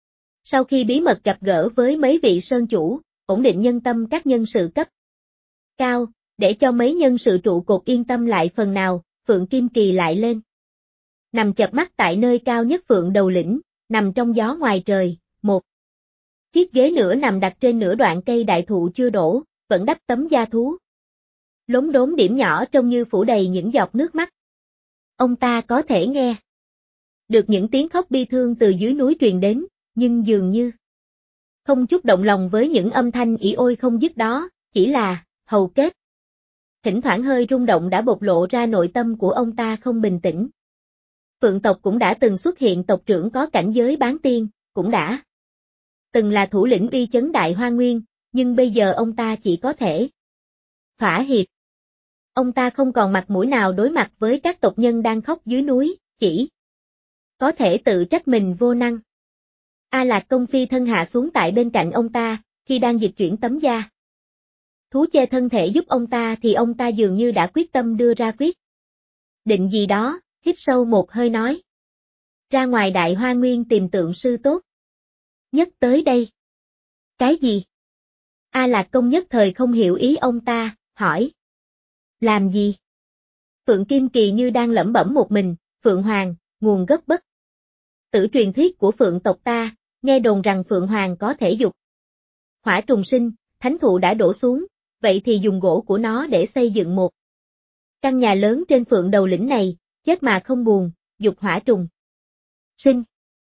A: Sau khi bí mật gặp gỡ với mấy vị sơn chủ, ổn định nhân tâm các nhân sự cấp cao, để cho mấy nhân sự trụ cột yên tâm lại phần nào, Phượng Kim Kỳ lại lên. Nằm chợp mắt tại nơi cao nhất Phượng Đầu Lĩnh, nằm trong gió ngoài trời, một chiếc ghế nữa nằm đặt trên nửa đoạn cây đại thụ chưa đổ, vẫn đắp tấm da thú. Lốm đốm điểm nhỏ trông như phủ đầy những giọt nước mắt. Ông ta có thể nghe được những tiếng khóc bi thương từ dưới núi truyền đến, nhưng dường như không chút động lòng với những âm thanh ỉ ôi không dứt đó, chỉ là hầu kết. Thỉnh thoảng hơi rung động đã bộc lộ ra nội tâm của ông ta không bình tĩnh. Phượng tộc cũng đã từng xuất hiện tộc trưởng có cảnh giới bán tiên, cũng đã từng là thủ lĩnh uy chấn Đại Hoa Nguyên, nhưng bây giờ ông ta chỉ có thể thỏa hiệp. Ông ta không còn mặt mũi nào đối mặt với các tộc nhân đang khóc dưới núi, chỉ có thể tự trách mình vô năng. A Lạc Công phi thân hạ xuống tại bên cạnh ông ta, khi đang dịch chuyển tấm da thú che thân thể giúp ông ta thì ông ta dường như đã quyết tâm đưa ra quyết định gì đó, hít sâu một hơi nói. Ra ngoài Đại Hoa Nguyên tìm tượng sư tốt nhất tới đây. Cái gì? A Lạc Công nhất thời không hiểu ý ông ta, hỏi. Làm gì? Phượng Kim Kỳ như đang lẩm bẩm một mình, Phượng Hoàng, nguồn gốc bất tử truyền thuyết của Phượng tộc ta, nghe đồn rằng Phượng Hoàng có thể dục hỏa trùng sinh, thánh thụ đã đổ xuống, vậy thì dùng gỗ của nó để xây dựng một căn nhà lớn trên Phượng Đầu Lĩnh này, chết mà không buồn, dục hỏa trùng sinh.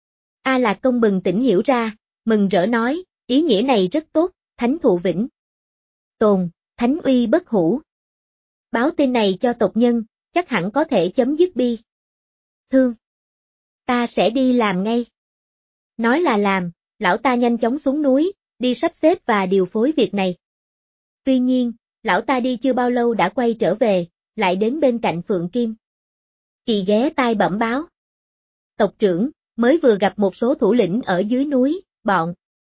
A: A Lạc Công bừng tỉnh hiểu ra, mừng rỡ nói, ý nghĩa này rất tốt, thánh thụ vĩnh tồn, thánh uy bất hủ. Báo tin này cho tộc nhân, chắc hẳn có thể chấm dứt bi thương. Ta sẽ đi làm ngay. Nói là làm, lão ta nhanh chóng xuống núi, đi sắp xếp và điều phối việc này. Tuy nhiên, lão ta đi chưa bao lâu đã quay trở về, lại đến bên cạnh Phượng Kim Kỳ ghé tai bẩm báo. Tộc trưởng, mới vừa gặp một số thủ lĩnh ở dưới núi, bọn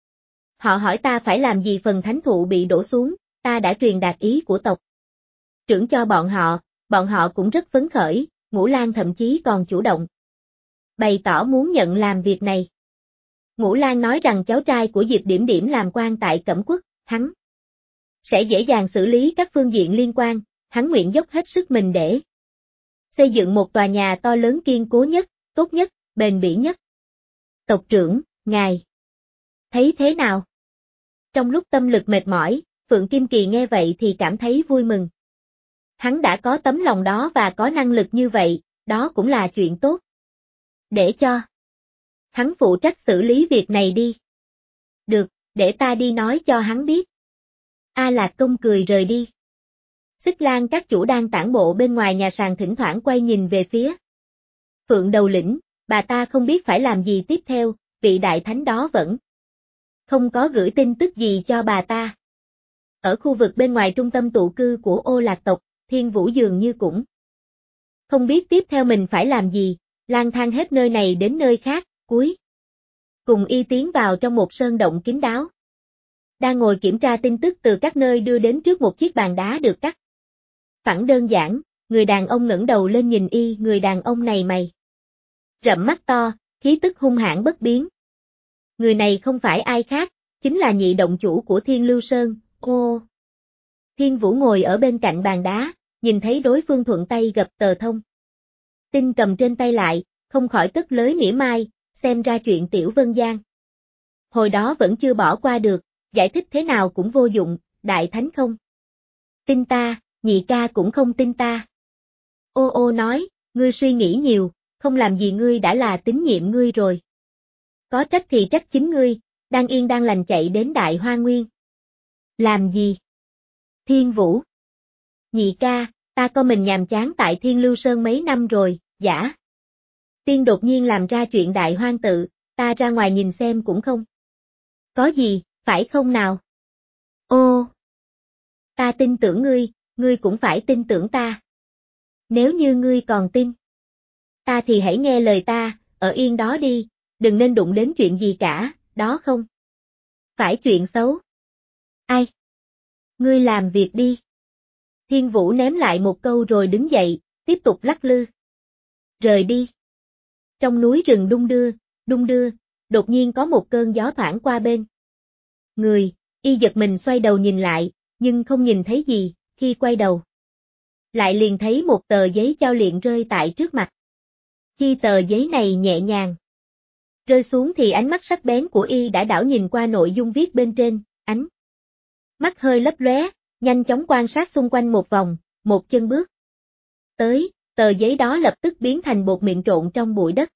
A: họ hỏi ta phải làm gì phần thánh thụ bị đổ xuống, ta đã truyền đạt ý của tộc trưởng cho bọn họ cũng rất phấn khởi, Ngũ Lang thậm chí còn chủ động bày tỏ muốn nhận làm việc này. Ngũ Lang nói rằng cháu trai của Diệp Điểm Điểm làm quan tại Cẩm Quốc, hắn sẽ dễ dàng xử lý các phương diện liên quan, hắn nguyện dốc hết sức mình để xây dựng một tòa nhà to lớn kiên cố nhất, tốt nhất, bền bỉ nhất. Tộc trưởng, ngài thấy thế nào? Trong lúc tâm lực mệt mỏi, Phượng Kim Kỳ nghe vậy thì cảm thấy vui mừng. Hắn đã có tấm lòng đó và có năng lực như vậy, đó cũng là chuyện tốt. Để cho hắn phụ trách xử lý việc này đi. Được, để ta đi nói cho hắn biết. A Lạc Công cười rời đi. Xích Lang các chủ đang tản bộ bên ngoài nhà sàn thỉnh thoảng quay nhìn về phía Phượng Đầu Lĩnh, bà ta không biết phải làm gì tiếp theo, vị đại thánh đó vẫn không có gửi tin tức gì cho bà ta. Ở khu vực bên ngoài trung tâm tụ cư của Ô Lạc tộc, Thiên Vũ dường như cũng không biết tiếp theo mình phải làm gì, lang thang hết nơi này đến nơi khác, cuối cùng y tiến vào trong một sơn động kín đáo. Đang ngồi kiểm tra tin tức từ các nơi đưa đến trước một chiếc bàn đá được cắt phẳng đơn giản, người đàn ông ngẩng đầu lên nhìn y, người đàn ông này mày rậm mắt to, khí tức hung hãn bất biến. Người này không phải ai khác, chính là nhị động chủ của Thiên Lưu Sơn. Ô! Thiên Vũ ngồi ở bên cạnh bàn đá, nhìn thấy đối phương thuận tay gập tờ thông tin cầm trên tay lại, không khỏi cất lới mỉa mai, xem ra chuyện Tiểu Vân Giang hồi đó vẫn chưa bỏ qua được, giải thích thế nào cũng vô dụng, đại thánh không tin ta, nhị ca cũng không tin ta. Ô ô nói, ngươi suy nghĩ nhiều, không làm gì ngươi đã là tín nhiệm ngươi rồi. Có trách thì trách chính ngươi, đang yên đang lành chạy đến Đại Hoa Nguyên. Làm gì? Thiên Vũ. Nhị ca, ta coi mình nhàm chán tại Thiên Lưu Sơn mấy năm rồi, giả. Tiên đột nhiên làm ra chuyện đại hoang tự, ta ra ngoài nhìn xem cũng không. Có gì, phải không nào? Ô! Ta tin tưởng ngươi cũng phải tin tưởng ta. Nếu như ngươi còn tin ta thì hãy nghe lời ta, ở yên đó đi, đừng nên đụng đến chuyện gì cả, đó không phải chuyện xấu. Ai? Ngươi làm việc đi. Thiên Vũ ném lại một câu rồi đứng dậy, tiếp tục lắc lư. Rời đi. Trong núi rừng đung đưa, đột nhiên có một cơn gió thoảng qua bên. Người, y giật mình xoay đầu nhìn lại, nhưng không nhìn thấy gì, khi quay đầu lại liền thấy một tờ giấy chao liệng rơi tại trước mặt. Khi tờ giấy này nhẹ nhàng rơi xuống thì ánh mắt sắc bén của y đã đảo nhìn qua nội dung viết bên trên, ánh mắt hơi lấp lóe, nhanh chóng quan sát xung quanh một vòng, một chân bước tới, tờ giấy đó lập tức biến thành bột mịn trộn trong bụi đất.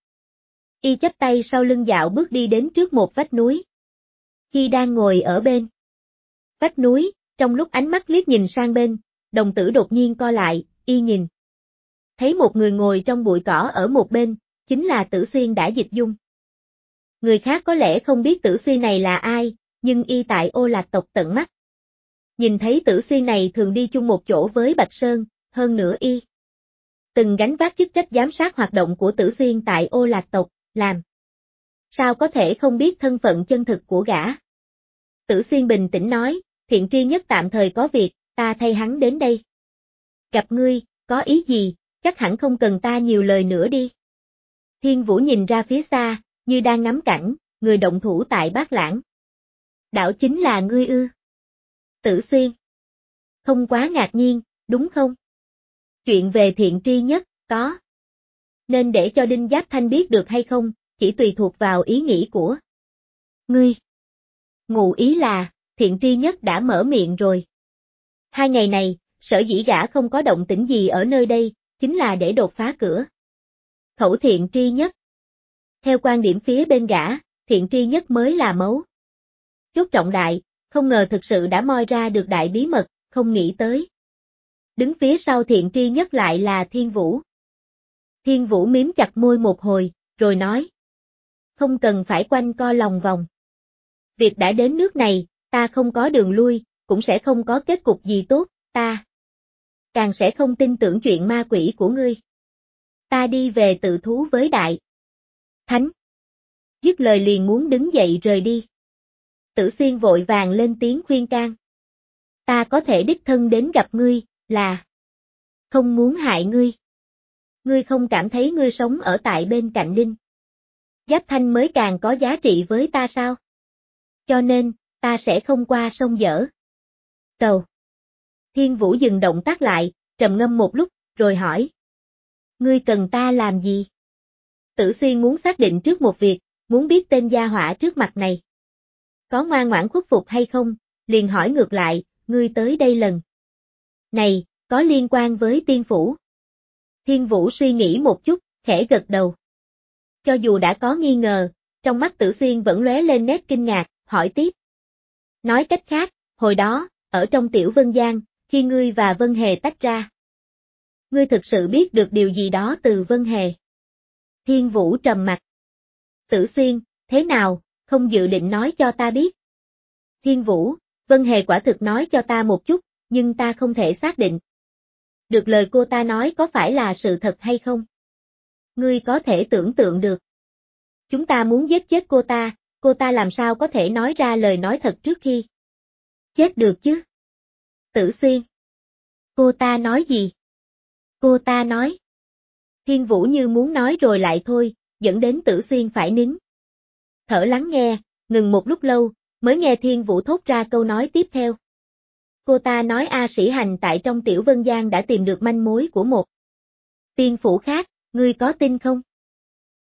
A: Y chắp tay sau lưng dạo bước đi đến trước một vách núi. Khi đang ngồi ở bên vách núi, trong lúc ánh mắt liếc nhìn sang bên, đồng tử đột nhiên co lại, y nhìn thấy một người ngồi trong bụi cỏ ở một bên, chính là Tử Xuyên đã dịch dung. Người khác có lẽ không biết Tử Xuyên này là ai, nhưng y tại Ô Lạc tộc tận mắt nhìn thấy Tử Xuyên này thường đi chung một chỗ với Bạch Sơn, hơn nữa y từng gánh vác chức trách giám sát hoạt động của Tử Xuyên tại Ô Lạc tộc, làm sao có thể không biết thân phận chân thực của gã. Tử Xuyên bình tĩnh nói, Thiện Tri Nhất tạm thời có việc, ta thay hắn đến đây. Gặp ngươi, có ý gì, chắc hẳn không cần ta nhiều lời nữa đi. Thiên Vũ nhìn ra phía xa, như đang ngắm cảnh, người động thủ tại Bát Lãng đảo chính là ngươi ư? Tử Xuyên không quá ngạc nhiên, đúng không? Chuyện về Thiện Tri Nhất, có nên để cho Đinh Giáp Thanh biết được hay không, chỉ tùy thuộc vào ý nghĩ của ngươi. Ngụ ý là, Thiện Tri Nhất đã mở miệng rồi. 2 ngày này, sở dĩ gã không có động tĩnh gì ở nơi đây, chính là để đột phá cửa khẩu Thiện Tri Nhất. Theo quan điểm phía bên gã, Thiện Tri Nhất mới là mấu chốt trọng đại, không ngờ thực sự đã moi ra được đại bí mật, không nghĩ tới. Đứng phía sau Thiện Tri Nhất lại là Thiên Vũ. Thiên Vũ mím chặt môi một hồi, rồi nói. Không cần phải quanh co lòng vòng. Việc đã đến nước này, ta không có đường lui, cũng sẽ không có kết cục gì tốt, ta càng sẽ không tin tưởng chuyện ma quỷ của ngươi. Ta đi về tự thú với Đại Thánh. Dứt lời liền muốn đứng dậy rời đi. Tử Xuyên vội vàng lên tiếng khuyên can. Ta có thể đích thân đến gặp ngươi, là không muốn hại ngươi. Ngươi không cảm thấy ngươi sống ở tại bên cạnh Đinh Giáp Thanh mới càng có giá trị với ta sao? Cho nên, ta sẽ không qua sông dở tàu. Thiên Vũ dừng động tác lại, trầm ngâm một lúc, rồi hỏi. Ngươi cần ta làm gì? Tử Xuyên muốn xác định trước một việc, muốn biết tên gia hỏa trước mặt này có ngoan ngoãn khuất phục hay không, liền hỏi ngược lại, ngươi tới đây lần này, có liên quan với tiên phủ? Thiên Vũ suy nghĩ một chút, khẽ gật đầu. Cho dù đã có nghi ngờ, trong mắt Tử Xuyên vẫn lóe lên nét kinh ngạc, hỏi tiếp. Nói cách khác, hồi đó, ở trong Tiểu Vân Giang, khi ngươi và Vân Hề tách ra, ngươi thực sự biết được điều gì đó từ Vân Hề? Thiên Vũ trầm mặt. Tử Xuyên, thế nào, không dự định nói cho ta biết? Thiên Vũ, Vân Hề quả thực nói cho ta một chút, nhưng ta không thể xác định được lời cô ta nói có phải là sự thật hay không. Ngươi có thể tưởng tượng được. Chúng ta muốn giết chết cô ta làm sao có thể nói ra lời nói thật trước khi chết được chứ? Tử Xuyên. Cô ta nói gì? Cô ta nói. Thiên Vũ như muốn nói rồi lại thôi, dẫn đến Tử Xuyên phải nín thở lắng nghe, ngừng một lúc lâu, mới nghe Thiên Vũ thốt ra câu nói tiếp theo. Cô ta nói A Sĩ Hành tại trong Tiểu Vân Giang đã tìm được manh mối của một tiên phủ khác, ngươi có tin không?